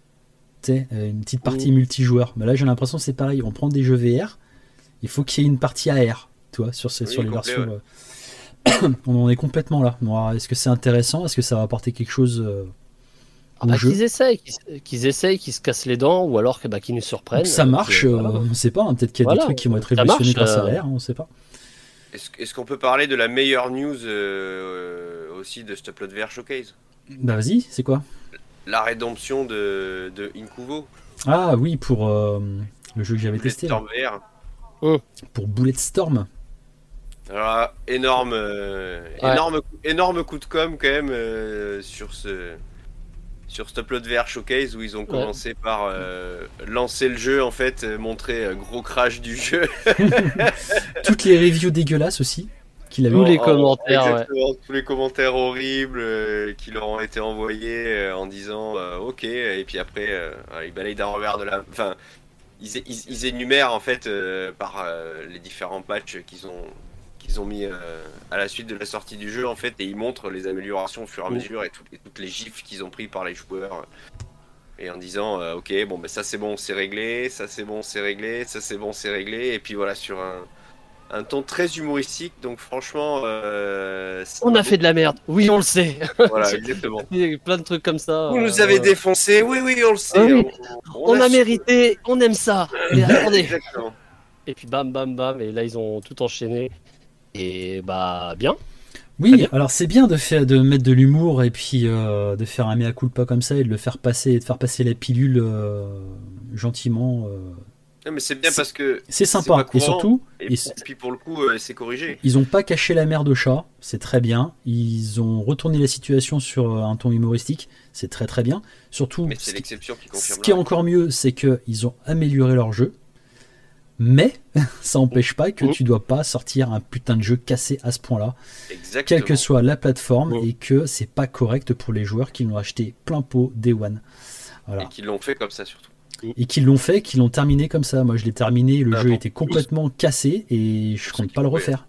Tu sais, euh, une petite partie Mmh. multijoueur. Mais là, j'ai l'impression que c'est pareil. On prend des jeux V R, il faut qu'il y ait une partie A R, tu vois, sur, ces, Oui, sur les complet, versions. euh, On en est complètement là. Bon, alors, est-ce que c'est intéressant? Est-ce que ça va apporter quelque chose euh, Ah au bah, jeu? qu'ils essayent, qu'ils qu'ils essayent, qu'ils se cassent les dents, ou alors que, bah, qu'ils nous surprennent. Que ça euh, marche, que, euh, voilà. on ne sait pas. hein, Peut-être qu'il y a Voilà, des trucs qui vont être ça révolutionnés marche, grâce à euh, l'A R, on ne sait pas. Est-ce, est-ce qu'on peut parler de la meilleure news euh, euh, aussi de cet Upload V R Showcase? Bah vas-y, c'est quoi? La rédemption de, de Incuvo, Ah oui, pour euh, le jeu que j'avais testé, là. Storm V R. Pour Bulletstorm. Alors, énorme, euh, Ouais. énorme, énorme coup de com' quand même euh, sur ce sur cet Upload V R Showcase où ils ont commencé par euh, lancer le jeu en fait, euh, montrer un gros crash du jeu. Toutes les reviews dégueulasses aussi qu'il avait. Tous les En- en- commentaires, ouais. exactement, tous les commentaires horribles euh, qui leur ont été envoyés euh, en disant euh, ok, et puis après euh, ils balayent d'un revers de la, enfin ils, é- ils, ils énumèrent en fait euh, par euh, les différents patchs qu'ils ont qu'ils ont mis euh, à la suite de la sortie du jeu en fait, et ils montrent les améliorations au fur et à Mm. mesure et, tout- et toutes les gifs qu'ils ont pris par les joueurs. Et en disant euh, ok, bon ben ça c'est bon, c'est réglé, ça c'est bon, c'est réglé, ça c'est bon, c'est réglé, et puis voilà, sur un, un ton très humoristique, donc franchement euh, ça On m'a a fait de la merde. Oui, on le sait. beaucoup- voilà, exactement. Il y a plein de trucs comme ça. Vous euh, nous avez voilà. défoncé, oui oui on le sait. Ah oui. on, On a su- mérité, on aime ça. Et attendez. Exactement. Et puis bam, bam, bam. Et là, ils ont tout enchaîné. Et bah, bien. Oui, Très bien. alors c'est bien de, faire, de mettre de l'humour et puis euh, de faire un mea culpa comme ça et de le faire passer, de faire passer la pilule euh, gentiment. euh. Non, mais c'est bien C'est- parce que C'est pas sympa. Et courant, surtout, et, ils, et puis pour le coup euh, c'est corrigé. ils ont pas caché la merde au chat, c'est très bien. Ils ont retourné la situation sur euh, un ton humoristique, c'est très très bien. Surtout, Mais ce c'est qui- l'exception qui Ce confirme. qui est la encore mieux, c'est qu'ils ont amélioré leur jeu. Mais ça n'empêche pas que Mhm. tu dois pas sortir un putain de jeu cassé à ce point-là, règle. Exactement. quelle que soit la plateforme, Mhm. et que c'est pas correct pour les joueurs qui l'ont acheté plein pot Day One. Et Voilà. qu'ils l'ont fait comme ça surtout. Et qui l'ont fait, qui l'ont terminé comme ça. Moi je l'ai terminé, le Ah, jeu bon. était complètement cassé et je Pour compte ceux pas qui le pouvaient. refaire.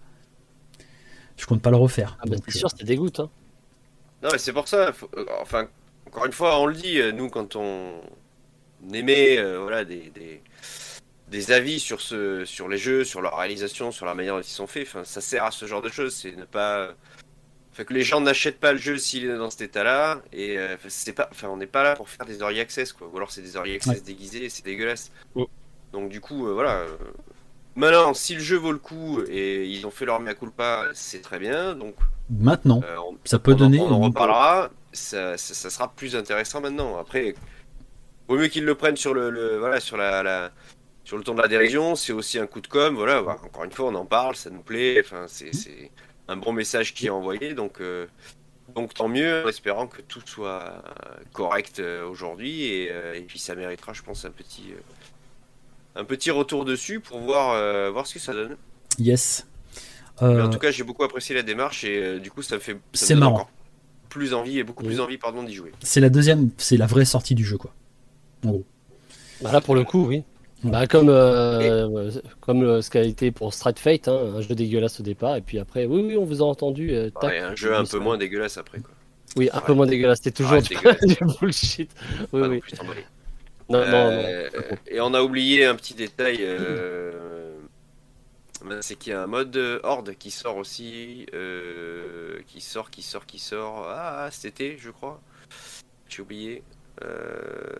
Je compte pas le refaire. Ah bah, Donc, c'est sûr, c'est dégoûte. Hein. Non mais c'est pour ça, faut- euh, enfin, encore une fois, on le dit, euh, nous quand on émet euh, voilà, des, des, des avis sur, ce, sur les jeux, sur leur réalisation, sur la manière dont ils sont faits, enfin, ça sert à ce genre de choses, c'est ne pas... Enfin, que les gens n'achètent pas le jeu s'il est dans cet état-là, et euh, enfin, c'est pas, enfin, on n'est pas là pour faire des early access, quoi, ou alors c'est des early access Ouais. déguisés, c'est dégueulasse. Oh. Donc du coup, euh, voilà... euh, Maintenant, si le jeu vaut le coup et ils ont fait leur mea culpa, c'est très bien. Donc, maintenant. Euh, on, ça peut on donner. En, on en une... reparlera. Ça, ça, ça sera plus intéressant maintenant. Après, vaut mieux qu'ils le prennent sur le, le voilà sur la, la sur le ton de la dérision. C'est aussi un coup de com. Voilà. Bah, encore une fois, on en parle, ça nous plaît. Enfin, c'est, c'est un bon message qui est envoyé. Donc, euh, donc tant mieux. En espérant que tout soit correct euh, aujourd'hui et, euh, et puis ça méritera, je pense, un petit euh, un petit retour dessus pour voir euh, voir ce que ça donne. Yes. Euh... Mais en Euh... tout cas, j'ai beaucoup apprécié la démarche et euh, du coup, ça me fait ça c'est me donne marrant. encore plus envie et beaucoup plus envie pardon d'y jouer. C'est la deuxième, c'est la vraie sortie du jeu quoi. En gros. Bah là pour le coup oui. Ouais. Bah comme euh, et... comme ce qu'a été pour Street Fight, hein, un jeu dégueulasse au départ et puis après oui oui on vous a entendu. Euh, tac, ouais, un jeu un peu moins dégueulasse après quoi. Oui un Arrête. peu moins dégueulasse. C'était toujours du, du bullshit. Oui ah, oui. Non, non, euh, non, non. Et on a oublié un petit détail. Euh... C'est qu'il y a un mode Horde qui sort aussi, euh, qui sort, qui sort, qui sort. Ah, cet été, je crois. J'ai oublié. Euh...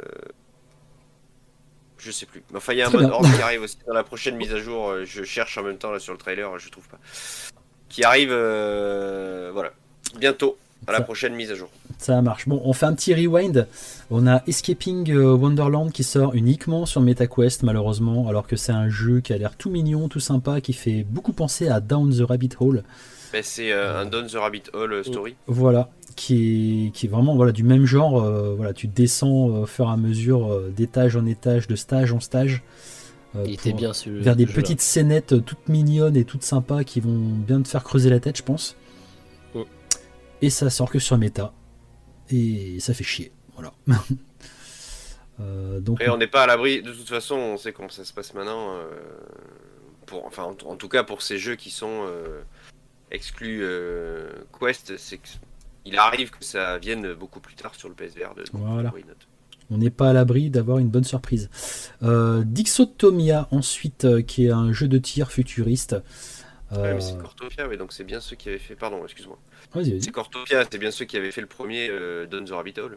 Je sais plus. Enfin, il y a un Très mode bien. Horde qui arrive aussi dans la prochaine mise à jour. Je cherche en même temps là sur le trailer, je trouve pas. Qui arrive, euh... voilà, bientôt à la Ça... prochaine mise à jour. Ça marche. Bon, on fait un petit rewind. On a Escaping Wonderland qui sort uniquement sur MetaQuest, malheureusement, alors que c'est un jeu qui a l'air tout mignon, tout sympa, qui fait beaucoup penser à Down the Rabbit Hole. Ben, c'est euh, un Down the Rabbit Hole story. Voilà, qui est, qui est vraiment voilà, du même genre. Euh, voilà, tu descends euh, au fur et à mesure euh, d'étage en étage, de stage en stage. Euh, Il était bien ce vers des ce petites scénettes toutes mignonnes et toutes sympas qui vont bien te faire creuser la tête, je pense. Mm. Et ça sort que sur Meta. Et ça fait chier, voilà. euh, donc et on n'est pas à l'abri, de toute façon, on sait comment ça se passe maintenant. Euh, pour, enfin, en, en tout cas pour ces jeux qui sont euh, exclus euh, Quest, c'est qu'il arrive que ça vienne beaucoup plus tard sur le P S V R deux. Voilà. On n'est pas à l'abri d'avoir une bonne surprise. Euh, Dixotomia ensuite, euh, qui est un jeu de tir futuriste. Euh... Ouais, mais c'est Cortopia, oui, donc c'est bien ceux qui avaient fait. Pardon, excuse-moi. Vas-y, vas-y. C'est Cortopia, c'est bien ceux qui avaient fait le premier euh, Down the Rabbit Hole.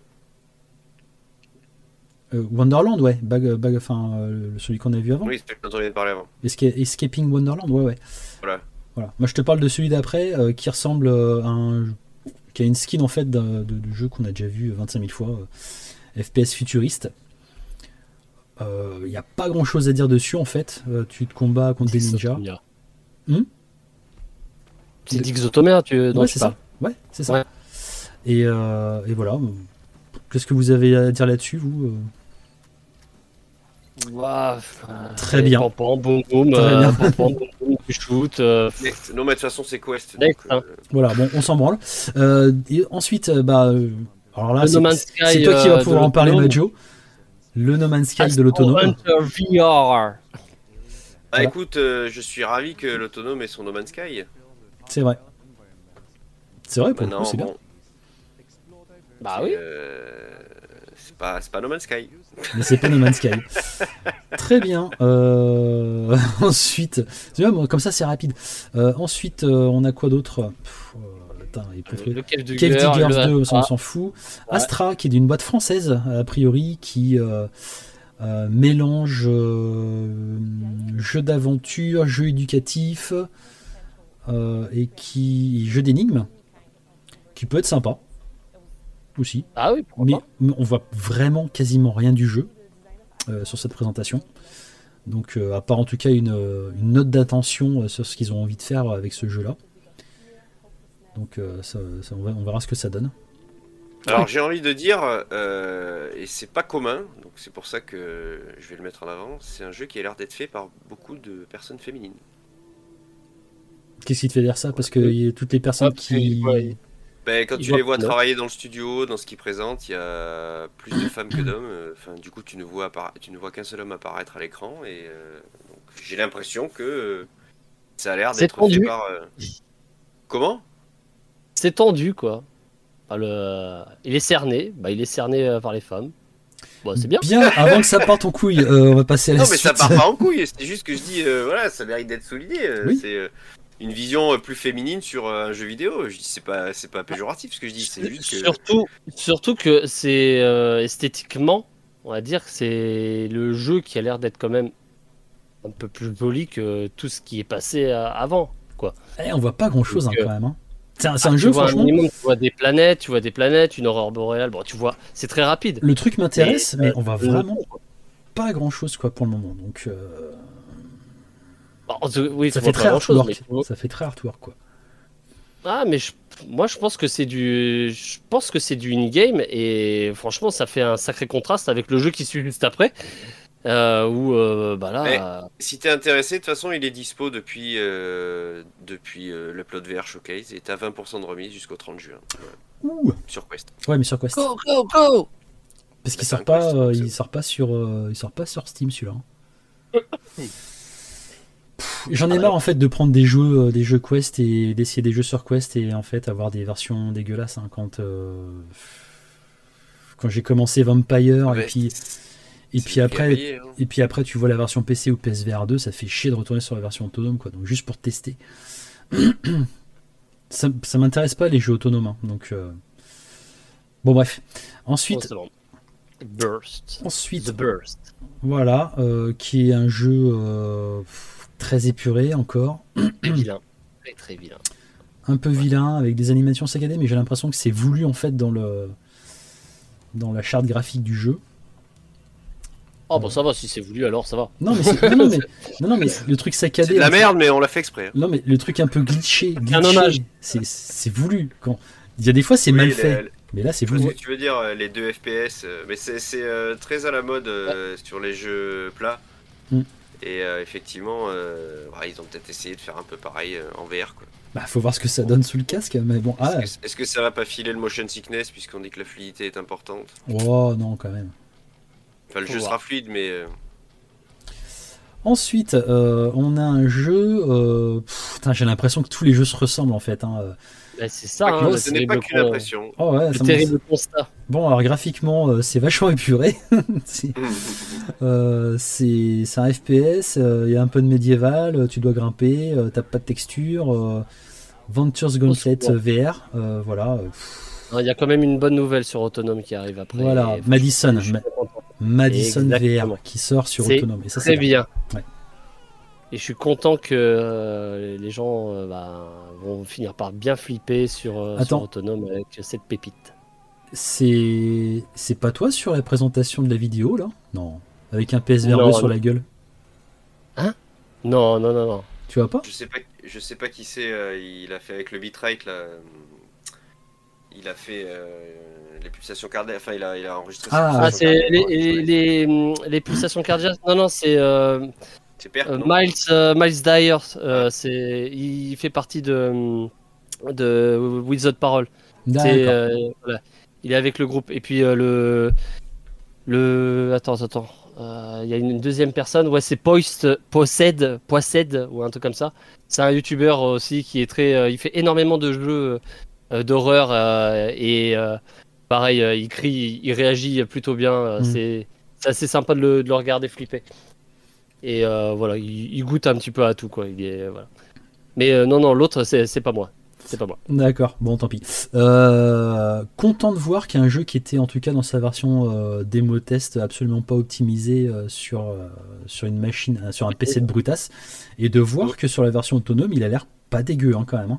Euh, Wonderland, ouais, bag, bag, enfin, euh, celui qu'on a vu avant. Oui, c'est celui dont on vient de parler avant. Esca- Escaping Wonderland, ouais, ouais. Voilà. Voilà. Moi, je te parle de celui d'après euh, qui ressemble à un. Qui a une skin en fait de, de, de jeu qu'on a déjà vu vingt-cinq mille fois. Euh, F P S futuriste. Il euh, n'y a pas grand chose à dire dessus en fait. Euh, tu te combats contre des ninjas. Hmm c'est Dixotomia, tu ouais, c'est ça. Ouais, c'est ça. Ouais. Et, euh, et voilà. Qu'est-ce que vous avez à dire là-dessus, vous Wow. Très bien. Pam, boum, boum, Très euh, bien. Pam, boum, boum, tu shoot. Euh... Non, mais de toute façon, c'est Quest. Donc, euh... Voilà, bon, on s'en branle. Euh, et ensuite, bah, alors là, c'est, no c'est toi qui vas pouvoir en parler, Majo. Le No Man's Sky Astro de l'autonome. V R. Ah, voilà. Écoute, euh, je suis ravi que l'autonome ait son No Man's Sky. C'est vrai. C'est vrai, pour le coup, c'est bon, bien. Bah oui. Euh, c'est pas, c'est pas No Man's Sky. Mais c'est pas No Man's Sky. Très bien. Euh, ensuite, tu vois, moi, comme ça, c'est rapide. Euh, ensuite, euh, on a quoi d'autre? Pff, euh, attends, il peut... Le Cave Digger, Diggers le... deux, on s'en fout. Ouais. Astra, qui est d'une boîte française, a priori, qui euh, euh, mélange euh, jeu d'aventure, jeu éducatif euh, et qui jeu d'énigmes, qui peut être sympa. Aussi. Ah oui, mais, mais on voit vraiment quasiment rien du jeu euh, sur cette présentation. Donc, euh, à part en tout cas une, une note d'attention euh, sur ce qu'ils ont envie de faire avec ce jeu-là. Donc, euh, ça, ça, on, va, on verra ce que ça donne. Alors, ouais. J'ai envie de dire, euh, et c'est pas commun, donc c'est pour ça que je vais le mettre en avant. C'est un jeu qui a l'air d'être fait par beaucoup de personnes féminines. Qu'est-ce qui te fait dire ça? Parce que y a toutes les personnes ah, qui. Ouais. Ben, quand tu les vois travailler dans le studio, dans ce qu'ils présentent, il y a plus de femmes que d'hommes. Enfin, du coup, tu ne vois, appara- tu ne vois qu'un seul homme apparaître à l'écran. Et euh, donc, j'ai l'impression que euh, ça a l'air d'être tendu. fait par... Euh... Comment? C'est tendu, quoi. Enfin, le... Il est cerné. Bah, il est cerné par les femmes. Bon, c'est bien. Bien, avant que ça parte en couille, euh, on va passer à la non, suite. Non, mais ça part pas en couille. C'est juste que je dis, euh, voilà, ça mérite d'être souligné. Oui. C'est... Euh... une vision plus féminine sur un jeu vidéo. Je dis c'est pas c'est pas péjoratif ce que je dis, c'est juste que surtout surtout que c'est euh, esthétiquement, on va dire que c'est le jeu qui a l'air d'être quand même un peu plus joli que tout ce qui est passé avant, quoi. Eh, on voit pas grand chose hein, euh... quand même. Hein. C'est un, c'est Ah, un tu jeu, vois un franchement. minimum, tu vois des planètes, tu vois des planètes, une aurore boréale. Bon, tu vois, c'est très rapide. Le truc m'intéresse, Mais, mais, euh, on va euh, vraiment pas grand chose quoi pour le moment. Donc euh, Bon, euh, oui, ça tu fait vois très pas grand chose, artwork. mais tu vois- Ça fait très artwork quoi. Ah, mais je- moi je pense que c'est du, je pense que c'est du in-game et franchement ça fait un sacré contraste avec le jeu qui suit juste après, euh, où euh, bah Mais là, euh, si t'es intéressé, de toute façon, il est dispo depuis, euh, depuis euh, l'Upload V R Showcase et t'as vingt pour cent de remise jusqu'au trente juin. Voilà. Ouh. Sur Quest. Ouais, mais sur Quest. go go go. Parce qu'il c'est sort un pas, Quest, euh, donc il c'est- sort pas sur, euh, il sort pas sur Steam celui-là. hein. Pff, J'en ai Ah, marre en fait de prendre des jeux, euh, des jeux Quest et d'essayer des jeux sur Quest et en fait avoir des versions dégueulasses hein, quand euh, quand j'ai commencé Vampire et Ouais, puis et c'est puis lui qui a après payé, hein. et puis après tu vois la version P C ou P S V R deux, ça fait chier de retourner sur la version autonome quoi. Donc juste pour tester. ça ça m'intéresse pas les jeux autonomes hein, donc euh, bon bref. Oh, Ensuite c'est bon. Burst. ensuite The Burst. voilà euh, qui est un jeu euh, très épuré encore. Très vilain. Très très vilain. Un peu vilain avec des animations saccadées, mais j'ai l'impression que c'est voulu en fait dans le dans la charte graphique du jeu. Oh bon ça va si c'est voulu alors ça va. Non mais c'est- non, non, mais non, non, mais le truc C'est saccadé. de la en fait- merde, mais on l'a fait exprès. hein. Non mais le truc un peu glitché, un glitché, hommage. c'est c'est voulu quand il y a des fois c'est Oui, mal les- fait, les- mais là c'est Je vois ce voulu. que tu veux dire, euh, les deux F P S, euh, mais c'est c'est, euh, très à la mode euh, sur les jeux plats. Mm. Et euh, effectivement, euh, ouais, ils ont peut-être essayé de faire un peu pareil euh, en V R. Quoi. Bah faut voir ce que ça donne sous le casque, mais bon ah Est-ce que, est-ce que ça va pas filer le motion sickness puisqu'on dit que la fluidité est importante? oh non quand même. Enfin, le Faut jeu voir. sera fluide, mais euh, Ensuite euh, on a un jeu, euh, pff, putain, j'ai l'impression que tous les jeux se ressemblent en fait. Hein. Bah, c'est ça. pas Hein, qu'une- le ce n'est pas terrible qu'une con- impression. Oh ouais, Le ça me- terrible constat. Bon alors graphiquement euh, c'est vachement épuré. C'est- Euh, c'est c'est un F P S, il y a un peu de médiéval, euh, tu dois grimper, euh, t'as pas de texture. euh, Ventures Gauntlet secours. euh, V R, euh, voilà. euh, pff, Il y a quand même une bonne nouvelle sur Autonome qui arrive après. voilà, Et Madison, je suis Ma- content. Madison Exactement. V R qui sort sur C'est Autonome. Et ça, Très c'est bien. Ouais. Et je suis content que euh, les gens euh, bah, vont finir par bien flipper sur, euh, sur Attends. Autonome avec cette pépite. C'est c'est pas toi sur la présentation de la vidéo là? Non, avec un P S V R deux Non, sur non. la gueule. Non, non, non, non. Tu vois pas? Je sais pas, je sais pas qui c'est. euh, il a fait avec le bitrate là. euh, Il a fait euh, les pulsations cardiaques. Enfin, il a, il a enregistré. ses Ah, Ah, pulsations c'est cardiaques. les, les, les, les pulsations cardiaques. Non, non, c'est euh, C'est perte, euh, non Miles, euh, Miles Dyer. euh, c'est, il fait partie de, de Wizard Parole. C'est, D'accord. euh, voilà. Il est avec le groupe. Et puis euh, le. le... Attends, attends. Euh, Il y a une deuxième personne. Ouais, c'est Poist, Possède, Poissède, ou un truc comme ça. C'est un youtubeur aussi qui est très. euh, il fait énormément de jeux euh, d'horreur. euh, et euh, pareil, euh, il crie, il réagit plutôt bien. euh, Mm. C'est c'est assez sympa de le, de le regarder flipper. Et euh, voilà, il, il goûte un petit peu à tout, quoi. Il est, voilà. Mais euh, non, non, l'autre, c'est c'est pas moi. C'est pas moi. D'accord, bon tant pis. Euh, content de voir qu'il y a un jeu qui était en tout cas dans sa version euh, démo test absolument pas optimisé euh, sur, euh, sur une machine, euh, sur un P C de Brutas, et de voir que sur la version autonome il a l'air pas dégueu hein, quand même. hein.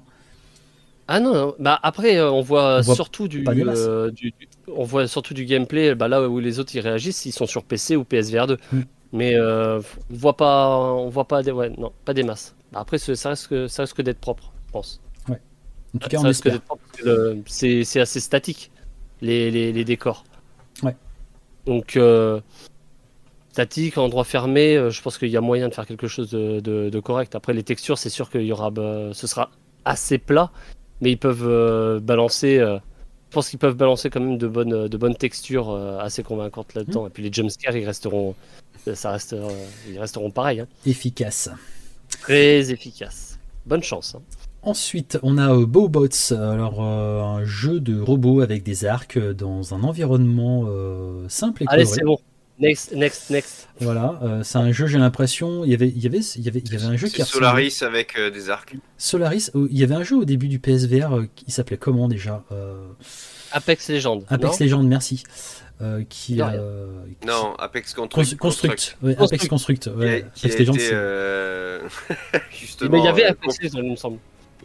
Ah non, non. Bah après euh, on voit On voit surtout du, pas des masses. euh, du- du- on voit surtout du gameplay bah là où les autres ils réagissent ils sont sur P C ou P S V R deux. Mm. Mais euh, on voit pas on voit pas des ouais non, pas des masses. Bah, après ce- ça risque ça risque d'être propre, je pense. En tout cas Ça on risque espère. d'être propre parce que le- c'est c'est assez statique les, les, les décors. Ouais. Donc euh, statique, endroit fermé, euh, je pense qu'il y a moyen de faire quelque chose de, de- de correct. Après les textures, c'est sûr qu'il y aura, bah, ce sera assez plat, mais ils peuvent euh, balancer. euh, je pense qu'ils peuvent balancer quand même de bonnes, de bonnes textures euh, assez convaincantes là-dedans. Mmh. Et puis les jumpscares, ils resteront, ça reste, euh, ils resteront pareils, hein. Efficace. Très efficaces. Bonne chance. hein. Ensuite, on a euh, Bowbots, alors euh, un jeu de robots avec des arcs euh, dans un environnement euh, simple et Allez, coloré. c'est bon. Next, next, next. Voilà, euh, c'est un jeu, j'ai l'impression, il y avait, il y avait, il y avait, il y avait un jeu qui C'est ressemblait- Solaris avec euh, des arcs. Solaris. oh, il y avait un jeu au début du P S V R euh, qui s'appelait comment déjà Euh, Apex Legends. Apex non Legends, merci. Euh, qui, De rien. euh, qui- Non, Apex Cons- Construct. Construct. Ouais, Construct. Apex Construct. Qui a- Ouais, qui a Apex Legends. été, c'est- euh, Mais justement. il y avait euh, Apex Legends, il me semble.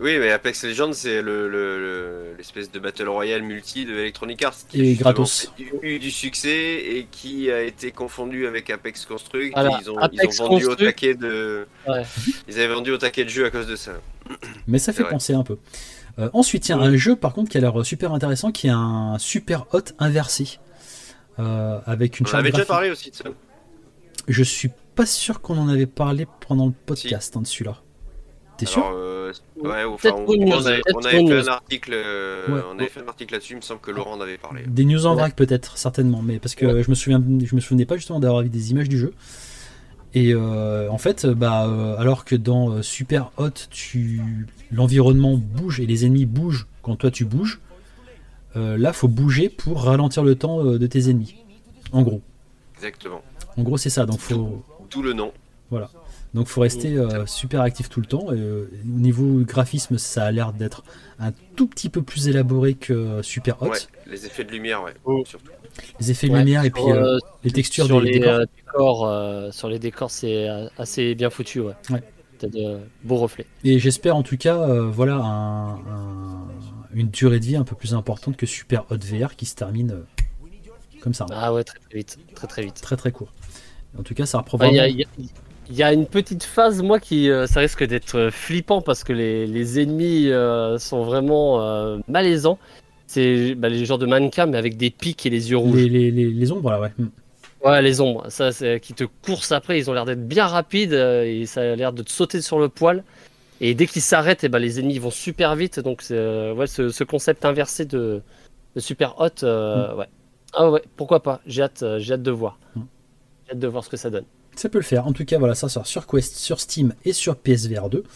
Oui, mais Apex Legends, c'est le, le- le- l'espèce de Battle Royale multi de Electronic Arts qui Et justement gratos. a eu du succès et qui a été confondu avec Apex Construct. Voilà, Et ils ont, ils ont Apex vendu au Construct. taquet de. Ouais. Ils avaient vendu au taquet de jeu à cause de ça. Mais ça C'est fait vrai. penser un peu. Euh, ensuite, il y a Ouais. un jeu par contre qui a l'air super intéressant, qui est un Super Hot inversé. Euh, avec une On en charte avait déjà graphique. parlé aussi de ça. Je suis pas sûr qu'on en avait parlé pendant le podcast hein, de celui-là. T'es sûr? Alors, euh, ouais, enfin, Peut-être on, pour une on news, avait, peut-être on pour avait une fait news. un article, euh, Ouais. on avait fait un article là-dessus. Il me semble que Laurent en avait parlé. Des news en Ouais. vrac peut-être, certainement, mais parce que Ouais. je me souviens, je me souvenais pas justement d'avoir vu des images du jeu. Et euh, en fait, bah, euh, alors que dans euh, Super Hot, tu... l'environnement bouge et les ennemis bougent quand toi tu bouges, euh, là faut bouger pour ralentir le temps euh, de tes ennemis. En gros, Exactement. en gros c'est ça. Donc faut, D'où le nom. voilà. Donc faut rester euh, super actif tout le temps. Et, euh, au niveau graphisme, ça a l'air d'être un tout petit peu plus élaboré que euh, Super Hot. Ouais, les effets de lumière, ouais, Oh. surtout. Les effets de Ouais, lumière et sur, puis euh, euh, les textures sur des les décors. euh, décors, euh, sur les décors, c'est euh, assez bien foutu, ouais. Ouais. T'as de beaux reflets. Et j'espère en tout cas, euh, voilà, un- un- une durée de vie un peu plus importante que Super Hot V R qui se termine euh, comme ça, Ah ouais, très très vite, très très vite. très très court. En tout cas, ça reprend Ah, Il y, vraiment. a- il y a- il y a une petite phase, moi, qui euh, ça risque d'être euh, flippant parce que les, les ennemis euh, sont vraiment euh, malaisants. C'est bah, les genres de mannequins, mais avec des pics et les yeux rouges. Les, les, les, les ombres, là, ouais. Hmm. Ouais, les ombres, ça, c'est qui te coursent après. Ils ont l'air d'être bien rapides euh, et ça a l'air de te sauter sur le poil. Et dès qu'ils s'arrêtent, eh ben, les ennemis vont super vite. Donc, c'est, euh, ouais, ce, ce concept inversé de, de Super Hot, euh, ouais. Ah ouais, pourquoi pas. J'ai hâte, euh, j'ai hâte de voir. Mm. J'ai hâte de voir ce que ça donne. Ça peut le faire. En tout cas, voilà, ça sort sur Quest, sur Steam et sur P S V R deux.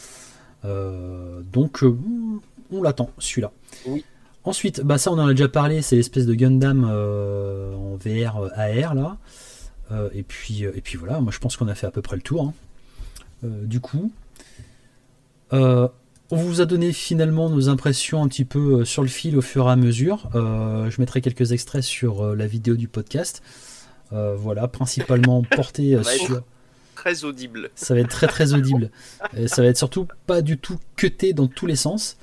Euh, donc, euh, on l'attend, celui-là. Oui. Ensuite, bah ça, on en a déjà parlé, c'est l'espèce de Gundam euh, en V R euh, A R, là. Euh, et, puis, euh, et puis voilà, moi je pense qu'on a fait à peu près le tour. hein. Euh, du coup, euh, on vous a donné finalement nos impressions un petit peu euh, sur le fil au fur et à mesure. Euh, je mettrai quelques extraits sur euh, la vidéo du podcast. Euh, voilà, principalement porté euh, Ça va être sur... Très audible. Ça va être très très audible. Et ça va être surtout pas du tout cuté dans tous les sens.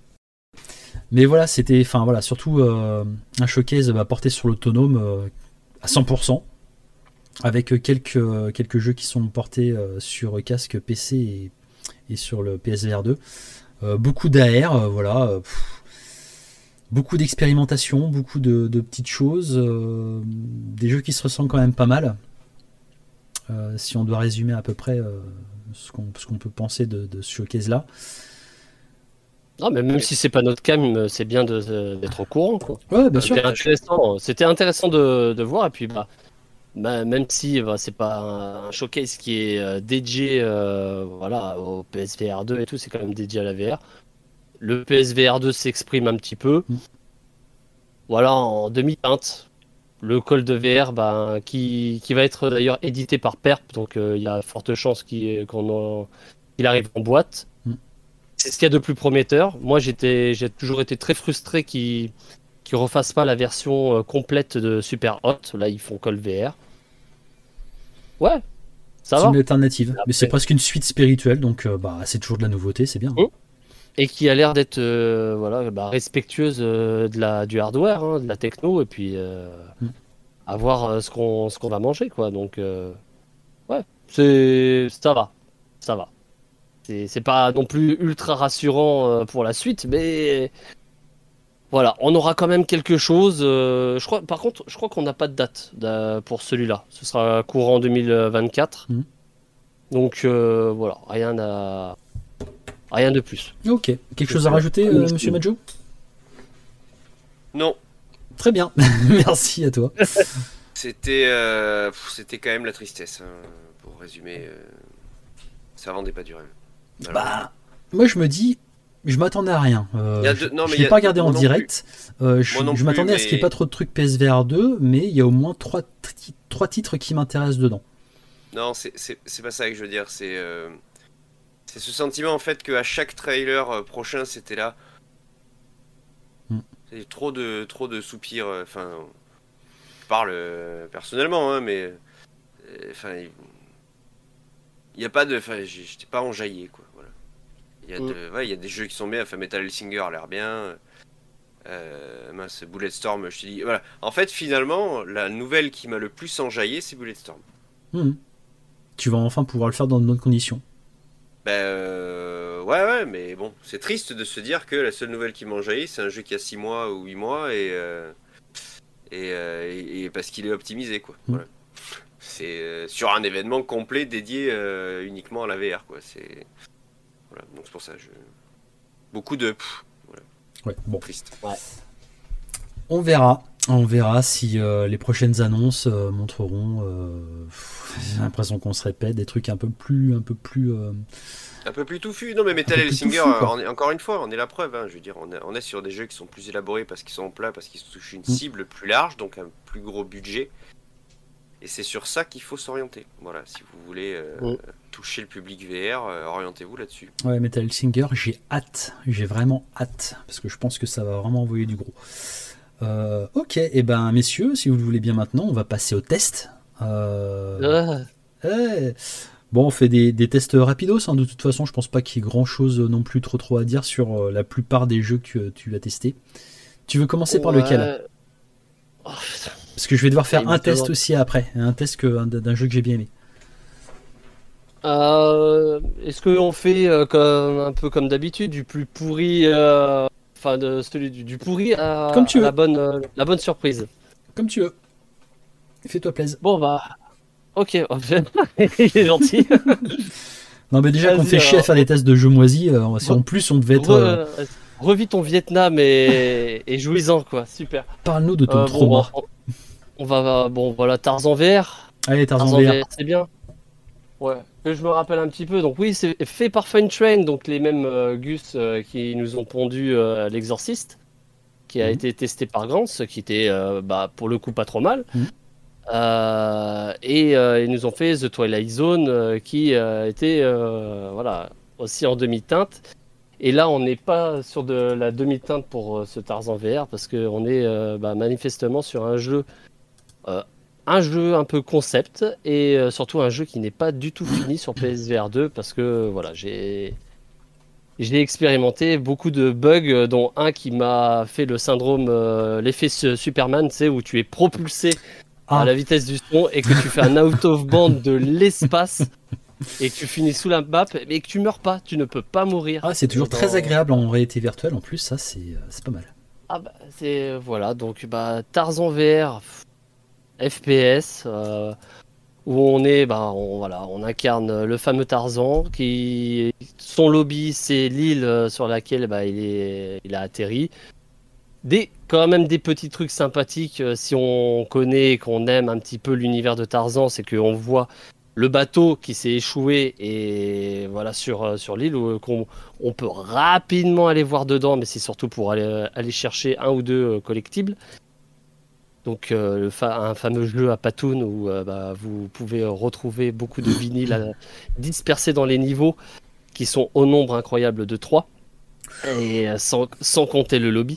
Mais voilà, c'était, enfin voilà, surtout euh, un showcase bah, porté sur l'autonome euh, à cent pour cent, avec quelques, euh, quelques jeux qui sont portés euh, sur casque P C et, et sur le P S V R deux. Euh, beaucoup d'A R, euh, voilà. euh, pff, beaucoup d'expérimentation, beaucoup de, de petites choses, euh, des jeux qui se ressemblent quand même pas mal. Euh, si on doit résumer à peu près euh, ce qu'on ce qu'on peut penser de, de ce showcase-là. Non, mais même si c'est pas notre cam, c'est bien de- de- d'être au courant, quoi. Ouais, bien C'était sûr. intéressant. C'était intéressant de, de voir. Et puis, bah, bah, même si bah, c'est pas un, un showcase qui est euh, dédié euh, voilà, au P S V R deux et tout, c'est quand même dédié à la V R. Le P S V R deux s'exprime un petit peu. Mm. Voilà, en demi-teinte. Le call de V R, bah, qui, qui va être d'ailleurs édité par Perp, donc euh, il y a forte chance qu'il qu'on en- qu'il arrive en boîte. Mm. C'est ce qu'il y a de plus prometteur. Moi, j'étais, j'ai toujours été très frustré qu'ils qu'ils refassent pas la version euh, complète de Super Hot. Là, ils font call V R. Ouais, ça C'est va. une alternative. Après- Mais c'est presque une suite spirituelle, donc euh, bah, c'est toujours de la nouveauté, c'est bien. Mm. Et qui a l'air d'être euh, voilà, bah, respectueuse euh, de la, du hardware, hein, de la techno, et puis euh, Mm. à voir euh, ce qu'on ce qu'on va manger, quoi. Donc, euh, ouais, c'est ça va, ça va. C'est c'est pas non plus ultra rassurant euh, pour la suite, mais voilà, on aura quand même quelque chose. euh, je crois, par contre, je crois qu'on n'a pas de date d'a- pour celui-là. Ce sera courant deux mille vingt-quatre. Mhm. Donc euh, voilà, rien à rien de plus. Ok. Quelque chose à rajouter, euh, monsieur Majo? Non, Très bien. Merci à toi. c'était euh, pff, c'était quand même la tristesse. hein, pour résumer, euh, ça vendait pas du rêve. Alors, Bah, moi je me dis, je m'attendais à rien. Euh, Il y a je deux- non, mais je il l'ai y a- pas regardé en moi non direct. Euh, je Moi non je m'attendais plus, à ce qu'il n'y ait mais- pas trop de trucs P S V R deux, mais il y a au moins trois, ti- trois titres qui m'intéressent dedans. Non, c'est c'est- c'est pas ça que je veux dire. C'est euh, c'est ce sentiment en fait qu'à chaque trailer euh, prochain, c'était là. Mm. C'est trop de trop de soupirs. euh, Enfin, je parle euh, personnellement, hein, mais euh, enfin, il n'y a pas de. Enfin, j'ai- j'étais pas enjaillé, quoi. Voilà. Il y a Mm. de, ouais, il y a des jeux qui sont bien. Enfin, Metal Hellsinger a l'air bien. Euh, mince, Bulletstorm, je te dis. Voilà. En fait, finalement, la nouvelle qui m'a le plus enjaillé, c'est Bulletstorm. Mhm. Tu vas enfin pouvoir le faire dans de bonnes conditions. Ben euh, ouais, ouais, mais bon, c'est triste de se dire que la seule nouvelle qui m'a enjaillé, c'est un jeu qui a six mois ou huit mois et, euh, et, euh, et, et parce qu'il est optimisé, quoi. Mm. Voilà. C'est euh, sur un événement complet dédié euh, uniquement à la V R, quoi. C'est voilà, donc c'est pour ça, je beaucoup de pff, voilà, Ouais, bon. triste. Ouais. On verra. On verra si euh, les prochaines annonces euh, montreront. Euh, pff, j'ai l'impression qu'on se répète des trucs un peu plus, un peu plus. Euh, Un peu plus touffu, non mais Metal peu plus Hellsinger, touffu, quoi. on est- encore une fois, on est la preuve. Hein, je veux dire, on est, on est sur des jeux qui sont plus élaborés parce qu'ils sont en plat, parce qu'ils touchent une Mm. cible plus large, donc un plus gros budget. Et c'est sur ça qu'il faut s'orienter. Voilà, si vous voulez euh, Mm. toucher le public V R, euh, orientez-vous là-dessus. Ouais, Metal Hellsinger, j'ai hâte. J'ai vraiment hâte. Parce que je pense que ça va vraiment envoyer du gros. Euh, ok, et eh ben messieurs, si vous le voulez bien maintenant, on va passer au test. Euh, Ah, eh. Bon, on fait des, des tests rapidos. Hein. De toute façon, je pense pas qu'il y ait grand chose non plus trop trop à dire sur euh, la plupart des jeux que tu, tu as testés. Tu veux commencer par ouais. lequel? Oh, putain. Parce que je vais devoir faire Il un me test demande. aussi après. Un test que, un- d'un jeu que j'ai bien aimé. Euh, est-ce qu'on fait euh, comme, un peu comme d'habitude, du plus pourri, euh, enfin de celui du, du pourri à, Comme tu à veux. la bonne, euh, la bonne surprise. Comme tu veux. Fais-toi plaisir. Bon bah, ok, il est gentil. Non, mais déjà qu'on Vas-y, fait chier à alors. faire des tests de jeux moisis, euh, si Re- en plus on devait être. Re- euh, euh, revis ton Vietnam et, et jouis-en quoi, super. Parle-nous de ton Euh, bon, trauma. on, on va, bon voilà, Tarzan V R. Allez, Tarzan Tarzan V R. V R, c'est bien. Ouais, que je me rappelle un petit peu. Donc oui, c'est fait par Fun Train, donc les mêmes euh, Gus euh, qui nous ont pondu euh, l'Exorciste, qui a Mhm. été testé par Gantz, ce qui était euh, bah, pour le coup pas trop mal. Mhm. Euh, et euh, ils nous ont fait The Twilight Zone, euh, qui euh, était euh, voilà, aussi en demi-teinte. Et là, on n'est pas sur de la demi-teinte pour euh, ce Tarzan V R, parce qu'on est euh, bah, manifestement sur un jeu euh, un jeu un peu concept et euh, surtout un jeu qui n'est pas du tout fini sur P S V R deux parce que voilà, j'ai j'ai expérimenté beaucoup de bugs euh, dont un qui m'a fait le syndrome euh, l'effet su- Superman, tu sais, où tu es propulsé Ah. à la vitesse du son et que tu fais un out of band de l'espace et que tu finis sous la map mais que tu meurs pas, tu ne peux pas mourir. Ah, c'est toujours Dans- très agréable en réalité virtuelle. En plus, ça, c'est euh, c'est pas mal. Ah bah, c'est voilà, donc bah Tarzan V R F P S euh, où on est bah on, voilà, on incarne le fameux Tarzan qui son lobby c'est l'île euh, sur laquelle bah, il est il a atterri. Des quand même des petits trucs sympathiques euh, si on connaît et qu'on aime un petit peu l'univers de Tarzan, c'est qu'on voit le bateau qui s'est échoué et voilà sur euh, sur l'île où qu'on on peut rapidement aller voir dedans, mais c'est surtout pour aller aller chercher un ou deux euh, collectibles. Donc euh, le fa- un fameux jeu à Patoon où euh, bah, vous pouvez euh, retrouver beaucoup de vinyles euh, dispersés dans les niveaux qui sont au nombre incroyable de trois et euh, sans, sans compter le lobby.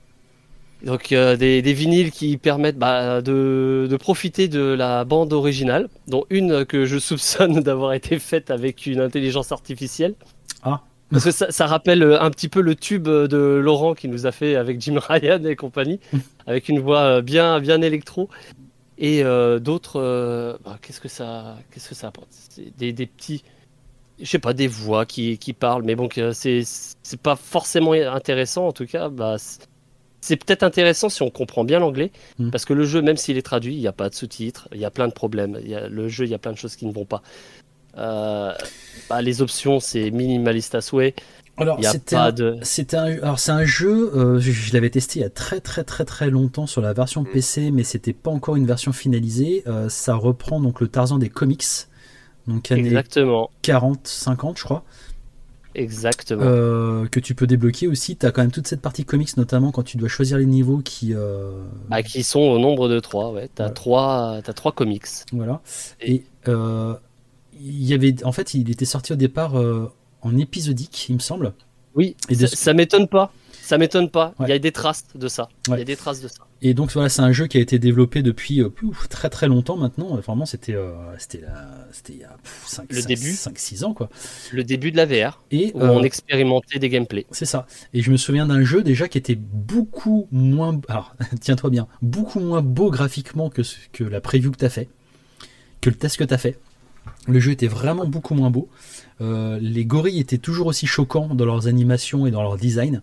Donc euh, des, des vinyles qui permettent bah, de, de profiter de la bande originale, dont une que je soupçonne d'avoir été faite avec une intelligence artificielle. Ah. Parce que ça, ça rappelle un petit peu le tube de Laurent qui nous a fait avec Jim Ryan et compagnie, avec une voix bien, bien électro. Et euh, d'autres, euh, bah, qu'est-ce que ça, qu'est-ce que ça apporte? C'est des, des petits, je sais pas, des voix qui, qui parlent, mais bon, que c'est, c'est pas forcément intéressant en tout cas. Bah, c'est, c'est peut-être intéressant si on comprend bien l'anglais, Mm. parce que le jeu, même s'il est traduit, il n'y a pas de sous-titres, il y a plein de problèmes. Il y a, le jeu, il y a plein de choses qui ne vont pas. Euh, bah, les options, c'est minimaliste à souhait. Alors, Il y a c'était pas un, de. c'était un, alors c'est un jeu, euh, je, je l'avais testé il y a très très très très longtemps sur la version P C, mais c'était pas encore une version finalisée. Euh, ça reprend donc le Tarzan des comics, donc années Exactement, quarante cinquante je crois, exactement. euh, que tu peux débloquer aussi. Tu as quand même toute cette partie comics, notamment quand tu dois choisir les niveaux qui... euh, Bah, qui sont au nombre de trois, ouais. T'as Ouais. trois, t'as trois comics. Voilà. Et euh, il y avait, en fait, il était sorti au départ euh, en épisodique, il me semble. Oui, Et ça, de- ça m'étonne pas. Ça m'étonne pas. Ouais. Il y a des traces de ça. Il Ouais. y a des traces de ça. Et donc voilà, c'est un jeu qui a été développé depuis euh, pouf, très très longtemps maintenant. Vraiment, c'était euh, c'était la- c'était il y a Le début. cinq six ans quoi. Le début de la V R, Et où euh, on expérimentait des gameplays. c'est ça. Et je me souviens d'un jeu déjà qui était beaucoup moins, alors tiens-toi bien, beaucoup moins beau graphiquement que ce- que la preview que t'as fait, que le test que t'as fait. Le jeu était vraiment beaucoup moins beau. Euh, les gorilles étaient toujours aussi choquants dans leurs animations et dans leur design.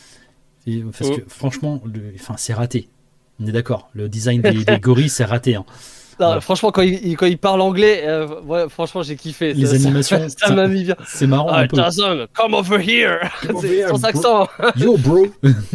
Et, parce que franchement, le- enfin, c'est raté. On est d'accord. Le design des, des gorilles, c'est raté. Hein. Non, Ouais. Franchement, quand il, il- quand il parle anglais, euh, ouais, franchement, j'ai kiffé. Les Ça- animations, ça ça m'a mis bien. c'est marrant Ah, un peu. Tarzan, come over here. Come over C'est here, sans bro. accent. Yo, bro.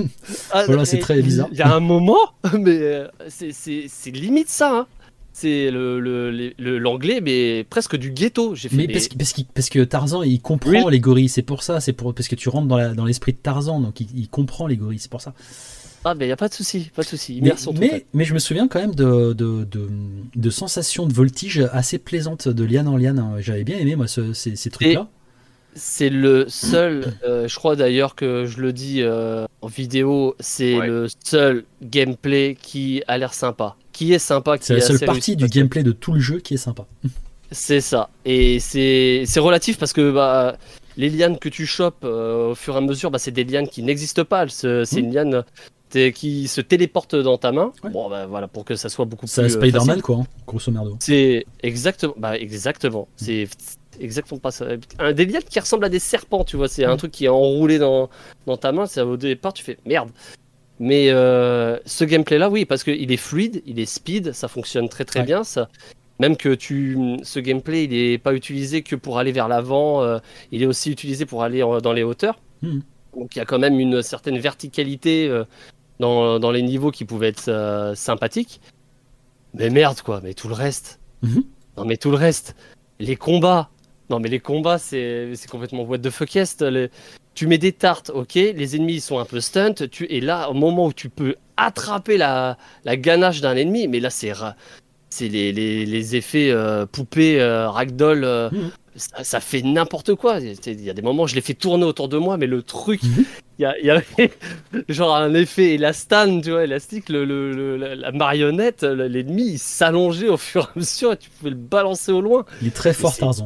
Ah, Voilà, c'est et très bizarre. Il y a un moment, mais euh, c'est- c'est c'est limite ça. Hein. C'est le, le- le- le- l'anglais, mais presque du ghetto. J'ai fait. Mais mais- parce que, parce, qu'il- parce que Tarzan, il comprend Oui. les gorilles. C'est pour ça. C'est pour parce que tu rentres dans, la, dans l'esprit de Tarzan, donc il, il comprend les gorilles. C'est pour ça. Ah, mais il y a pas de souci, pas de souci. Mais, Immersion totale. mais, mais je me souviens quand même de, de, de, de sensations de voltige assez plaisantes de liane en liane. J'avais bien aimé moi ce- ces, ces trucs-là. C'est le seul, euh, je crois d'ailleurs que je le dis euh, en vidéo, c'est Ouais. le seul gameplay qui a l'air sympa. Qui est sympa, qui C'est la est seule assez partie réussi, du parce que- gameplay de tout le jeu qui est sympa. C'est ça. Et c'est c'est relatif parce que bah, les lianes que tu chopes euh, au fur et à mesure, bah, c'est des lianes qui n'existent pas. C'est c'est Mhm. une liane t'es- qui se téléporte dans ta main. Ouais. Bon, bah, voilà, pour que ça soit beaucoup C'est plus. euh, Spider-Man facile. quoi, hein, grosso merdo. C'est exactement, bah, exactement. C'est exactement pas ça. Un des lianes qui ressemble à des serpents, tu vois. C'est un Mhm. truc qui est enroulé dans, dans ta main. C'est au départ, tu fais merde. Mais euh, ce gameplay-là, oui, parce qu'il est fluide, il est speed, ça fonctionne très très Ouais. bien. Ça, même que tu, ce gameplay, il n'est pas utilisé que pour aller vers l'avant. euh, il est aussi utilisé pour aller en- dans les hauteurs. Mhm. Donc il y a quand même une certaine verticalité euh, dans, dans les niveaux qui pouvaient être euh, sympathiques. Mais merde quoi, mais tout le reste. Mhm. Non mais tout le reste. Les combats. Non mais les combats c'est c'est complètement what the fuck est. Les- Tu mets des tartes, ok, les ennemis ils sont un peu stunt, tu... et là au moment où tu peux attraper la, la ganache d'un ennemi, mais là c'est ra- c'est les, les, les effets euh, poupées, euh, ragdoll, euh, Mhm. ça, ça fait n'importe quoi. Il y a des moments je les fais tourner autour de moi, mais le truc, Mhm. il y a, il y a genre un effet élastan, tu vois, élastique, le, le- le- la, la marionnette, le- l'ennemi il s'allongeait au fur et à mesure et tu pouvais le balancer au loin. Il est très fort c'est- Tarzan.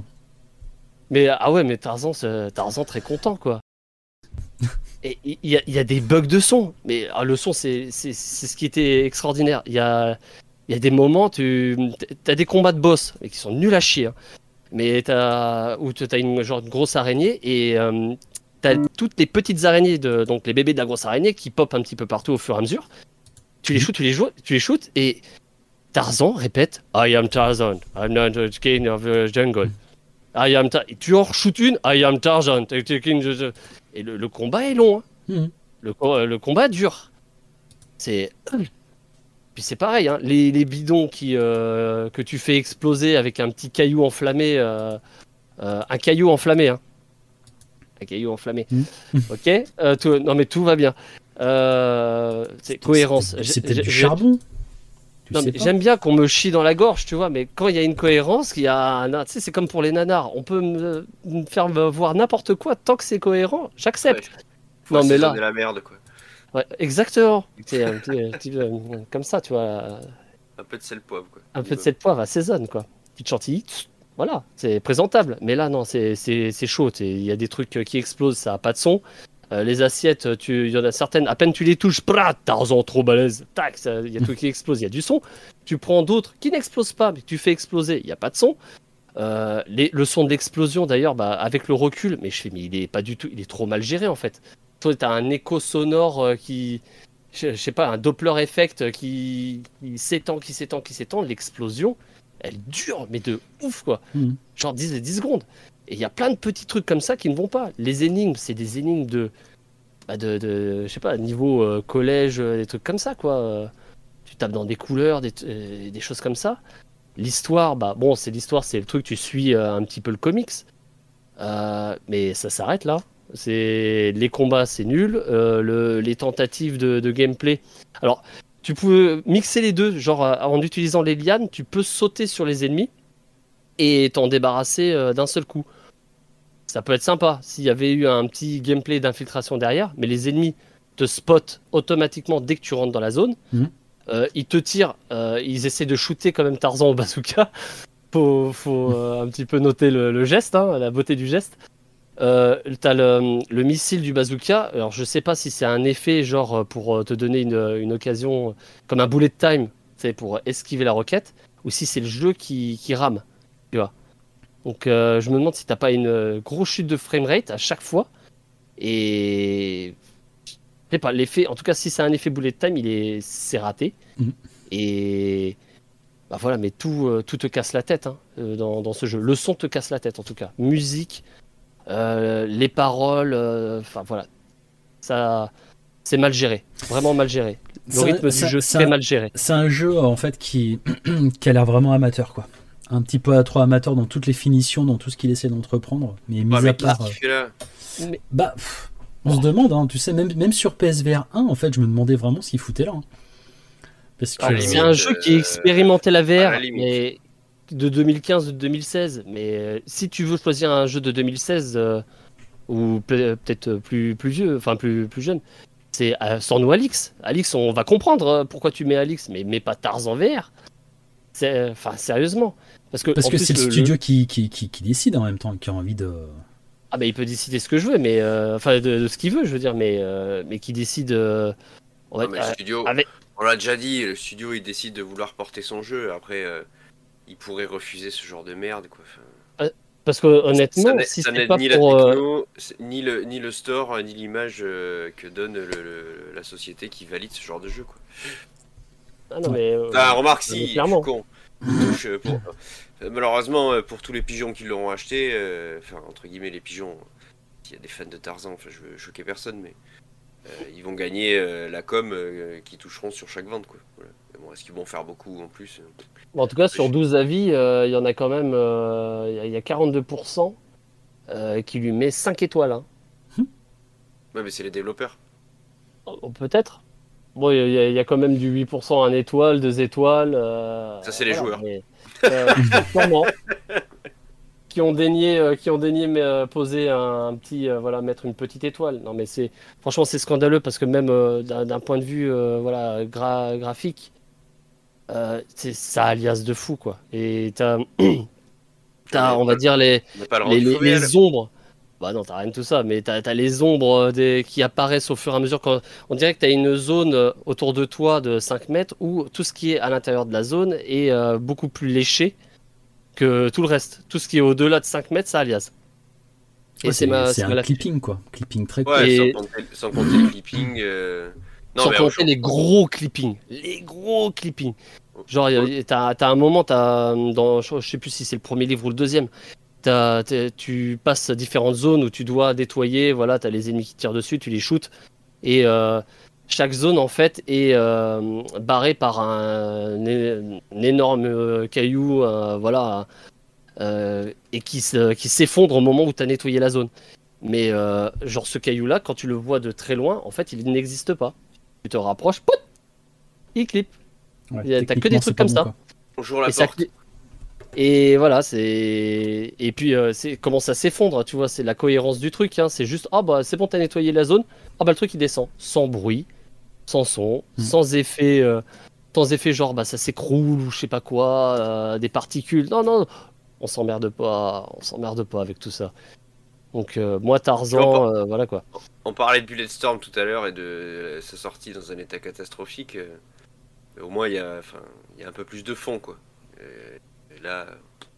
Mais ah ouais, mais Tarzan, c'est- Tarzan très content quoi. Et il y, a- il y a des bugs de son, mais ah, le son c'est c'est c'est ce qui était extraordinaire. Il y a il y a des moments tu as des combats de boss mais qui sont nuls à chier. Hein. Mais t'as où tu as une genre de grosse araignée et euh, t'as toutes les petites araignées de donc les bébés de la grosse araignée qui popent un petit peu partout au fur et à mesure. Tu les shoots, tu les joues, tu les shoots et Tarzan répète I am Tarzan, I'm not the king of the jungle. I am Ta- et tu en shoots une, I am Tarzan. the king of the- Et le, le combat est long. Hein. Mhm. Le, co- le combat dure. C'est. Puis c'est pareil, hein, les, les bidons qui, euh, que tu fais exploser avec un petit caillou enflammé. euh, euh, un caillou enflammé. Hein. Un caillou enflammé. Mhm. Ok Euh, tout- Non mais tout va bien. Euh, c'est cohérence. C'est peut-être- J'ai- C'est peut-être du j'ai- charbon. Tu non, sais mais pas. j'aime bien qu'on me chie dans la gorge, tu vois, mais quand il y a une cohérence, il y a un... Tu sais, c'est comme pour les nanars. On peut me, me faire voir n'importe quoi tant que c'est cohérent, j'accepte. Faut Non, mais là- assaisonner la merde, quoi. Ouais, exactement. C'est un petit, un petit, euh, comme ça, tu vois. Un peu de sel poivre, quoi. Un peu de cette poivre assaisonne, quoi. Petite chantilly, tss, voilà, c'est présentable. Mais là, non, c'est c'est- c'est chaud. c'est- Il y a des trucs qui explosent, ça n'a pas de son. Euh, les assiettes, tu- il y en a certaines, à peine tu les touches, prat, Tarzan trop balèze, tac, ça- il y a tout qui explose, il y a du son. Tu prends d'autres qui n'explosent pas, mais que tu fais exploser, il n'y a pas de son. Euh, les- le son de l'explosion, d'ailleurs, bah, avec le recul, mais je fais, mais il est pas du tout, il est trop mal géré en fait. Toi, tu as un écho sonore euh, qui, je, je sais pas, un Doppler effect qui, qui s'étend, qui s'étend, qui s'étend. L'explosion, elle dure, mais de ouf quoi. Mhm. Genre dix, dix secondes. Et il y a plein de petits trucs comme ça qui ne vont pas. Les énigmes, c'est des énigmes de, bah, de, de, je sais pas, niveau euh, collège, euh, des trucs comme ça quoi. Euh, tu tapes dans des couleurs, des, euh, des choses comme ça. L'histoire, bah bon, c'est l'histoire, c'est le truc, tu suis euh, un petit peu le comics. Euh, mais ça s'arrête là. C'est les combats, c'est nul. Euh, le, les tentatives de, de gameplay. Alors, tu peux mixer les deux, genre euh, en utilisant les lianes, tu peux sauter sur les ennemis et t'en débarrasser euh, d'un seul coup. Ça peut être sympa s'il y avait eu un petit gameplay d'infiltration derrière, mais les ennemis, te spot automatiquement dès que tu rentres dans la zone. Mhm. Euh, ils te tirent, euh, ils essaient de shooter quand même Tarzan au bazooka. Faut, faut euh, un petit peu noter le, le geste, hein, la beauté du geste. Euh, t'as le, le missile du bazooka. Alors je sais pas si c'est un effet genre pour te donner une, une occasion comme un bullet time, c'est pour esquiver la roquette, ou si c'est le jeu qui, qui rame, tu vois. Donc euh, je me demande si t'as pas une grosse chute de framerate à chaque fois. Et je sais pas, l'effet, en tout cas si c'est un effet bullet time, il est, c'est raté. Mhm. Et bah voilà, mais tout, euh, tout te casse la tête hein, euh, dans, dans ce jeu. Le son te casse la tête en tout cas. Musique, euh, les paroles, enfin voilà, ça, c'est mal géré, vraiment mal géré. Le Ça- rythme ça- du jeu ça- très mal géré. C'est un jeu en fait qui, qui a l'air vraiment amateur, quoi. Un petit peu à trop amateur dans toutes les finitions, dans tout ce qu'il essaie d'entreprendre. Mais mis Ouais, à mais qu'est-ce part. qu'il euh, fait là? Mais, Bah, pff, on se demande, hein, tu sais, même, même sur P S V R un, en fait, je me demandais vraiment ce qu'il foutait là. hein. Parce que. À la c'est limite, un jeu qui euh, expérimentait la V à R, la limite. mais de deux mille quinze ou de deux mille seize. Mais euh, si tu veux choisir un jeu de deux mille seize euh, ou pe- peut-être plus, plus vieux, enfin plus, plus jeune, c'est euh, sors-nous Alix. Alix, on va comprendre euh, pourquoi tu mets Alix, mais mets pas Tarzan V R. C'est, enfin, sérieusement. Parce que, Parce en que plus, c'est le le- studio le- Qui, qui, qui, qui décide en même temps, qui a envie de. Ah, bah, il peut décider ce que je veux, mais euh, enfin de, de ce qu'il veut, je veux dire, mais, euh, mais qui décide. euh, on va- Non, mais le euh, studio, avec- on l'a déjà dit, le studio il décide de vouloir porter son jeu. Après, euh, il pourrait refuser ce genre de merde, quoi. Enfin, Parce que ça honnêtement, n'a- si ça c'est n'aide pas ni la pour. euh, techno, c'est- ni le, ni le store, ni l'image euh, que donne le- le- la société qui valide ce genre de jeu, quoi. Ah non, mais. euh, Ah, remarque, mais si, je suis clairement. con. Il touche, euh, pour- euh, Malheureusement, euh, pour tous les pigeons qui l'auront acheté, euh, enfin, entre guillemets, les pigeons, il y a des fans de Tarzan, enfin, je veux choquer personne, mais euh, ils vont gagner euh, la com euh, qu'ils toucheront sur chaque vente, quoi. Voilà. Mais bon, est-ce qu'ils vont faire beaucoup en plus? Bon, en tout cas, sur douze avis, euh, il y en a quand même. euh, Il y a- il y a quarante-deux pour cent euh, qui lui met cinq étoiles. hein. Ouais, mais c'est les développeurs. Oh, peut-être. Bon, il y, a- il y a quand même du huit pour cent un étoile, deux étoiles. euh, Ça, c'est les voilà, joueurs. mais, euh, sûrement. Qui ont daigné, euh, qui ont daigné mais, euh, poser un, un petit, euh, voilà, mettre une petite étoile. Non, mais c'est, franchement, c'est scandaleux parce que même euh, d'un d'un point de vue, euh, voilà, gra- graphique, euh, c'est ça alias de fou, quoi. Et t'as, t'as, Mais on va pas- dire les, On n'a pas le les, rendu les, fovéal. les ombres. Bah non, t'as rien de tout ça, mais t'as, t'as les ombres euh, des, qui apparaissent au fur et à mesure. Quand, on dirait que t'as une zone euh, autour de toi de cinq mètres où tout ce qui est à l'intérieur de la zone est euh, beaucoup plus léché que tout le reste. Tout ce qui est au-delà de cinq mètres, ça alias. Et Ouais, c'est ma, c'est c'est ma un lassitude. clipping, quoi. Clipping très Ouais, Et- sans, compter, sans compter le clipping. euh, Non, Sans mais compter aujourd'hui- les gros clippings. Les gros clippings. Genre, y a- y a- t'as, t'as un moment, t'as, dans, je je sais plus si c'est le premier livre ou le deuxième, t'as, t'es- tu passes différentes zones où tu dois nettoyer, voilà, t'as les ennemis qui tirent dessus, tu les shoots. Et euh, chaque zone, en fait, est euh, barrée par un, un énorme euh, caillou, euh, voilà, euh, et qui, se- qui s'effondre au moment où t'as nettoyé la zone. Mais euh, genre, ce caillou-là, quand tu le vois de très loin, en fait, il n'existe pas. Tu te rapproches, pout, il clip. Ouais, y a- t'as que des techniquement, trucs c'est pas comme bon, ça. quoi. Bonjour la Et, ça porte. cli- et voilà, c'est. Et puis, euh, c'est comment ça s'effondre, tu vois, c'est la cohérence du truc. hein. C'est juste, ah bah c'est bon, t'as nettoyé la zone. Ah bah le truc il descend. Sans bruit, sans son, Mm. sans effet. euh, sans effet genre, bah ça s'écroule ou je sais pas quoi, euh, des particules. Non, non, on s'emmerde pas. On s'emmerde pas avec tout ça. Donc, euh, moi, Tu vois, Tarzan, euh, voilà quoi. On parlait de Bulletstorm tout à l'heure et de sa sortie dans un état catastrophique. euh, Au moins, il y a, enfin, il y a un peu plus de fond, quoi. Et, et là,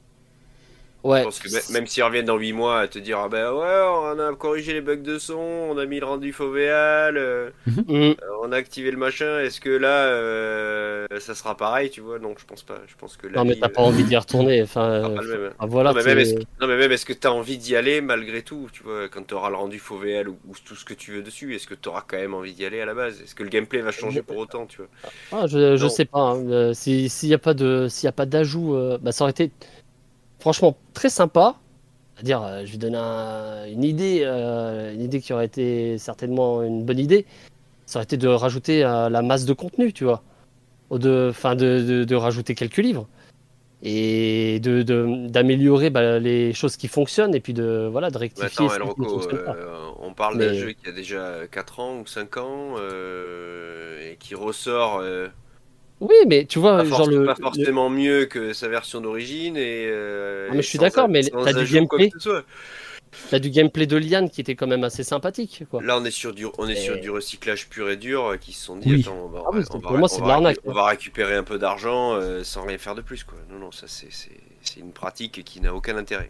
Ouais. je pense que même- même s'ils reviennent dans huit mois à te dire, ah ben ouais, on a corrigé les bugs de son, on a mis le rendu fovéal, euh, Mm. on a activé le machin, est-ce que là, euh, ça sera pareil, tu vois? Non, je pense pas. Je pense que la Non, mais vie, t'as euh, pas envie d'y retourner. Enfin, sera euh, pas le même. ah, voilà, non, mais même t'es- est-ce que, non, mais même est-ce que t'as envie d'y aller malgré tout, tu vois, quand t'auras le rendu fovéal ou, ou tout ce que tu veux dessus, est-ce que t'auras quand même envie d'y aller à la base? Est-ce que le gameplay va changer pour autant, tu vois? Ah, je, je Non. sais pas. hein. Euh, si- S'il n'y a pas de, s'il y a pas d'ajout, euh, bah, ça aurait été franchement très sympa. C'est-à-dire, euh, je vais donner un- une idée, euh, une idée qui aurait été certainement une bonne idée. Ça aurait été de rajouter euh, la masse de contenu, tu vois, ou de, enfin, de, de, de rajouter quelques livres. et de, de- d'améliorer bah, les choses qui fonctionnent et puis de, voilà, de Mais rectifier attends, ce El qui ne Rocco, fonctionne pas. euh, on parle d'un Mais jeu qui a déjà quatre ans ou cinq ans euh, et qui ressort euh, oui, mais tu pas, vois, genre forc- le, pas le- forcément mieux que sa version d'origine et, ah, euh, mais et je suis sans, d'accord, a- mais sans t'as du ajout quoi que gameplay, ce soit. t'as du gameplay de Liane qui était quand même assez sympathique, quoi. Là, on est sur du, on est sur du Et... recyclage pur et dur euh, qui se sont dit, Oui. attends, on va, Ah oui, on c'est- va, pour moi, on c'est de va, récu- l'arnaque, on hein. va récupérer un peu d'argent euh, sans rien faire de plus, quoi. Non, non, ça c'est c'est- c'est une pratique qui n'a aucun intérêt.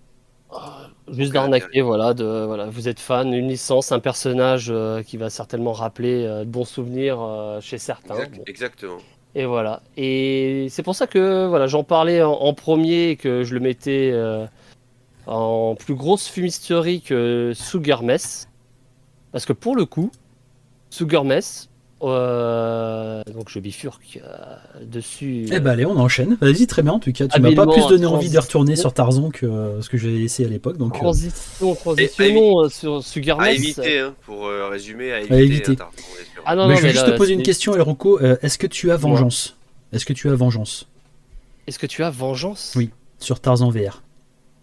Ah, juste Aucun intérêt. d'arnaquer, voilà, de, voilà, vous êtes fan, une licence, un personnage euh, qui va certainement rappeler euh, de bons souvenirs euh, chez certains. Exact- Bon. exactement. Et voilà. Et c'est pour ça que voilà, j'en parlais en, en premier et que je le mettais euh, en plus grosse fumisterie que Sugar Mess. Parce que pour le coup, Sugar Mess, euh, donc je bifurque euh, dessus. Eh ben allez, on enchaîne. Vas-y, très bien. En tout cas, tu m'as pas Habilement, plus donné envie de transition. retourner sur Tarzan que euh, ce que j'avais essayé à l'époque. Donc, euh, Transition, transitionnons euh, sur Sugar À Mess. éviter, hein, pour euh, résumer, à éviter. éviter. hein, Tarzan, bien sûr. Ah non, mais non, je vais mais juste là, te poser une c'est- question, El Rocco. Euh, Est-ce que tu as Dis-moi. vengeance Est-ce que tu as vengeance Est-ce que tu as vengeance? Oui. sur Tarzan V R?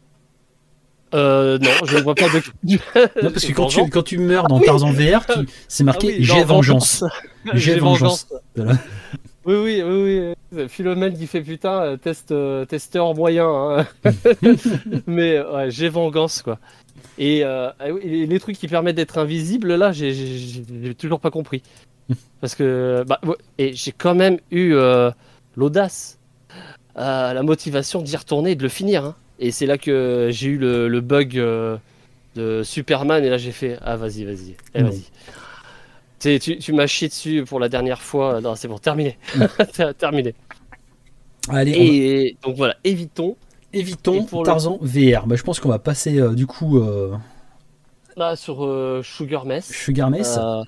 Euh, non, je ne vois pas de. Non, parce que quand tu, Vengeance. quand tu meurs dans Ah oui. Tarzan V R, tu- c'est marqué Ah oui, j'ai non, vengeance. J'ai J'ai vengeance. Voilà. Oui, oui, oui, oui. Philomène qui fait putain, euh, test, euh, testeur moyen. Hein. Mais ouais, j'ai vengeance, quoi. Et, euh, ah oui, et les trucs qui permettent d'être invisible, là, j'ai- j'ai j'ai toujours pas compris. Parce que. Bah, ouais, et j'ai quand même eu euh, l'audace, euh, la motivation d'y retourner et de le finir. Hein. Et c'est là que j'ai eu le, le bug euh, de Superman, et là j'ai fait ah, vas-y, vas-y, eh, Non. vas-y. Tu, sais, tu, tu m'as chié dessus pour la dernière fois. Non, c'est bon, terminé. terminé. Allez, on va- Et donc voilà, évitons. évitons et pour le- Tarzan V R. Bah, je pense qu'on va passer euh, du coup euh, Là, sur euh, Sugar Mess. Sugar Mess. Euh,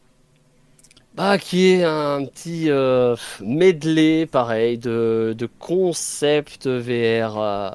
bah, qui est un petit euh, medley, pareil, de, de concepts V R euh,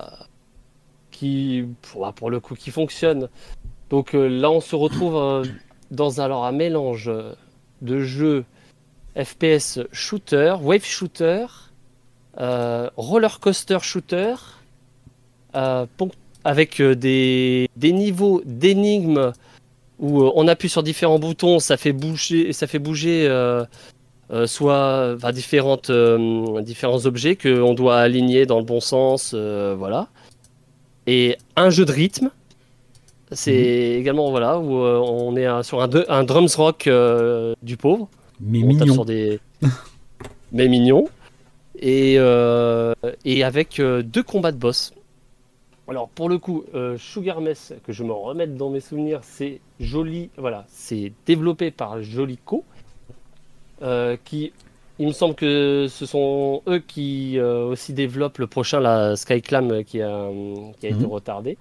qui, pour, bah, pour le coup, qui fonctionne. Donc euh, là, on se retrouve euh, dans alors, un mélange de jeux F P S shooter, wave shooter, euh, roller coaster shooter, euh, ponc- avec euh, des, des niveaux d'énigmes où euh, on appuie sur différents boutons, ça fait bouger, ça fait bouger euh, euh, soit enfin, différentes, euh, différents objets qu'on doit aligner dans le bon sens, euh, voilà. Et un jeu de rythme, c'est également voilà où euh, on est euh, sur un, de- un drums rock euh, du pauvre. Mais On tape mignon. sur des mais mignon et euh, et avec euh, deux combats de boss. Alors pour le coup, euh, Sugar Mess, que je me remette dans mes souvenirs, c'est joli, voilà, c'est développé par Jolico, euh, qui, il me semble que ce sont eux qui euh, aussi développent le prochain, la Skyclam, qui a, qui a été Mhm. retardé.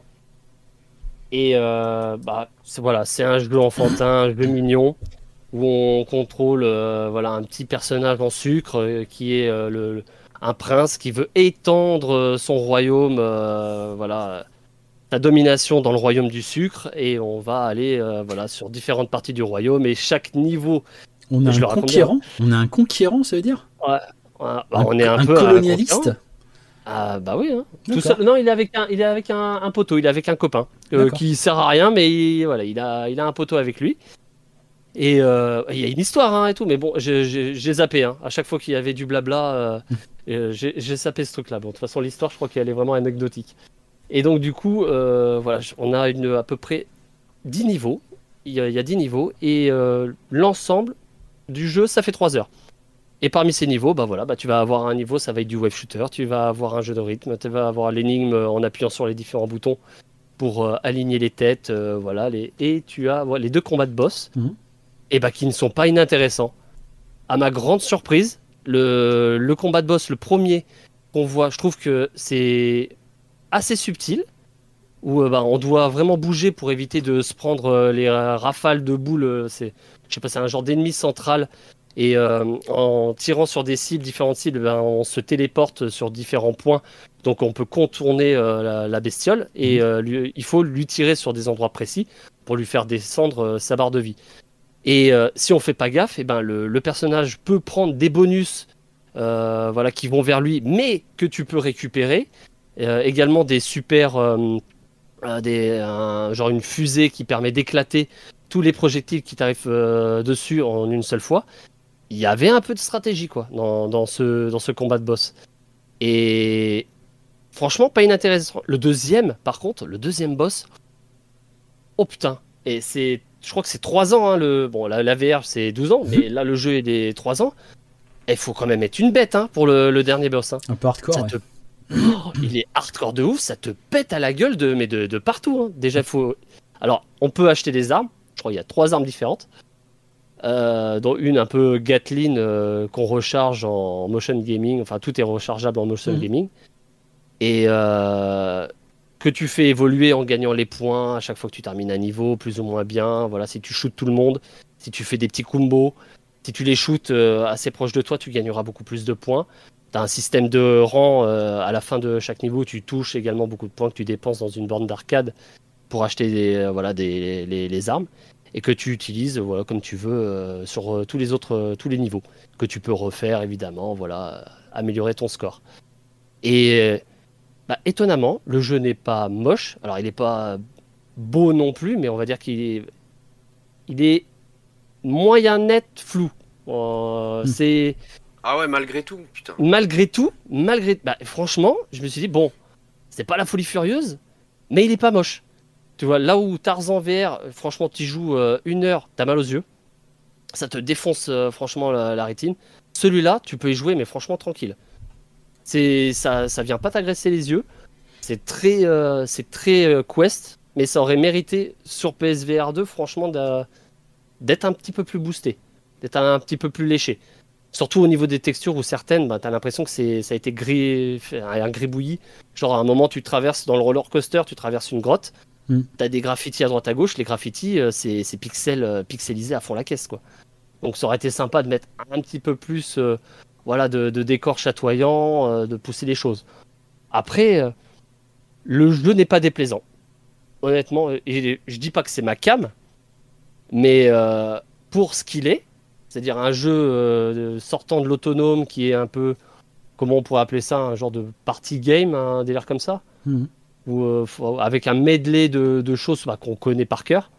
Et euh, bah, c'est, voilà, c'est un jeu enfantin, un jeu mignon, où on contrôle euh, voilà, un petit personnage en sucre euh, qui est euh, le, le- un prince qui veut étendre euh, son royaume, euh, voilà, sa domination dans le royaume du sucre, et on va aller euh, voilà, sur différentes parties du royaume, et chaque niveau, On a je un le raconte conquérant. On a un conquérant, ça veut dire ouais, bah, on est un, un peu un colonialiste. concurrent. Ah bah oui, hein. Tout D'accord. seul. Non, il est avec un, il est avec un, un poteau, il est avec un copain euh, D'accord. qui sert à rien, mais il, voilà, il a, il a un poteau avec lui. Et euh, il y a une histoire hein, et tout, mais bon, j'ai- j'ai j'ai zappé. Hein. À chaque fois qu'il y avait du blabla, euh, euh, j'ai j'ai zappé ce truc-là. Bon, de toute façon, l'histoire, je crois qu'elle est vraiment anecdotique. Et donc, du coup, euh, voilà, je- on a une, à peu près dix niveaux. Il y a, il y a dix niveaux. Et euh, l'ensemble du jeu, ça fait trois heures. Et parmi ces niveaux, bah voilà, bah tu vas avoir un niveau, ça va être du wave shooter, tu vas avoir un jeu de rythme, tu vas avoir l'énigme en appuyant sur les différents boutons pour euh, aligner les têtes, euh, voilà, les... et tu as voilà, les deux combats de boss, Mhm. et bah qui ne sont pas inintéressants. À ma grande surprise, le, le combat de boss, le premier qu'on voit, je trouve que c'est assez subtil, où euh, bah, on doit vraiment bouger pour éviter de se prendre euh, les euh, rafales de boules. euh, C'est, je sais pas, c'est un genre d'ennemi central. Et euh, en tirant sur des cibles, différentes cibles, ben, on se téléporte sur différents points. Donc on peut contourner euh, la, la bestiole. Et euh, lui- il faut lui tirer sur des endroits précis pour lui faire descendre euh, sa barre de vie. Et euh, si on fait pas gaffe, et ben, le, le personnage peut prendre des bonus euh, voilà, qui vont vers lui, mais que tu peux récupérer. Euh, également des super, euh, euh, des, un- genre une fusée qui permet d'éclater tous les projectiles qui t'arrivent euh, dessus en une seule fois. Il y avait un peu de stratégie quoi dans, dans ce, dans ce combat de boss. Et franchement, pas inintéressant. Le deuxième, par contre, le deuxième boss, oh putain. Et c'est, je crois que c'est trois ans. Hein, le, bon, la, la V R c'est douze ans, mais là le jeu est des trois ans. Il faut quand même être une bête hein, pour le, le dernier boss. Hein. Un peu hardcore. Ça Ouais. te- Oh, il est hardcore de ouf, ça te pète à la gueule de, mais de, de partout. Hein. Déjà, faut. Alors, on peut acheter des armes. Je crois qu'il y a trois armes différentes. Euh, dont une un peu Gatling euh, qu'on recharge en motion gaming. Enfin, tout est rechargeable en motion Mhm. gaming. Et euh, que tu fais évoluer en gagnant les points à chaque fois que tu termines un niveau, plus ou moins bien. Voilà, si tu shootes tout le monde, si tu fais des petits combos, si tu les shootes euh, assez proches de toi, tu gagneras beaucoup plus de points. Tu as un système de rang euh, à la fin de chaque niveau où tu touches également beaucoup de points que tu dépenses dans une borne d'arcade pour acheter des, euh, voilà, des, les, les armes et que tu utilises voilà, comme tu veux euh, sur euh, tous les autres euh, tous les niveaux que tu peux refaire évidemment, voilà, euh, améliorer ton score. Et euh, bah, étonnamment, le jeu n'est pas moche. Alors il n'est pas beau non plus, mais on va dire qu'il est, il est moyen net flou. Euh, Hmm. C'est Ah ouais, malgré tout, putain. malgré tout, malgré, bah, franchement, je me suis dit bon, c'est pas la folie furieuse, mais il est pas moche. Tu vois, là où Tarzan V R, euh, franchement, tu joues euh, une heure, t'as mal aux yeux, ça te défonce euh, franchement la, la rétine. Celui-là, tu peux y jouer, mais franchement tranquille. C'est ça, ça vient pas t'agresser les yeux. C'est très, euh, c'est très euh, Quest, mais ça aurait mérité sur P S V R deux, franchement, d'a- d'être un petit peu plus boosté, d'être un, un petit peu plus léché. Surtout au niveau des textures où certaines, bah, t'as l'impression que c'est, ça a été gris, un gribouillis. Genre à un moment, tu traverses dans le roller coaster, tu traverses une grotte, Mm. t'as des graffitis à droite à gauche. Les graffitis, euh, c'est, c'est pixel, euh, pixelisé à fond la caisse, quoi. Donc ça aurait été sympa de mettre un petit peu plus, euh, voilà, de, de décor chatoyant, euh, de pousser les choses. Après, euh, le jeu n'est pas déplaisant. Honnêtement, euh, et je dis pas que c'est ma cam, mais euh, pour ce qu'il est, c'est-à-dire un jeu euh, de- sortant de l'autonome qui est un peu, comment on pourrait appeler ça, un genre de party game, un délire comme ça, Mhm. ou euh, faut- avec un medley de, de choses bah, qu'on connaît par cœur,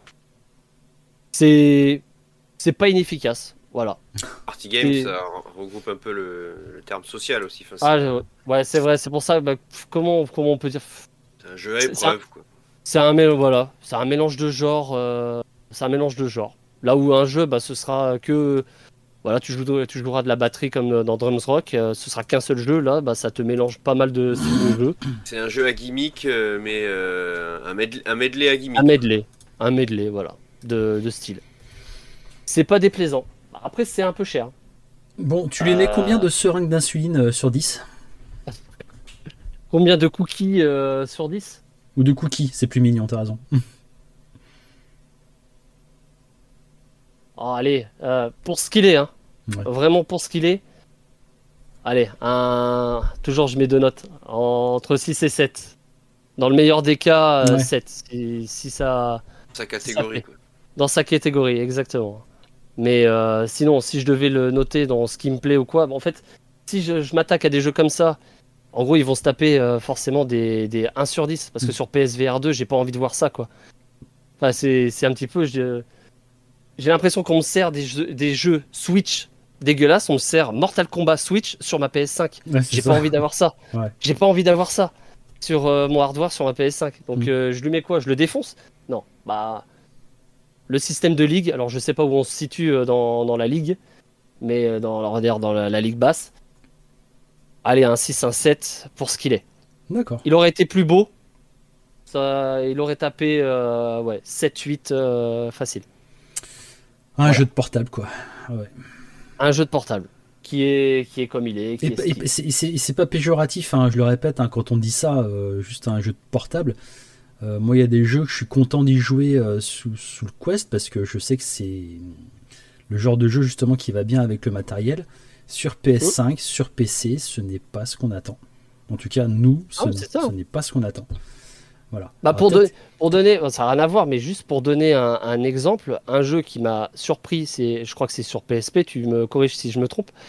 c'est c'est pas inefficace. Voilà. Party game, Et- ça regroupe un peu le, le terme social aussi. Enfin, c'est Ah, je- ouais, c'est vrai, c'est pour ça, bah, pff, comment, comment on peut dire, c'est un jeu à c'est- épreuve, quoi. c'est un, mél- voilà, c'est un mélange de genres, euh, c'est un mélange de genres. Là où un jeu, bah, ce sera que, voilà, tu, joues, tu joueras de la batterie comme dans Drums Rock, euh, ce sera qu'un seul jeu, là, bah, ça te mélange pas mal de styles de jeu. C'est un jeu à gimmick, euh, mais euh, un, medley, un medley à gimmick. Un medley, un medley, voilà, de, de style. C'est pas déplaisant. Après, c'est un peu cher. Bon, tu lui mets Euh. combien de seringues d'insuline euh, sur dix? Combien de cookies euh, sur dix? Ou de cookies, c'est plus mignon, t'as raison. Oh, allez, euh, pour ce qu'il est, hein. Ouais. Vraiment pour ce qu'il est. Allez, un... toujours je mets deux notes. Entre six et sept. Dans le meilleur des cas, euh, Ouais. sept. Si, si ça... Sa catégorie, quoi. Dans sa catégorie, exactement. Mais euh, sinon, si je devais le noter dans ce qui me plaît ou quoi, bah, en fait, si je, je m'attaque à des jeux comme ça, en gros, ils vont se taper euh, forcément des, des un sur dix. Parce que Mm. sur P S V R deux, j'ai pas envie de voir ça, quoi. Enfin, c'est c'est un petit peu... je- J'ai l'impression qu'on me sert des jeux, des jeux Switch dégueulasses. On me sert Mortal Kombat Switch sur ma P S cinq. Ouais, c'est J'ai ça. pas envie d'avoir ça. Ouais. J'ai pas envie d'avoir ça sur euh, mon hardware sur ma P S cinq. Donc Mm. euh, je lui mets quoi? Je le défonce? Non. Bah le système de ligue. Alors je sais pas où on se situe euh, dans, dans la ligue, mais euh, dans, on va dire dans la, la ligue basse. Allez, un six, un sept pour ce qu'il est. D'accord. Il aurait été plus beau. Ça, il aurait tapé euh, ouais, sept huit euh, facile. Un Voilà. jeu de portable, quoi. Ah ouais. Un jeu de portable qui est, qui est comme il est. Qui Et, est ce qu'il et est. c'est- c'est c'est pas péjoratif, hein, je le répète, hein, quand on dit ça, euh, juste un jeu de portable. Euh, moi, il y a des jeux que je suis content d'y jouer euh, sous, sous le Quest parce que je sais que c'est le genre de jeu justement qui va bien avec le matériel. Sur P S cinq, sur P C, ce n'est pas ce qu'on attend. En tout cas, nous, ce Ah, n'est- c'est ça. ce n'est pas ce qu'on attend. Voilà. Bah Alors, pour, peut-être- donner, pour donner, ça n'a rien à voir, mais juste pour donner un, un exemple, un jeu qui m'a surpris, c'est, je crois que c'est sur P S P, tu me corriges si je me trompe,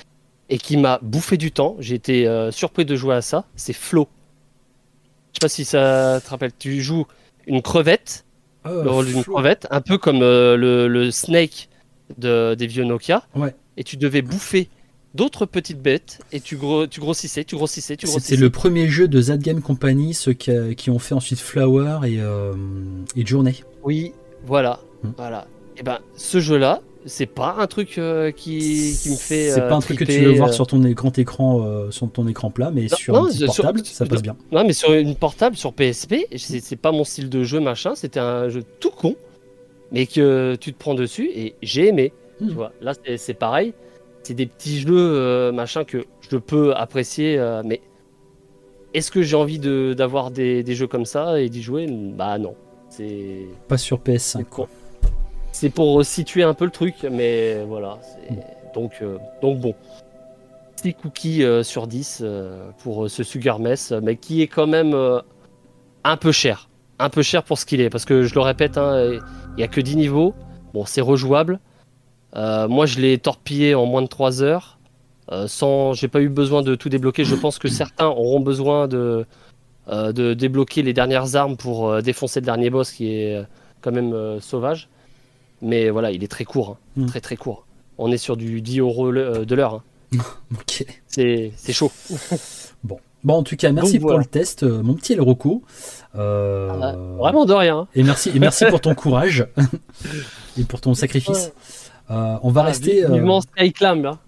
et qui m'a bouffé du temps. J'ai été euh, surpris de jouer à ça. C'est Flow. Je sais pas si ça te rappelle. Tu joues une crevette, Euh, le rôle d'une Flo- crevette, un peu comme euh, le, le Snake de, des vieux Nokia. Ouais. Et tu devais bouffer d'autres petites bêtes et tu, gros, tu grossissais, tu grossissais, tu grossissais. C'était le premier jeu de Z Game Company, ceux qui, a- qui ont fait ensuite Flower et, euh, et Journey. Oui, voilà, Hmm. voilà. Et ben, ce jeu-là, c'est pas un truc euh, qui, qui me fait. C'est euh, pas un truc que tu triper, veux voir euh. sur ton é- grand écran, euh, sur ton écran plat, mais Non, sur non, un petit sur- portable, sur- ça passe bien. Non, mais sur une portable, sur P S P, c'est c'est pas mon style de jeu, machin. C'était un jeu tout con, mais que tu te prends dessus et j'ai aimé. Hmm. Tu vois, là, c'est c'est pareil. C'est des petits jeux, euh, machin, que je peux apprécier, euh, mais est-ce que j'ai envie de- d'avoir des, des jeux comme ça et d'y jouer? Bah non. C'est. Pas sur P S cinq, C'est quoi. C'est pour situer un peu le truc, mais voilà. c'est- Mm. Donc, euh, donc bon. six cookies euh, sur dix euh, pour euh, ce Sugar Mess, mais qui est quand même euh, un peu cher. Un peu cher pour ce qu'il est, parce que je le répète, hein, il n'y a que dix niveaux. Bon, c'est rejouable. Euh, moi, je l'ai torpillé en moins de trois heures. Euh, sans, j'ai pas eu besoin de tout débloquer. Je pense que certains auront besoin de, euh, de débloquer les dernières armes pour euh, défoncer le dernier boss qui est euh, quand même euh, sauvage. Mais voilà, il est très court, hein. Mm. Très très court. On est sur du dix euros le- euh, de l'heure. hein. Ok. C'est, c'est chaud. Bon. Bon, en tout cas, merci Donc, pour voilà. le test, euh, mon petit El Rocco. Euh, Ah, Vraiment de rien. hein. Et merci, et merci pour ton courage et pour ton sacrifice. Euh, on va Ah, rester. euh, vivement Skyclam. Hein.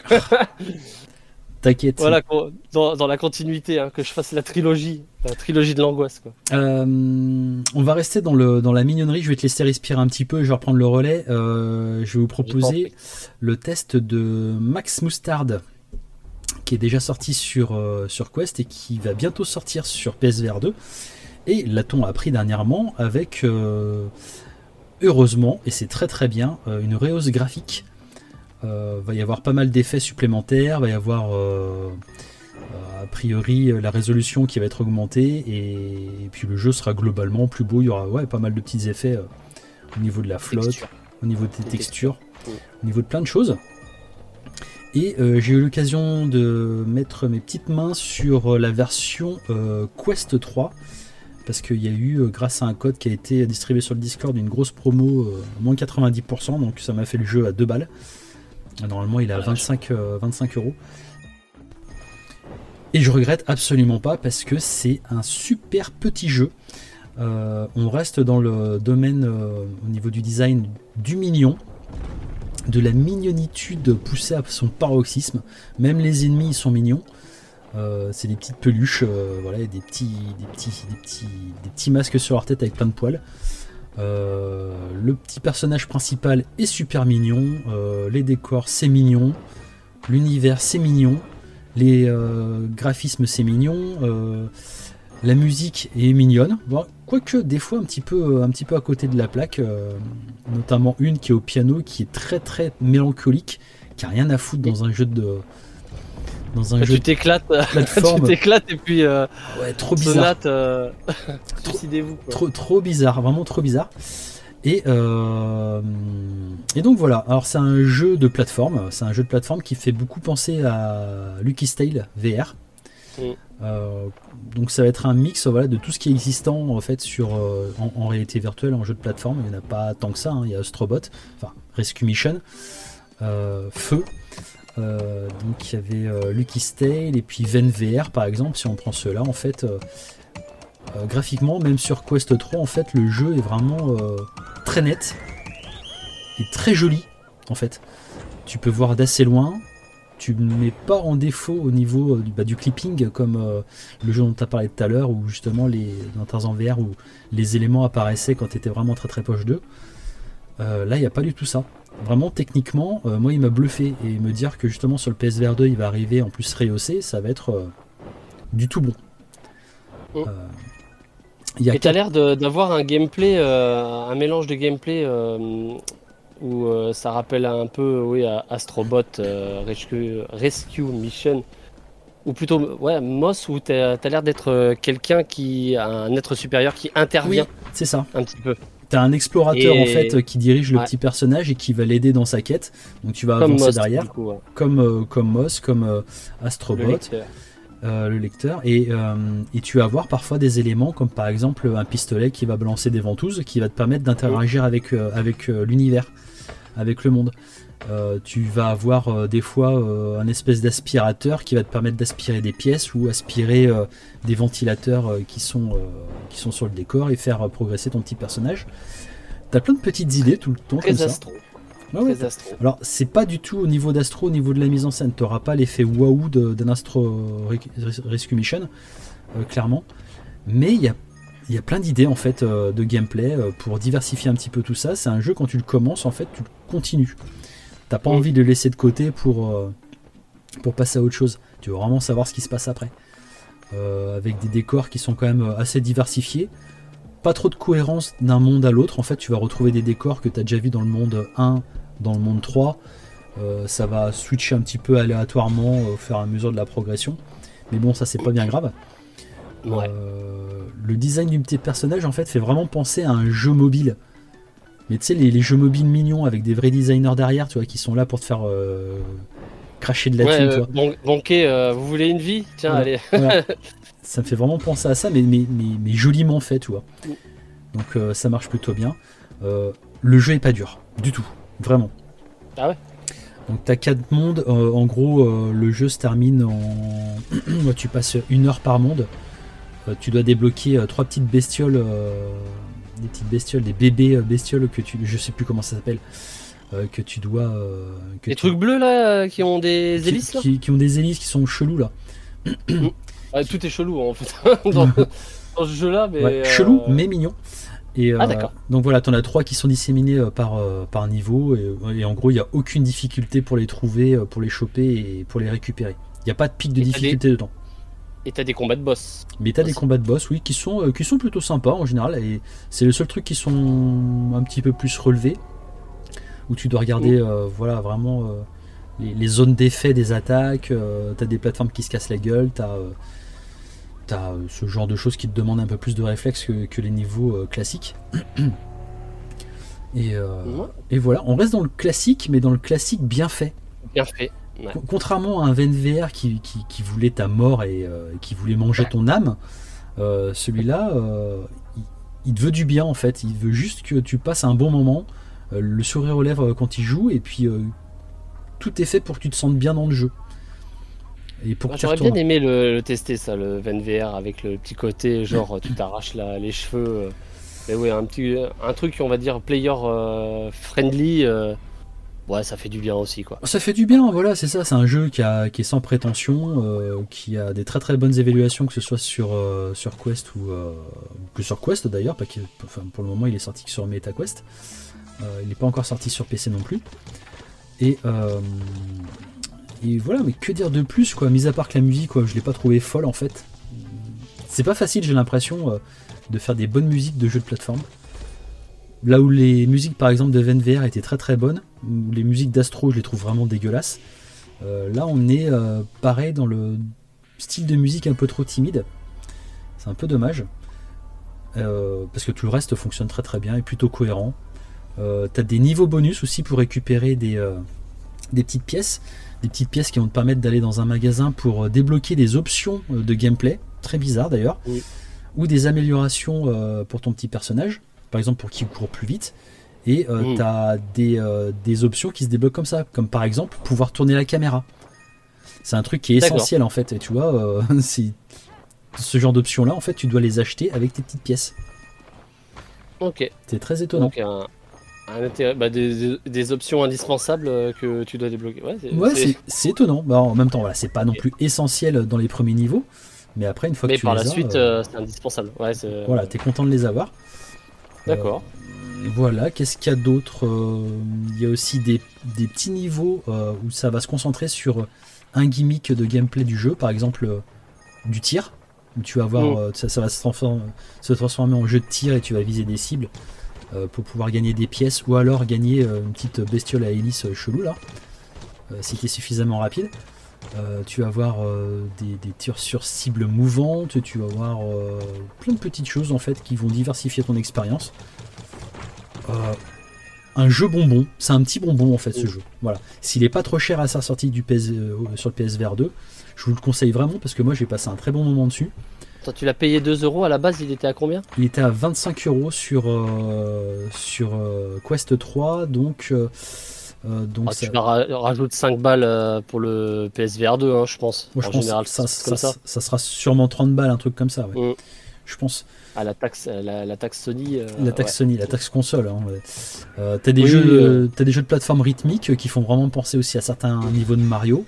T'inquiète. Voilà, qu'on- dans, dans la continuité, hein, que je fasse la trilogie, la trilogie de l'angoisse. Quoi. Euh, on va rester dans, le, dans la mignonnerie. Je vais te laisser respirer un petit peu. Je vais reprendre le relais. Euh, je vais vous proposer le test de Max Mustard, qui est déjà sorti sur, euh, sur Quest et qui va bientôt sortir sur P S V R deux. Et l'a-t-on appris dernièrement avec, euh, heureusement, et c'est très très bien, euh, une rehausse graphique. Euh, va y avoir pas mal d'effets supplémentaires, va y avoir euh, euh, a priori la résolution qui va être augmentée et, et puis le jeu sera globalement plus beau. Il y aura ouais, pas mal de petits effets euh, au niveau de la flotte, Texture. au niveau des Des textures, textures. au niveau de plein de choses. Et euh, j'ai eu l'occasion de mettre mes petites mains sur la version euh, Quest trois parce qu'il y a eu, euh, grâce à un code qui a été distribué sur le Discord, une grosse promo, euh, moins quatre-vingt-dix pour cent, donc ça m'a fait le jeu à deux balles. Normalement il est à vingt-cinq, euh, vingt-cinq euros. Et je regrette absolument pas parce que c'est un super petit jeu. Euh, on reste dans le domaine euh, au niveau du design du mignon, de la mignonitude poussée à son paroxysme. Même les ennemis ils sont mignons. Euh, c'est des petites peluches, euh, voilà, et des petits, des petits, des petits, des petits masques sur leur tête avec plein de poils. Euh, le petit personnage principal est super mignon, euh, les décors c'est mignon, l'univers c'est mignon, les euh, graphismes c'est mignon, euh, la musique est mignonne, bon, quoique des fois un petit peu, un petit peu à côté de la plaque, euh, notamment une qui est au piano qui est très très mélancolique, qui a rien à foutre dans un jeu de dans un Quand jeu tu t'éclates, de plateforme. tu t'éclates et puis euh, Ouais, trop bizarre. sonate, euh, suicidez-vous. quoi. Trop, trop bizarre, vraiment trop bizarre. Et, euh, et donc voilà, alors c'est un jeu de plateforme, c'est un jeu de plateforme qui fait beaucoup penser à Lucky's Tale V R. Mm. Euh, donc ça va être un mix voilà, de tout ce qui est existant en fait sur, euh, en, en réalité virtuelle en jeu de plateforme. Il n'y en a pas tant que ça, hein. Il y a Astrobot, enfin Rescue Mission, euh, Feu. Euh, donc il y avait euh, Lucky's Tale et puis Ven V R par exemple. Si on prend ceux-là en fait, euh, euh, graphiquement même sur Quest trois en fait le jeu est vraiment euh, très net et très joli en fait. Tu peux voir d'assez loin, tu ne mets pas en défaut au niveau euh, du, bah, du clipping comme euh, le jeu dont tu as parlé tout à l'heure où justement les, dans Tarzan V R où les éléments apparaissaient quand tu étais vraiment très très proche d'eux. Euh, là il n'y a pas du tout ça. Vraiment techniquement, euh, moi il m'a bluffé et me dire que justement sur le P S V R deux il va arriver en plus rehaussé, ça va être euh, du tout bon. Mm. Euh, il y a Et t'as l'air de- d'avoir un gameplay, euh, un mélange de gameplay euh, où euh, ça rappelle un peu, oui, à Astrobot, euh, Rescue, Rescue Mission, ou plutôt, ouais, Moss, où t'as as l'air d'être euh, quelqu'un qui, un être supérieur qui Oui, intervient c'est ça. un petit peu. T'as un explorateur Et... en fait qui dirige le ouais. petit personnage et qui va l'aider dans sa quête. Donc tu vas comme avancer Moss, derrière, du coup, ouais. comme euh, comme Moss, comme euh, Le Astrobot, lecteur. euh, le lecteur. Et, euh, et tu vas avoir parfois des éléments comme par exemple un pistolet qui va balancer des ventouses, qui va te permettre d'interagir avec euh, avec euh, l'univers, avec le monde. Euh, tu vas avoir euh, des fois euh, un espèce d'aspirateur qui va te permettre d'aspirer des pièces ou aspirer euh, des ventilateurs euh, qui, sont, euh, qui sont sur le décor et faire euh, progresser ton petit personnage. T'as plein de petites idées tout le temps Très comme ça. astro. Ouais, ouais, Très astro. alors c'est pas du tout au niveau d'Astro, au niveau de la mise en scène. T'auras pas l'effet waouh de- d'un Astro Rescue Mission, euh, clairement. Mais il y a, y a plein d'idées en fait euh, de gameplay euh, pour diversifier un petit peu tout ça. C'est un jeu quand tu le commences en fait tu le continues. T'as pas Mm. envie de le laisser de côté pour, euh, pour passer à autre chose. Tu veux vraiment savoir ce qui se passe après. Euh, avec des décors qui sont quand même assez diversifiés. Pas trop de cohérence d'un monde à l'autre. En fait, tu vas retrouver des décors que tu as déjà vu dans le monde un, dans le monde trois. Euh, ça va switcher un petit peu aléatoirement au fur et à mesure de la progression. Mais bon, ça, c'est pas bien grave. Ouais. Euh, le design du petit personnage, en fait, fait vraiment penser à un jeu mobile. Mais tu sais, les, les jeux mobiles mignons avec des vrais designers derrière, tu vois, qui sont là pour te faire euh, cracher de la Ouais, thune, tu euh, vois. bon, banquet, euh, vous voulez une vie? Tiens, Ouais. allez. Voilà. Ça me fait vraiment penser à ça, mais, mais, mais, mais joliment fait, tu vois. Donc euh, ça marche plutôt bien. Euh, le jeu est pas dur, du tout, vraiment. Ah ouais? Donc t'as quatre mondes, euh, en gros euh, le jeu se termine en... tu passes une heure par monde. Euh, tu dois débloquer euh, trois petites bestioles, euh, des petites bestioles, des bébés euh, bestioles que tu... je sais plus comment ça s'appelle. Euh, que tu dois... euh, que Les tu- trucs bleus là, euh, qui ont des qui, hélices là? qui, qui ont des hélices qui sont chelous là. Ah, tout est chelou en fait dans, dans ce jeu là, mais. Ouais, euh, chelou mais mignon. Et, Ah, euh, d'accord. donc voilà, t'en as trois qui sont disséminés euh, par, euh, par niveau et, et en gros il n'y a aucune difficulté pour les trouver, euh, pour les choper et pour les récupérer. Il n'y a pas de pic de Et t'as difficulté dedans. Et t'as des combats de boss. Mais t'as des aussi. combats de boss, oui, qui sont, euh, qui sont plutôt sympas en général et c'est le seul truc qui sont un petit peu plus relevés où tu dois regarder euh, voilà vraiment euh, les, les zones d'effet des attaques, euh, t'as des plateformes qui se cassent la gueule, t'as euh, T'as euh, ce genre de choses qui te demandent un peu plus de réflexe que, que les niveaux euh, classiques. Et, euh, Ouais. et voilà, on reste dans le classique, mais dans le classique bien fait. Bien fait. Ouais. Co- Contrairement à un V N V R qui, qui, qui voulait ta mort et euh, qui voulait manger Ouais. ton âme, euh, celui-là, euh, il, il te veut du bien en fait. Il veut juste que tu passes un bon moment, euh, le sourire aux lèvres quand il joue, et puis euh, tout est fait pour que tu te sentes bien dans le jeu. Et pour Moi, que tu j'aurais retournes. bien aimé le, le tester ça, le V N V R avec le petit côté genre tu t'arraches la- les cheveux. euh. Mais ouais, un petit un truc on va dire player euh, friendly. euh, Ouais, ça fait du bien aussi quoi. Ça fait du bien, voilà, c'est ça. C'est un jeu qui, a, qui est sans prétention, euh, qui a des très très bonnes évaluations, que ce soit sur, euh, sur Quest ou euh, que sur Quest d'ailleurs. Pas qu'il- enfin, pour le moment, il est sorti que sur MetaQuest. Euh, il n'est pas encore sorti sur P C non plus. Et, euh, et voilà, mais que dire de plus quoi, mis à part que la musique, quoi, je l'ai pas trouvé folle en fait. C'est pas facile, j'ai l'impression, euh, de faire des bonnes musiques de jeux de plateforme. Là où les musiques par exemple de V N V R étaient très très bonnes, ou les musiques d'Astro je les trouve vraiment dégueulasses, euh, là on est euh, pareil dans le style de musique un peu trop timide. C'est un peu dommage. Euh, parce que tout le reste fonctionne très très bien et plutôt cohérent. Euh, T'as des niveaux bonus aussi pour récupérer des, euh, des petites pièces. Des petites pièces qui vont te permettre d'aller dans un magasin pour euh, débloquer des options euh, de gameplay, très bizarre d'ailleurs, Oui. ou des améliorations euh, pour ton petit personnage, par exemple pour qu'il court plus vite. Et euh, Mm. tu as des, euh, des options qui se débloquent comme ça, comme par exemple pouvoir tourner la caméra. C'est un truc qui est D'accord. essentiel en fait, et tu vois, euh, c'est- ce genre d'options là, en fait, tu dois les acheter avec tes petites pièces. Ok. C'est très étonnant. Donc un, un intérêt- bah, des, des options indispensables euh, que tu dois débloquer. Ouais, c'est, Ouais, c'est- c'est c'est étonnant. Bah, en même temps, voilà, c'est pas non plus essentiel dans les premiers niveaux, mais après, une fois Mais que tu par les la as, suite, euh, euh, c'est indispensable. Ouais, c'est... voilà, t'es content de les avoir. D'accord. Euh, voilà, qu'est-ce qu'il y a d'autre? Euh, Il y a aussi des, des petits niveaux euh, où ça va se concentrer sur un gimmick de gameplay du jeu, par exemple euh, du tir, où tu vas avoir, Mm. euh, ça, ça va se transformer, se transformer en jeu de tir et tu vas viser des cibles euh, pour pouvoir gagner des pièces ou alors gagner euh, une petite bestiole à hélice euh, chelou là, euh, si tu es suffisamment rapide. Euh, tu vas avoir euh, des, des tirs sur cible mouvante, tu vas avoir euh, plein de petites choses en fait qui vont diversifier ton expérience. euh, un jeu bonbon. C'est un petit bonbon en fait ce mmh. jeu. Voilà. S'il est pas trop cher à sa sortie du P S, euh, sur le P S V R deux, je vous le conseille vraiment parce que moi j'ai passé un très bon moment dessus. Attends, tu l'as payé deux euros à la base, il était à combien? Il était à vingt-cinq euros sur, euh, sur euh, Quest trois, donc... Euh, euh, donc ah, ça... Tu ra- rajoutes cinq balles euh, pour le P S V R deux, hein, je pense. Moi, je en pense général, ça, c'est comme ça, ça. ça sera sûrement trente balles, un truc comme ça, ouais. Mm. Je pense. Ah, la taxe, la, la taxe Sony. Euh, la taxe ouais. Sony, la taxe console. Hein, ouais. euh, t'as des oui, jeux, euh... t'as des jeux de plateforme rythmique qui font vraiment penser aussi à certains niveaux de Mario.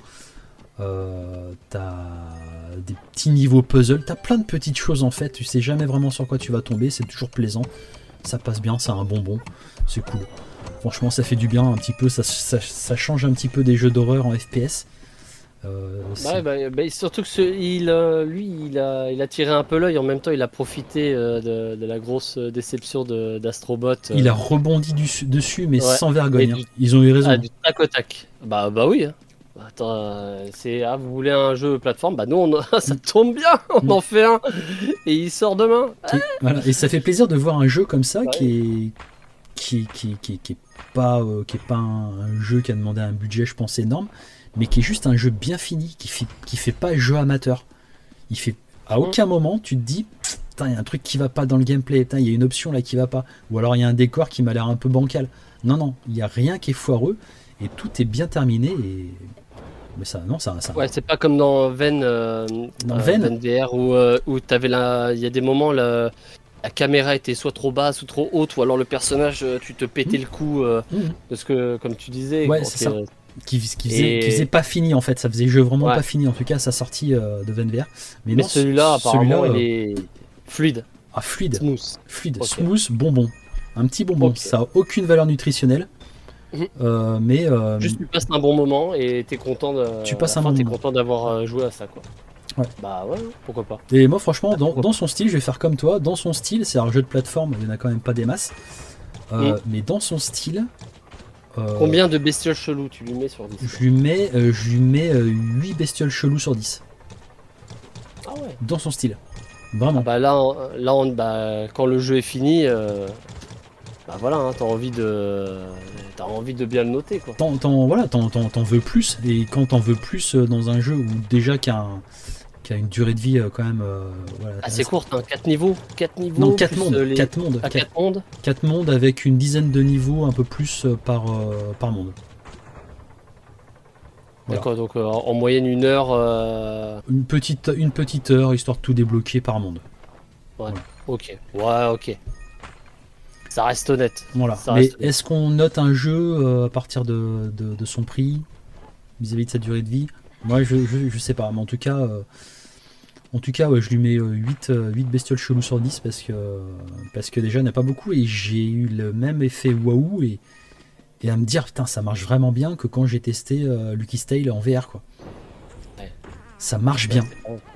Euh, t'as des petits niveaux puzzle, t'as plein de petites choses en fait. Tu sais jamais vraiment sur quoi tu vas tomber. C'est toujours plaisant. Ça passe bien, c'est un bonbon. C'est cool. Franchement, ça fait du bien un petit peu. Ça, ça, ça change un petit peu des jeux d'horreur en F P S. Euh, ouais, bah, bah, surtout que ce, il, euh, lui, il a, il a tiré un peu l'œil. En même temps, il a profité euh, de, de la grosse déception de, d'Astrobot. Euh. Il a rebondi du, dessus, mais ouais. sans vergogne. Du, hein. Ils ont eu raison. Ah, du tac au tac. Bah, bah oui. Hein. Attends, euh, c'est ah, vous voulez un jeu plateforme? Bah nous, on, ça tombe bien, on mmh. en fait un et il sort demain. Et, voilà. Et ça fait plaisir de voir un jeu comme ça ouais. qui est qui, qui, qui, qui est pas euh, qui est pas un, un jeu qui a demandé un budget, je pense, énorme, mais qui est juste un jeu bien fini, qui fait qui fait pas jeu amateur. Il fait à aucun mmh. moment tu te dis putain, il y a un truc qui va pas dans le gameplay, putain, il y a une option là qui va pas, ou alors il y a un décor qui m'a l'air un peu bancal. Non non, il y a rien qui est foireux et tout est bien terminé et mais ça non ça, ça... ouais, c'est pas comme dans Ven euh, dans euh, Ven Ven V R où euh, où t'avais la il y a des moments la la caméra était soit trop basse ou trop haute, ou alors le personnage tu te pétais mmh. le cou euh, mmh. parce que comme tu disais ouais c'est ça. Qui, qui, faisait, et... qui faisait pas fini en fait, ça faisait jeu vraiment ouais. pas fini en tout cas sa sortie euh, de Ven V R. Mais, mais non, celui-là apparemment celui-là, il est fluide. Ah fluide. Smooth. Fluide, okay. smooth, bonbon. Un petit bonbon. Okay. Ça a aucune valeur nutritionnelle. Mmh. Euh, mais euh, juste tu passes un bon moment et t'es content de. Tu passes un enfin, bon t'es moment. content d'avoir joué à ça quoi. Ouais. Bah ouais, pourquoi pas. Et moi franchement, dans, dans son style, je vais faire comme toi. Dans son style, c'est un jeu de plateforme, il y en a quand même pas des masses. Euh, mmh. Mais dans son style. Euh, Combien de bestioles cheloues tu lui mets sur dix? Je lui mets, euh, je lui mets euh, huit bestioles cheloues sur dix. Ah ouais. Dans son style. Vraiment. Ah bah là, on, là on, bah, quand le jeu est fini. Euh... Bah voilà, hein, t'as envie de, t'as envie de bien le noter quoi. T'en, t'en, voilà, t'en, t'en, t'en veux plus, et quand t'en veux plus dans un jeu où déjà qu'il y a, un, qu'il y a une durée de vie quand même, euh, voilà. Assez courte, hein, quatre niveaux, quatre niveaux. Non, quatre mondes, les... quatre mondes, ah, quatre mondes. quatre mondes avec une dizaine de niveaux, un peu plus par euh, par monde. Voilà. D'accord, donc euh, en moyenne une heure. Euh... Une petite, une petite heure histoire de tout débloquer par monde. Ouais. Voilà. Ok. Ouais, ok. Ça reste honnête. Voilà. Ça Mais reste est-ce qu'on note un jeu euh, à partir de, de, de son prix vis-à-vis de sa durée de vie? Moi, je, je, je sais pas. Mais en tout cas, euh, en tout cas ouais, je lui mets euh, huit, euh, huit bestioles cheloues sur dix parce que, euh, parce que déjà, il n'y en a pas beaucoup et j'ai eu le même effet waouh et, et à me dire, putain, ça marche vraiment bien que quand j'ai testé euh, Lucky's Tale en V R, quoi. Ouais. Ça marche bien.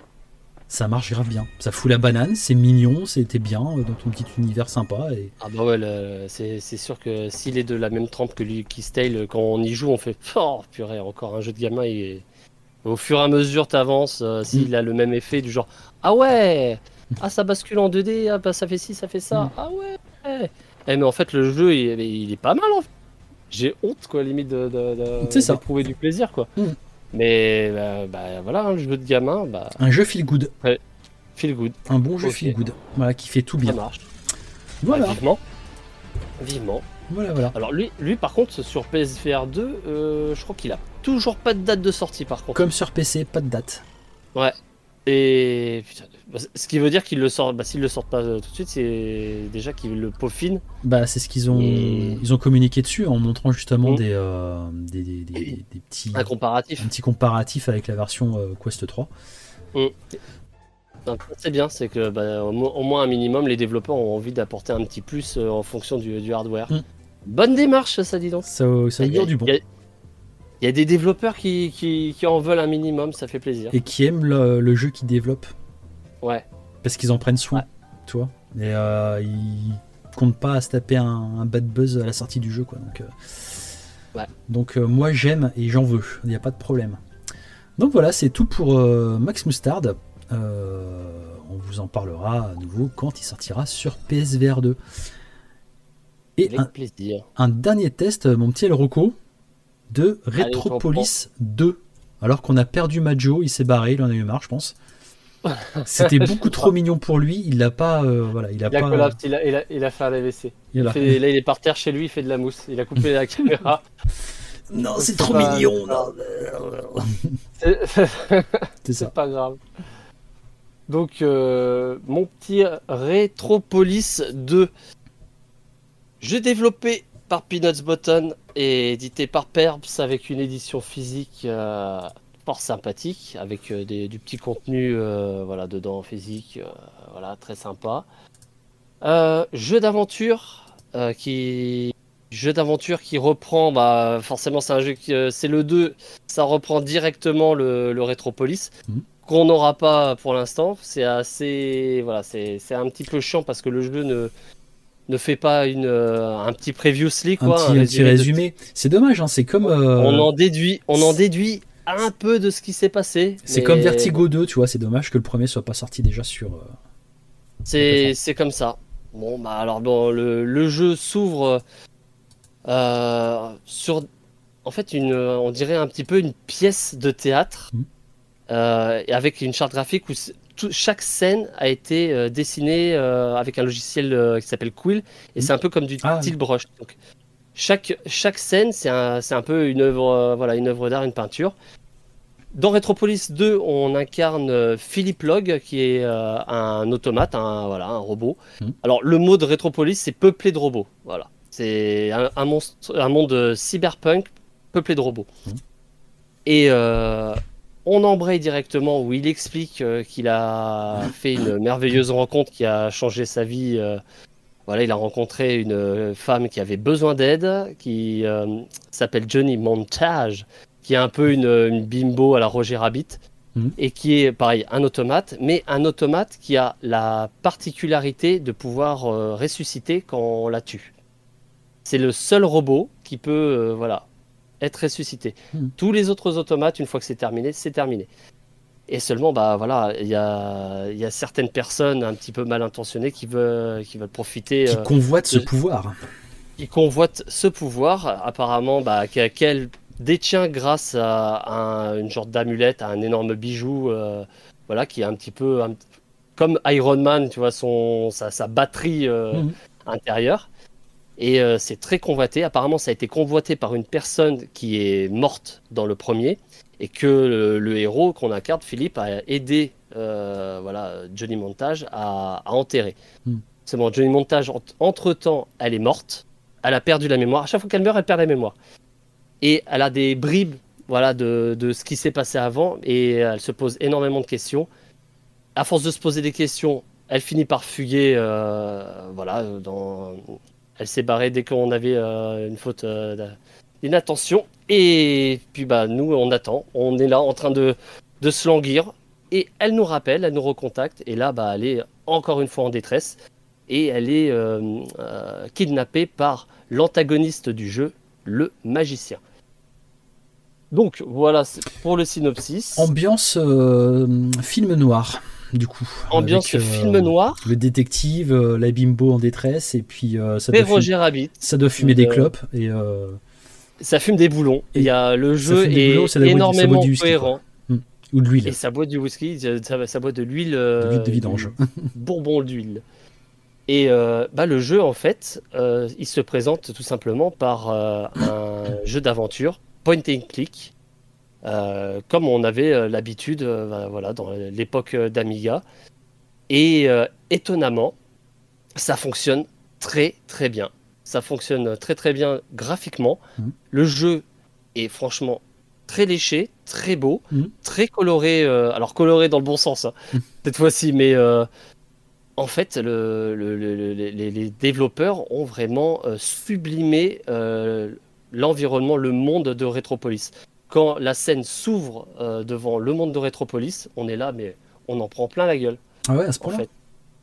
Ça marche grave bien. Ça fout la banane, c'est mignon, c'était bien dans ton petit univers sympa. Et... Ah bah ouais, le, c'est, c'est sûr que s'il est de la même trempe que Lucky's Tale, quand on y joue, on fait oh purée, encore un jeu de gamin. Et au fur et à mesure, t'avances. Euh, s'il mm. a le même effet du genre ah ouais, ah ça bascule en deux D, ah bah ça fait ci, ça fait ça, mm. ah ouais. Eh mais en fait le jeu il, il est pas mal en fait. J'ai honte quoi, limite de, de, de, c'est ça. d'éprouver du plaisir quoi. Mm. Mais bah, bah voilà, un jeu de gamin. Bah... Un jeu feel good. Ouais. Feel good. Un bon jeu okay. feel good. Voilà, qui fait tout bien. Ça marche. Voilà. Bah, vivement. Vivement. Voilà, voilà. Alors lui, lui par contre, sur P S V R deux, euh, je crois qu'il a toujours pas de date de sortie par contre. Comme sur P C, pas de date. Ouais. Et putain, ce qui veut dire qu'il le sort, bah, s'il le sortent pas tout de suite, c'est déjà qu'il le peaufine. Bah c'est ce qu'ils ont, et... ils ont communiqué dessus en montrant justement mmh. des, euh, des, des, des, des petits, un comparatif, un petit comparatif avec la version euh, Quest trois. Mmh. Donc, c'est bien, c'est que bah, au, au moins un minimum, les développeurs ont envie d'apporter un petit plus euh, en fonction du, du hardware. Mmh. Bonne démarche, ça dit donc. Ça, ça augure du bon. Il y a des développeurs qui, qui, qui en veulent un minimum, ça fait plaisir. Et qui aiment le, le jeu qu'ils développent. Ouais. Parce qu'ils en prennent soin, ouais. Tu vois. Et euh, ils comptent pas à se taper un, un bad buzz à la sortie du jeu, quoi. Donc, euh, ouais. donc euh, moi j'aime et j'en veux, il n'y a pas de problème. Donc voilà, c'est tout pour euh, Max Mustard. Euh, on vous en parlera à nouveau quand il sortira sur P S V R deux. Et Avec un, plaisir. un dernier test, mon petit El Rocco, de Allez, Retropolis deux. Alors qu'on a perdu Majo, il s'est barré, il en a eu marre, je pense. C'était beaucoup trop mignon pour lui, il l'a pas. Euh, voilà, il a Il a pas. collapse, il a, il a, il a fait un A V C. Il Il a- fait- là, il est par terre chez lui, il fait de la mousse. Il a coupé la caméra. Non, c'est C'est trop pas- mignon. c'est non. C'est C'est c'est ça. pas grave. Donc, euh, mon petit Retropolis deux, jeu développé par Peanuts Button et édité par Perbs avec une édition physique euh, fort sympathique, avec euh, des, du petit contenu euh, voilà, dedans physique, euh, voilà, très sympa. Euh, jeu d'aventure euh, qui jeu d'aventure qui reprend, bah forcément c'est un jeu qui euh, c'est le deux, ça reprend directement le, le Retropolis Mhm. qu'on n'aura pas pour l'instant. C'est assez voilà, c'est c'est un petit peu chiant parce que le jeu ne ne fait pas une euh, un petit previously Un quoi, petit, un petit de- résumé. C'est dommage, hein, c'est comme. euh, on en déduit on en déduit un peu de ce qui s'est passé. C'est mais comme Vertigo deux, tu vois, c'est dommage que le premier soit pas sorti déjà sur. euh, C'est c'est comme ça. Bon, bah alors bon, le, le jeu s'ouvre euh, sur, en fait, une, on dirait un petit peu une pièce de théâtre Mhm. euh, et avec une charte graphique où c'est- tout- chaque scène a été euh, dessinée euh, avec un logiciel euh, qui s'appelle Quill et Mhm. c'est un peu comme du Ah, style brush. Donc, chaque, chaque scène, c'est un, c'est un peu une œuvre, euh, voilà, une œuvre d'art, une peinture. Dans Retropolis deux, on incarne euh, Philippe Log, qui est euh, un automate, un, voilà, un robot. Mhm. Alors, le mot de Retropolis, c'est peuplé de robots. Voilà. C'est un, un, monstre, un monde euh, cyberpunk peuplé de robots. Mhm. Et euh, on embraye directement où il explique euh, qu'il a fait une merveilleuse rencontre qui a changé sa vie. euh, voilà, il a rencontré une euh, femme qui avait besoin d'aide, qui euh, s'appelle Johnny Montage, qui est un peu une, une bimbo à la Roger Rabbit, Mhm. et qui est pareil, un automate, mais un automate qui a la particularité de pouvoir euh, ressusciter quand on la tue. C'est le seul robot qui peut euh, voilà, être ressuscité. Mhm. Tous les autres automates, une fois que c'est terminé, c'est terminé. Et seulement, bah voilà, il y a, il y a certaines personnes un petit peu mal intentionnées qui veulent, qui veulent profiter, qui euh, convoite ce de- pouvoir. qui convoitent ce pouvoir, apparemment, bah, qu'elle qu'elle détient grâce à un- une sorte d'amulette, à un énorme bijou, euh, voilà, qui est un petit peu un- comme Iron Man, tu vois, son, sa, sa batterie euh, Mhm. intérieure. Et euh, c'est très convoité. Apparemment, ça a été convoité par une personne qui est morte dans le premier, et que le, le héros qu'on incarne, Philippe, a aidé euh, voilà, Johnny Montage à, à enterrer. Hmm. C'est bon, Johnny Montage, en- entre-temps, elle est morte. Elle a perdu la mémoire. À chaque fois qu'elle meurt, elle perd la mémoire. Et elle a des bribes voilà, de, de ce qui s'est passé avant, et elle se pose énormément de questions. À force de se poser des questions, elle finit par fuguer. euh, voilà, dans... Elle s'est barrée dès qu'on avait euh, une faute euh, d- d'inattention. Et puis bah nous, on attend. On est là en train de, de se languir. Et elle nous rappelle, elle nous recontacte. Et là, bah, elle est encore une fois en détresse. Et elle est euh, euh, kidnappée par l'antagoniste du jeu, le magicien. Donc voilà c'est pour le synopsis. Ambiance euh, film noir, du coup. Ambiance Avec, euh, film noir. Le détective, euh, la bimbo en détresse, et puis euh, ça, Et doit fumer, Roger Rabbit. ça doit fumer des Euh, cloopes. Et, euh, Ça fume des boulons. Et Il y a, le ça jeu fume des est boulons, ça doit boire du- ça boit énormément du whisky, cohérent. ou de l'huile. Et ça boit du whisky, ça, ça boit de l'huile. De euh, l'huile de vidange. du Bourbon d'huile. Et euh, bah, le jeu, en fait, euh, il se présente tout simplement par euh, un jeu d'aventure, point and click, euh, comme on avait euh, l'habitude euh, bah, voilà, dans l'époque euh, d'Amiga. Et euh, étonnamment, ça fonctionne très très bien. Ça fonctionne très très bien graphiquement. Mhm. Le jeu est franchement très léché, très beau, Mhm. très coloré. euh, alors coloré dans le bon sens, hein, Mhm. cette fois-ci, mais euh, en fait, le, le- le- le- les, les développeurs ont vraiment euh, sublimé euh, l'environnement, le monde de Retropolis. Quand la scène s'ouvre euh, devant le monde de Retropolis, on est là, mais on en prend plein la gueule, Ah ouais, à ce en point-là. fait.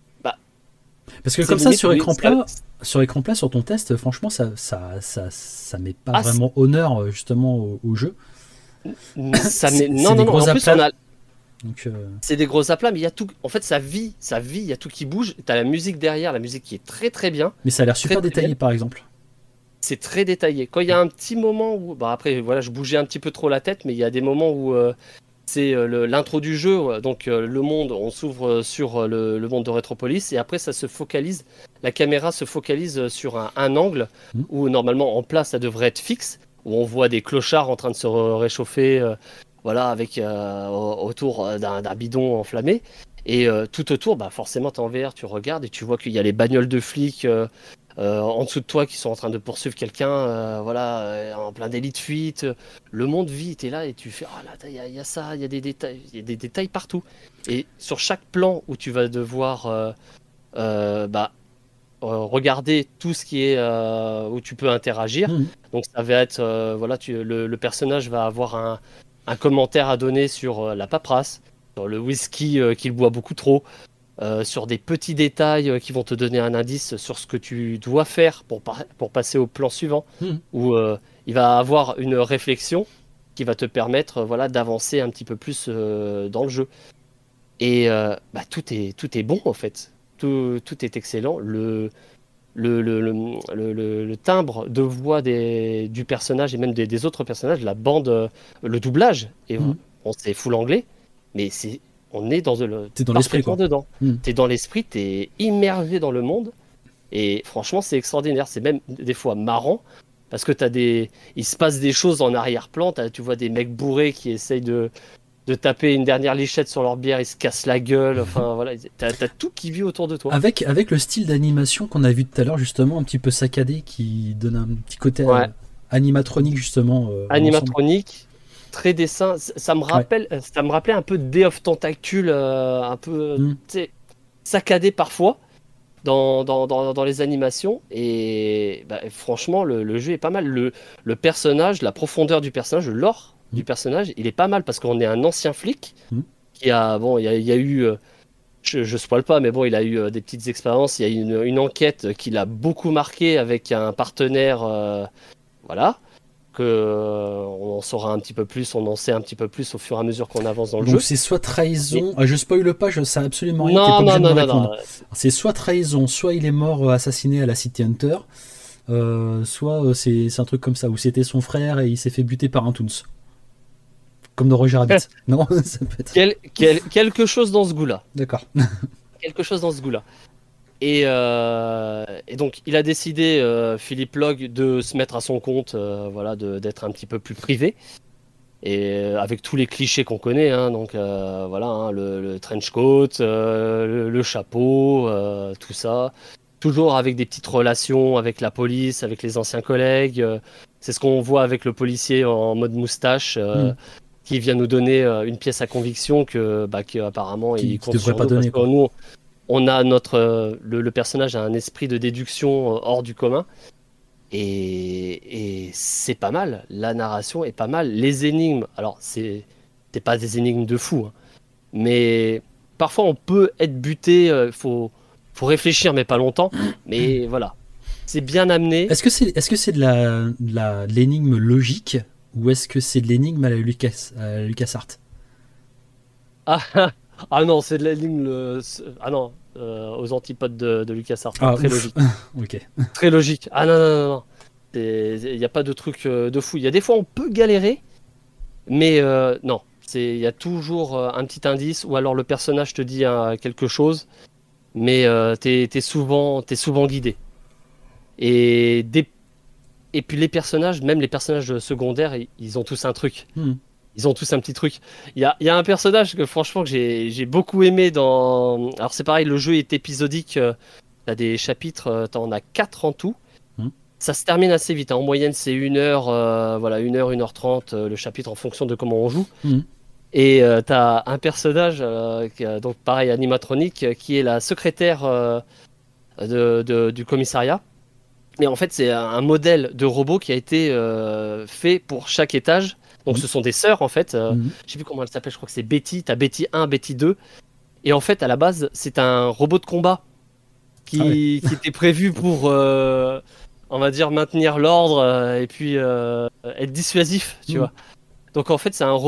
Parce que C'est comme ça, limite, sur oui, écran ça- plat, sur écran plat, sur ton test, franchement, ça, ça, ça, ça met pas Ah, vraiment honneur euh, justement au, au jeu. Ça C'est- met... c'est Non, des non, non. gros En plus, on aplates. a, Donc, euh... c'est des gros aplats, mais il y a tout. En fait, ça vit, ça vit, il y a tout qui bouge. T'as la musique derrière, la musique qui est très très bien. Mais ça a l'air super très, détaillé, très par exemple. C'est très détaillé. Quand il y a un petit moment où, bah après, voilà, je bougeais un petit peu trop la tête, mais il y a des moments où euh, c'est euh, le, l'intro du jeu, donc euh, le monde, on s'ouvre sur le, le monde de Retropolis, et après ça se focalise, la caméra se focalise sur un, un angle mmh. où normalement en place ça devrait être fixe, où on voit des clochards en train de se réchauffer, euh, voilà, avec euh, autour d'un, d'un bidon enflammé, et euh, tout autour, bah forcément t'es en V R, tu regardes et tu vois qu'il y a les bagnoles de flics. Euh, Euh, en dessous de toi qui sont en train de poursuivre quelqu'un, euh, voilà, euh, en plein délit de fuite. Le monde vit, t'es là et tu fais ah là, il y, y a ça, il y a des détails, il y a des détails partout. Et sur chaque plan où tu vas devoir euh, euh, bah, euh, regarder tout ce qui est euh, où tu peux interagir. Mmh. Donc ça va être euh, voilà, tu, le, le personnage va avoir un, un commentaire à donner sur euh, la paperasse, sur le whisky euh, qu'il boit beaucoup trop. Euh, sur des petits détails euh, qui vont te donner un indice sur ce que tu dois faire pour, par- pour passer au plan suivant, Mmh. où euh, il va avoir une réflexion qui va te permettre euh, voilà, d'avancer un petit peu plus euh, dans le jeu. Et euh, bah, tout, est, tout est bon en fait, tout, tout est excellent. Le, le, le, le, le, le- le timbre de voix des, du personnage et même des, des autres personnages, la bande, euh, le doublage, et Mmh. bon, c'est full anglais, mais c'est on est dans le T'es dans l'esprit, parfaitement quoi. dedans. Mmh. T'es dans l'esprit, t'es immergé dans le monde. Et franchement, c'est extraordinaire. C'est même des fois marrant. Parce que t'as des... il se passe des choses en arrière-plan. T'as- Tu vois des mecs bourrés qui essayent de, de taper une dernière lichette sur leur bière. Ils se cassent la gueule. Enfin, voilà. T'as, t'as tout qui vit autour de toi. Avec, avec le style d'animation qu'on a vu tout à l'heure, justement, un petit peu saccadé, qui donne un petit côté Ouais. euh, animatronique, justement. euh, dans l'ensemble. Animatronique, très dessin. Ça, ça me rappelle, ça me rappelait un peu Day of Tentacule, euh, un peu Mm. tu sais, saccadé parfois dans, dans, dans, dans les animations. Et bah, franchement, le, le jeu est pas mal. Le, le personnage, la profondeur du personnage, le lore Mm. du personnage, il est pas mal parce qu'on est un ancien flic Mm. qui a, bon, il y a, il y a eu. euh, Je, je spoil pas, mais bon, il a eu euh, des petites expériences. Il y a eu une, une enquête qui l'a beaucoup marqué avec un partenaire, euh, voilà. Que euh, on en saura un petit peu plus, on en sait un petit peu plus au fur et à mesure qu'on avance dans le Donc jeu. c'est soit trahison, ah, je spoil pas, je sais absolument rien, t'es Non, pas non, obligé de non, me non, répondre. non. C'est soit trahison, soit il est mort euh, assassiné à la City Hunter, euh, soit euh, c'est, c'est un truc comme ça, où c'était son frère et il s'est fait buter par un Toons. Comme dans Roger Rabbit. Non, ça peut être... Quel, quel- quelque chose dans ce goût-là. D'accord. Quelque chose dans ce goût-là. Et, euh, et donc, il a décidé, euh, Philippe Log, de se mettre à son compte, euh, voilà, de, d'être un petit peu plus privé. Et euh, avec tous les clichés qu'on connaît, hein, donc euh, voilà, hein, le, le trench coat, euh, le, le chapeau, euh, tout ça. Toujours avec des petites relations avec la police, avec les anciens collègues. euh, c'est ce qu'on voit avec le policier en mode moustache, euh, Mm. qui vient nous donner euh, une pièce à conviction que, bah, qu'apparemment Qui- il qui compte devrait sur pas nous, donner, parce quoi. que nous, on a notre euh, le, le personnage a un esprit de déduction euh, hors du commun. Et, et c'est pas mal, la narration est pas mal. Les énigmes, alors c'est c'est pas des énigmes de fou, hein, mais parfois on peut être buté, il euh, faut, faut réfléchir, mais pas longtemps. Mais voilà, c'est bien amené. Est-ce que c'est, est-ce que c'est de la, de la, de l'énigme logique ou est-ce que c'est de l'énigme à la Lucas, à la LucasArts? Ah, ah non, c'est de l'énigme, le- ah non, euh, aux antipodes de, de LucasArts, Ah, très ouf. logique. Ok. Très logique. Ah non, non, non, non. Il n'y a pas de truc euh, de fou. Il y a des fois on peut galérer, mais euh, non. Il y a toujours euh, un petit indice, ou alors le personnage te dit euh, quelque chose, mais euh, t'es es souvent, t'es souvent guidé. Et, des... Et puis les personnages, même les personnages secondaires, ils, ils ont tous un truc. Hmm. Ils ont tous un petit truc. Il y a, il y a un personnage que franchement que j'ai j'ai beaucoup aimé dans... Alors c'est pareil, le jeu est épisodique. Euh, t'as des chapitres, euh, t'en as quatre en tout. Hmm. Ça se termine assez vite, hein. En moyenne c'est une heure, euh, voilà, une heure, une heure trente euh, le chapitre en fonction de comment on joue. Hmm. Et euh, t'as un personnage, euh, qui, euh, donc pareil animatronique, euh, qui est la secrétaire euh, de, de- du commissariat. Mais en fait c'est un modèle de robot qui a été euh, fait pour chaque étage. Donc Mhm. ce sont des sœurs en fait. Euh, Mhm. Je sais plus comment elle s'appelle, je crois que c'est Betty. T'as Betty un, Betty deux. Et en fait à la base c'est un robot de combat qui, Ah ouais. qui était prévu pour, euh, on va dire, maintenir l'ordre euh, et puis euh, être dissuasif, tu Mhm. vois. Donc en fait c'est un robot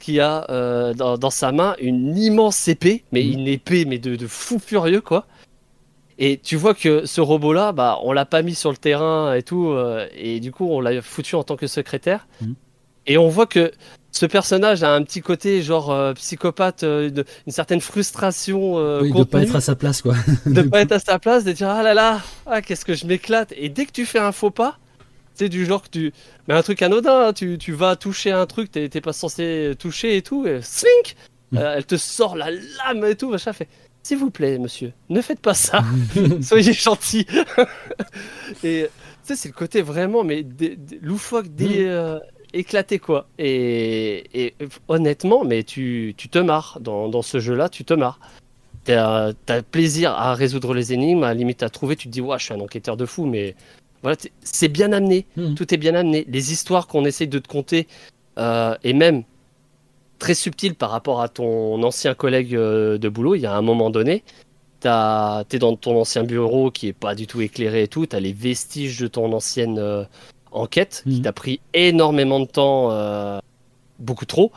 qui a euh, dans, dans sa main une immense épée, mais Mhm. une épée mais de, de fou furieux quoi. Et tu vois que ce robot-là, bah, on l'a pas mis sur le terrain et tout, euh, et du coup on l'a foutu en tant que secrétaire. Mhm. Et on voit que ce personnage a un petit côté genre euh, psychopathe, euh, une, une certaine frustration euh, Oui, de contenue, pas être à sa place, quoi. de Du pas coup. être à sa place, de dire ah là là, ah qu'est-ce que je m'éclate. Et dès que tu fais un faux pas, c'est du genre que tu, mais un truc anodin, hein, tu, tu vas toucher un truc, t'es t'es pas censé toucher et tout, et slink, Mm. euh, elle te sort la lame et tout, machin, fait. S'il vous plaît, monsieur, ne faites pas ça. Soyez gentil. Et tu sais, c'est le côté vraiment, mais dé- dé- loufoque, dé- euh, éclaté quoi. Et, et honnêtement, mais tu, tu te marres dans, dans ce jeu-là, tu te marres. T'as, t'as plaisir à résoudre les énigmes, à la limite à trouver. Tu te dis, ouais, je suis un enquêteur de fou, mais voilà, t'es- c'est bien amené. Mhm. Tout est bien amené. Les histoires qu'on essaye de te conter, euh, et même très subtiles par rapport à ton ancien collègue euh, de boulot, il y a un moment donné. T'as- T'es dans ton ancien bureau qui est pas du tout éclairé et tout. T'as les vestiges de ton ancienne euh, enquête qui Mhm. t'a pris énormément de temps, euh, beaucoup trop.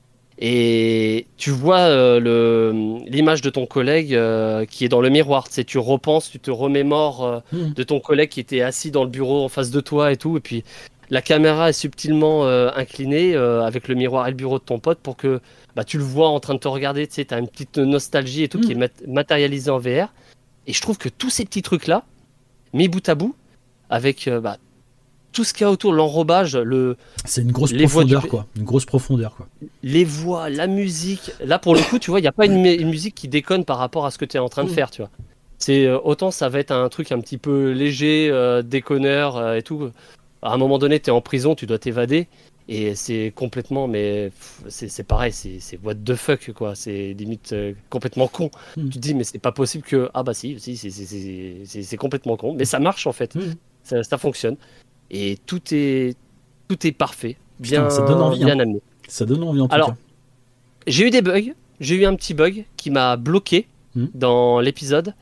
Et tu vois euh, le, l'image de ton collègue euh, qui est dans le miroir. Tu sais, tu repenses, tu te remémores euh, Mhm. de ton collègue qui était assis dans le bureau en face de toi et tout. Et puis la caméra est subtilement euh, inclinée euh, avec le miroir et le bureau de ton pote pour que bah, tu le vois en train de te regarder. Tu sais, t'as une petite nostalgie et tout Mhm. qui est mat- matérialisée en V R. Et je trouve que tous ces petits trucs-là, mis bout à bout, avec euh, bah, tout ce qu'il y a autour, l'enrobage, le, C'est une grosse les voix du profondeur, P- quoi. Une grosse profondeur, quoi. les voix, la musique. Là, pour le coup, tu vois, il n'y a pas une, mu- une musique qui déconne par rapport à ce que tu es en train de Mm. faire, tu vois. C'est euh, autant ça va être un truc un petit peu léger, euh, déconneur euh, et tout. À un moment donné, tu es en prison, tu dois t'évader. Et c'est complètement, mais pff, c'est c'est pareil, c'est c'est what the fuck, quoi. C'est limite euh, complètement con. Mm. Tu te dis, mais c'est pas possible que. Ah bah si, si, c'est c'est- c'est- c'est- c'est complètement con. Mais ça marche en fait. Mm. Ça, ça fonctionne. Et tout est, tout est parfait. Putain, Bien, ça donne envie, bien hein. amené. Ça donne envie, en tout Alors, cas. j'ai eu des bugs. J'ai eu un petit bug qui m'a bloqué Hmm. dans l'épisode.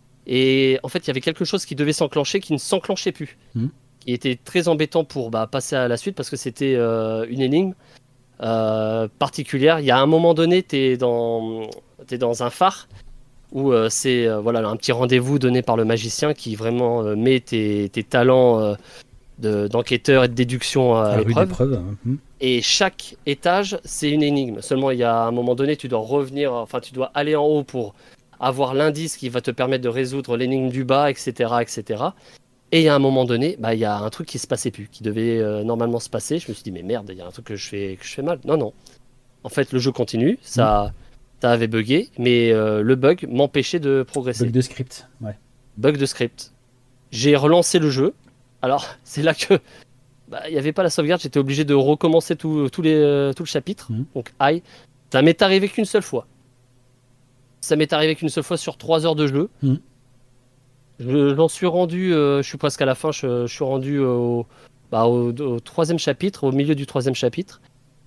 Et en fait, il y avait quelque chose qui devait s'enclencher qui ne s'enclenchait plus. Hmm. Qui était très embêtant pour bah, passer à la suite parce que c'était euh, une énigme euh, particulière. Il y a un moment donné, tu es dans, t'es dans un phare où euh, c'est euh, voilà, un petit rendez-vous donné par le magicien qui vraiment euh, met tes, tes talents euh, de- d'enquêteur et de déduction à La rue l'épreuve. d'épreuve. Mm. Et chaque étage, c'est une énigme. Seulement, il y a un moment donné, tu dois revenir, enfin, tu dois aller en haut pour avoir l'indice qui va te permettre de résoudre l'énigme du bas, et cetera, et cetera. Et il y a un moment donné, bah, il y a un truc qui se passait plus, qui devait euh, normalement se passer. Je me suis dit, mais merde, il y a un truc que je fais, que je fais mal. Non, non. En fait, le jeu continue, ça, ça avait bugué, mais euh, le bug m'empêchait de progresser. Bug de script. Ouais. Bug de script. J'ai relancé le jeu. Alors, c'est là que bah, il n'y avait pas la sauvegarde, j'étais obligé de recommencer tout, tout, les, euh, tout le chapitre. Mhm. Donc, aïe. Ça m'est arrivé qu'une seule fois. Ça m'est arrivé qu'une seule fois sur trois heures de jeu. Mhm. Je- J'en suis rendu, euh, je suis presque à la fin, je, je suis rendu au, bah, au, au troisième chapitre, au milieu du troisième chapitre.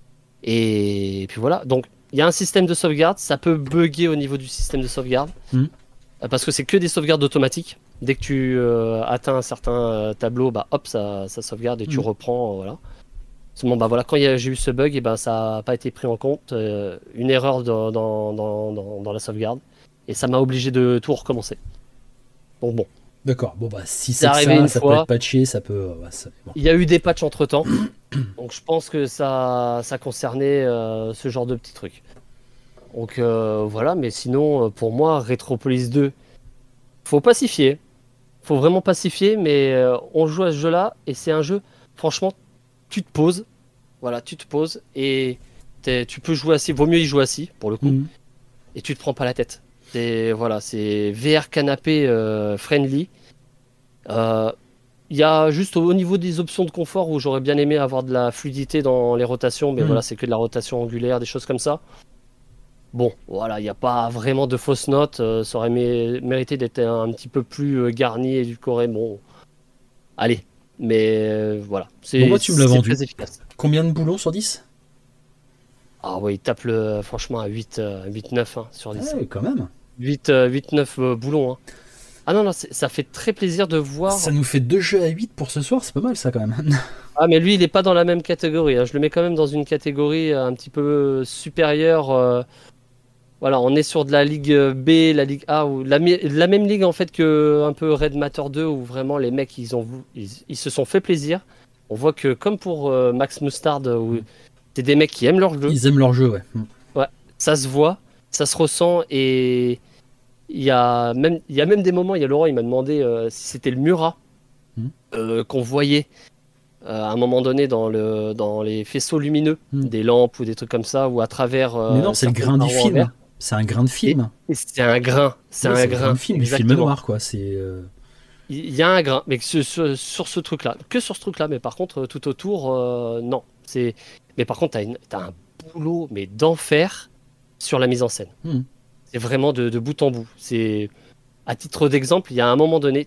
Et puis voilà. Donc, il y a un système de sauvegarde, ça peut bugger au niveau du système de sauvegarde. Mhm. Euh, Parce que c'est que des sauvegardes automatiques. Dès que tu euh, atteins un certain euh, tableau, bah hop, ça, ça sauvegarde et tu Mhm. reprends. euh, voilà. Seulement, bah voilà, quand il y a- j'ai eu ce bug, et ben ça n'a pas été pris en compte. euh, une erreur dans, dans, dans, dans- dans la sauvegarde. Et ça m'a obligé de tout recommencer. Donc bon, D'accord. Bon, bah, si C'est c'est que arrivé ça, une ça fois. peut être patché, ça peut. euh, ouais, ça- bon. il y a eu des patchs entre temps. Donc je pense que ça, ça concernait euh, ce genre de petits trucs. Donc euh, voilà, mais sinon, euh, pour moi, Retropolis deux, faut pacifier. Faut vraiment pacifier, mais euh, on joue à ce jeu-là et c'est un jeu, franchement, tu te poses. Voilà, tu te poses et t'es- tu peux jouer assis. Vaut mieux y jouer assis, pour le coup. Mhm. Et tu te prends pas la tête. C'est voilà, c'est V R canapé euh, friendly. Euh, Il y a juste au niveau des options de confort où j'aurais bien aimé avoir de la fluidité dans les rotations, mais Mhm. voilà, c'est que de la rotation angulaire, des choses comme ça. Bon, voilà, il n'y a pas vraiment de fausses notes. euh, ça aurait mé- mérité d'être un, un petit peu plus euh, garni et édulcoré. Bon, allez, mais euh, voilà, c'est Bon, moi, tu me l'as c'est vendu. très efficace. Combien de boulons sur dix? Ah oui, il tape le, franchement à huit, neuf hein, sur dix. Ouais, quand même. huit, neuf euh, boulons. Hein. Ah non, non, c'est- ça fait très plaisir de voir. Ça nous fait deux jeux à huit pour ce soir, c'est pas mal ça quand même. Ah, mais lui, il est pas dans la même catégorie, hein. Je le mets quand même dans une catégorie euh, un petit peu supérieure. euh, Voilà, on est sur de la Ligue B, la Ligue A, ou la, mi- la même ligue en fait que un peu Red Matter deux, où vraiment les mecs ils ont vou- ils, ils se sont fait plaisir. On voit que comme pour euh, Max Mustard, euh, où c'est des mecs qui aiment leur jeu, Ils aiment leur jeu, ouais. Mm. ouais, ça se voit, ça se ressent, et il y a même il y a même des moments, il y a Laurent, il m'a demandé euh, si c'était le Murat Mm. euh, qu'on voyait euh, à un moment donné dans le dans les faisceaux lumineux, Mm. des lampes ou des trucs comme ça, ou à travers. euh, Mais non, c'est le certaines grain du parois en film. verre. C'est un grain de film. Et c'est un grain, c'est Ouais, un le grain, de film, du film exactement. noir, quoi. C'est. euh, Il y a un grain, mais que ce- ce- sur ce truc-là, que sur ce truc-là, mais par contre, tout autour, euh, non. C'est, mais par contre, t'as, une- t'as un boulot, mais d'enfer sur la mise en scène. Hmm. C'est vraiment de, de bout en bout. C'est, à titre d'exemple, il y a un moment donné,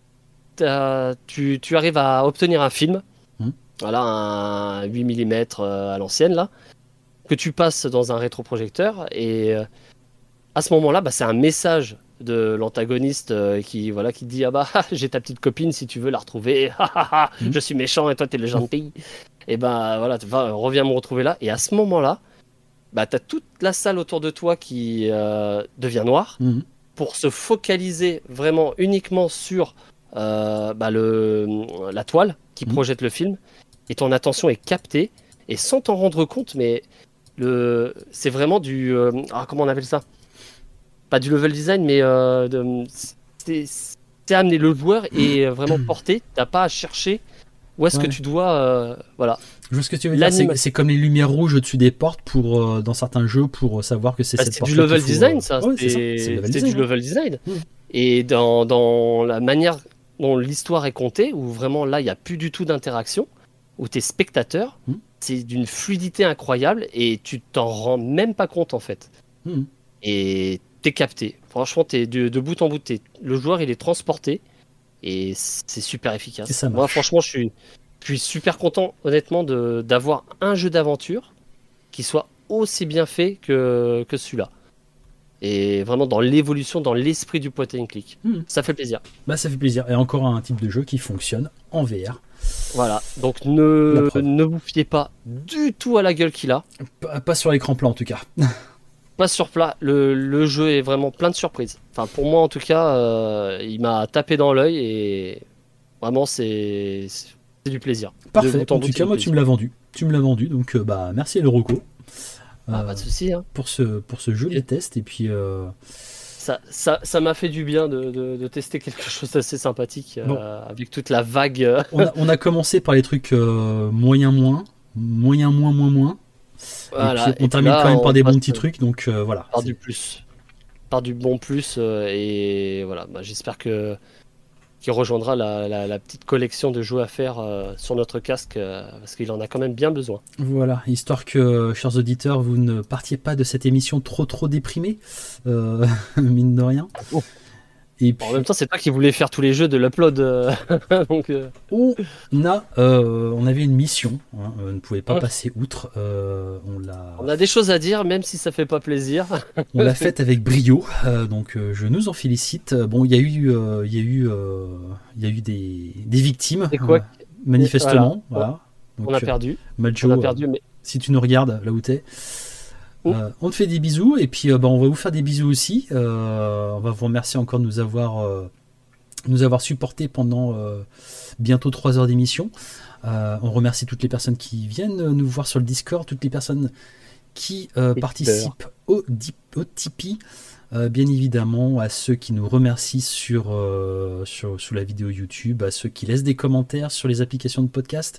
t'as- tu, tu arrives à obtenir un film, Hmm. voilà, un huit millimètres à l'ancienne, là, que tu passes dans un rétroprojecteur, et euh, à ce moment-là, bah, c'est un message de l'antagoniste euh, qui voilà qui dit ah bah j'ai ta petite copine si tu veux la retrouver. Ah, ah, ah, Mhm. je suis méchant et toi t'es le gentil. Et ben voilà, tu vas reviens me retrouver là. Et à ce moment-là, bah t'as toute la salle autour de toi qui euh, devient noire Mhm. pour se focaliser vraiment uniquement sur euh, bah, le la toile qui Mhm. projette le film, et ton attention est captée, et sans t'en rendre compte, mais le c'est vraiment du euh, ah, comment on appelle ça? Pas du level design, mais euh, de- c'est c'est amener le joueur et vraiment porté. T'as pas à chercher où est-ce Ouais. que tu dois. euh, voilà. Je vois ce que tu veux dire. C'est, L'anima- c'est comme les lumières rouges au-dessus des portes pour, euh, dans certains jeux pour euh, savoir que c'est Bah, cette c'est porte. du level design, ça. Ouais, c'est, c'est ça. C'est le level c'est design, du ouais. level design. Mm. Et dans, dans la manière dont l'histoire est contée, où vraiment là, il n'y a plus du tout d'interaction, où tu es spectateur, Mm. c'est d'une fluidité incroyable et tu t'en rends même pas compte en fait. Mhm. Et t'es capté. Franchement, t'es de, de bout en bout. T'es, le joueur, il est transporté et c'est super efficace. Et ça Moi, marche. franchement, je suis, je suis super content, honnêtement, de, d'avoir un jeu d'aventure qui soit aussi bien fait que, que celui-là. Et vraiment dans l'évolution, dans l'esprit du point and click. Mhm. Ça fait plaisir. Bah, ça fait plaisir. Et encore un type de jeu qui fonctionne en V R. Voilà. Donc La ne, preuve. ne vous fiez pas du tout à la gueule qu'il a. Pas, pas sur l'écran plat en tout cas. Pas sur plat. Le, le jeu est vraiment plein de surprises. Enfin, pour moi, en tout cas, euh, il m'a tapé dans l'œil et vraiment, c'est, c'est du plaisir. De Parfait. bout en En bout, tout c'est cas, du moi, tu plaisir. me l'as vendu. Tu me l'as vendu. Donc, euh, bah, merci le Rocco. Ah, euh, pas de souci. Hein. pour ce pour ce joli Ok. test. Et puis, euh, Ça, ça, ça m'a fait du bien de, de, de tester quelque chose d'assez sympathique euh, Bon. avec toute la vague. euh, on, a, on a commencé par les trucs euh, moyen moins, moyen moins moins moins. voilà. Et puis on Et termine là, quand même on par des bons passe petits trucs. Donc euh, voilà. par C'est- du plus, par du bon plus, euh, et voilà. Bah, j'espère que qu'il rejoindra la, la, la petite collection de jeux à faire euh, sur notre casque, euh, parce qu'il en a quand même bien besoin. Voilà, histoire que, chers auditeurs, vous ne partiez pas de cette émission trop trop déprimés, euh, mine de rien. Oh. Et puis, En même temps, c'est toi qui voulais faire tous les jeux de l'upload, euh, donc euh, on a, euh, on avait une mission, hein, on ne pouvait pas Ouais. passer outre. euh, on l'a, on a des choses à dire, même si ça fait pas plaisir. on l'a faite avec brio, euh, donc euh, je nous en félicite. Bon, il y a eu, euh, il y a eu, euh, il y a eu des, des victimes, Et quoi, euh, manifestement. voilà. Voilà. Donc, On a euh, perdu, Majo, on a euh, perdu, mais si tu nous regardes là où t'es, Oh. euh, on te fait des bisous et puis euh, bah, on va vous faire des bisous aussi. Euh, on va vous remercier encore de nous avoir, euh, nous avoir supportés pendant euh, bientôt trois heures d'émission. Euh, on remercie toutes les personnes qui viennent nous voir sur le Discord, toutes les personnes qui euh, Et participent au, Dip- au Tipeee. Euh, bien évidemment à ceux qui nous remercient sur, euh, sur, sous la vidéo YouTube, à ceux qui laissent des commentaires sur les applications de podcast.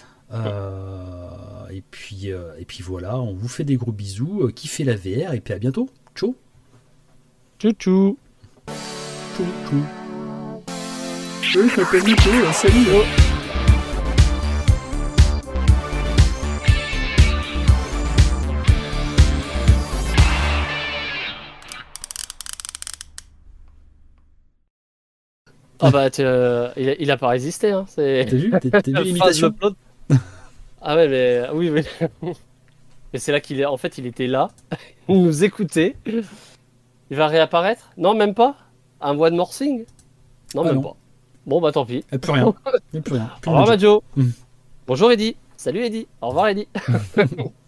Euh, et, puis, euh, et puis voilà, on vous fait des gros bisous, euh, kiffez la V R et puis à bientôt. Ciao. tchou-tchou. Ciao, ciao. Oui, je m'appelle Nico, euh, salut. Oh. Ah bah, t'es, euh, il, a, il a pas résisté, hein. C'est... T'as vu, t'as, t'as vu Phase l'imitation? d'upload. Ah ouais, mais oui, mais, mais c'est là qu'il est. En fait, il était là, il nous écoutait. Il va réapparaître? Non, même pas. Un one more thing? Non, Ah même non. pas. Bon bah tant pis. Ah, plus rien. Y a plus rien. Plus Au revoir, de jeu. Majo. Bonjour Eddy. Salut Eddy. Au revoir Eddy.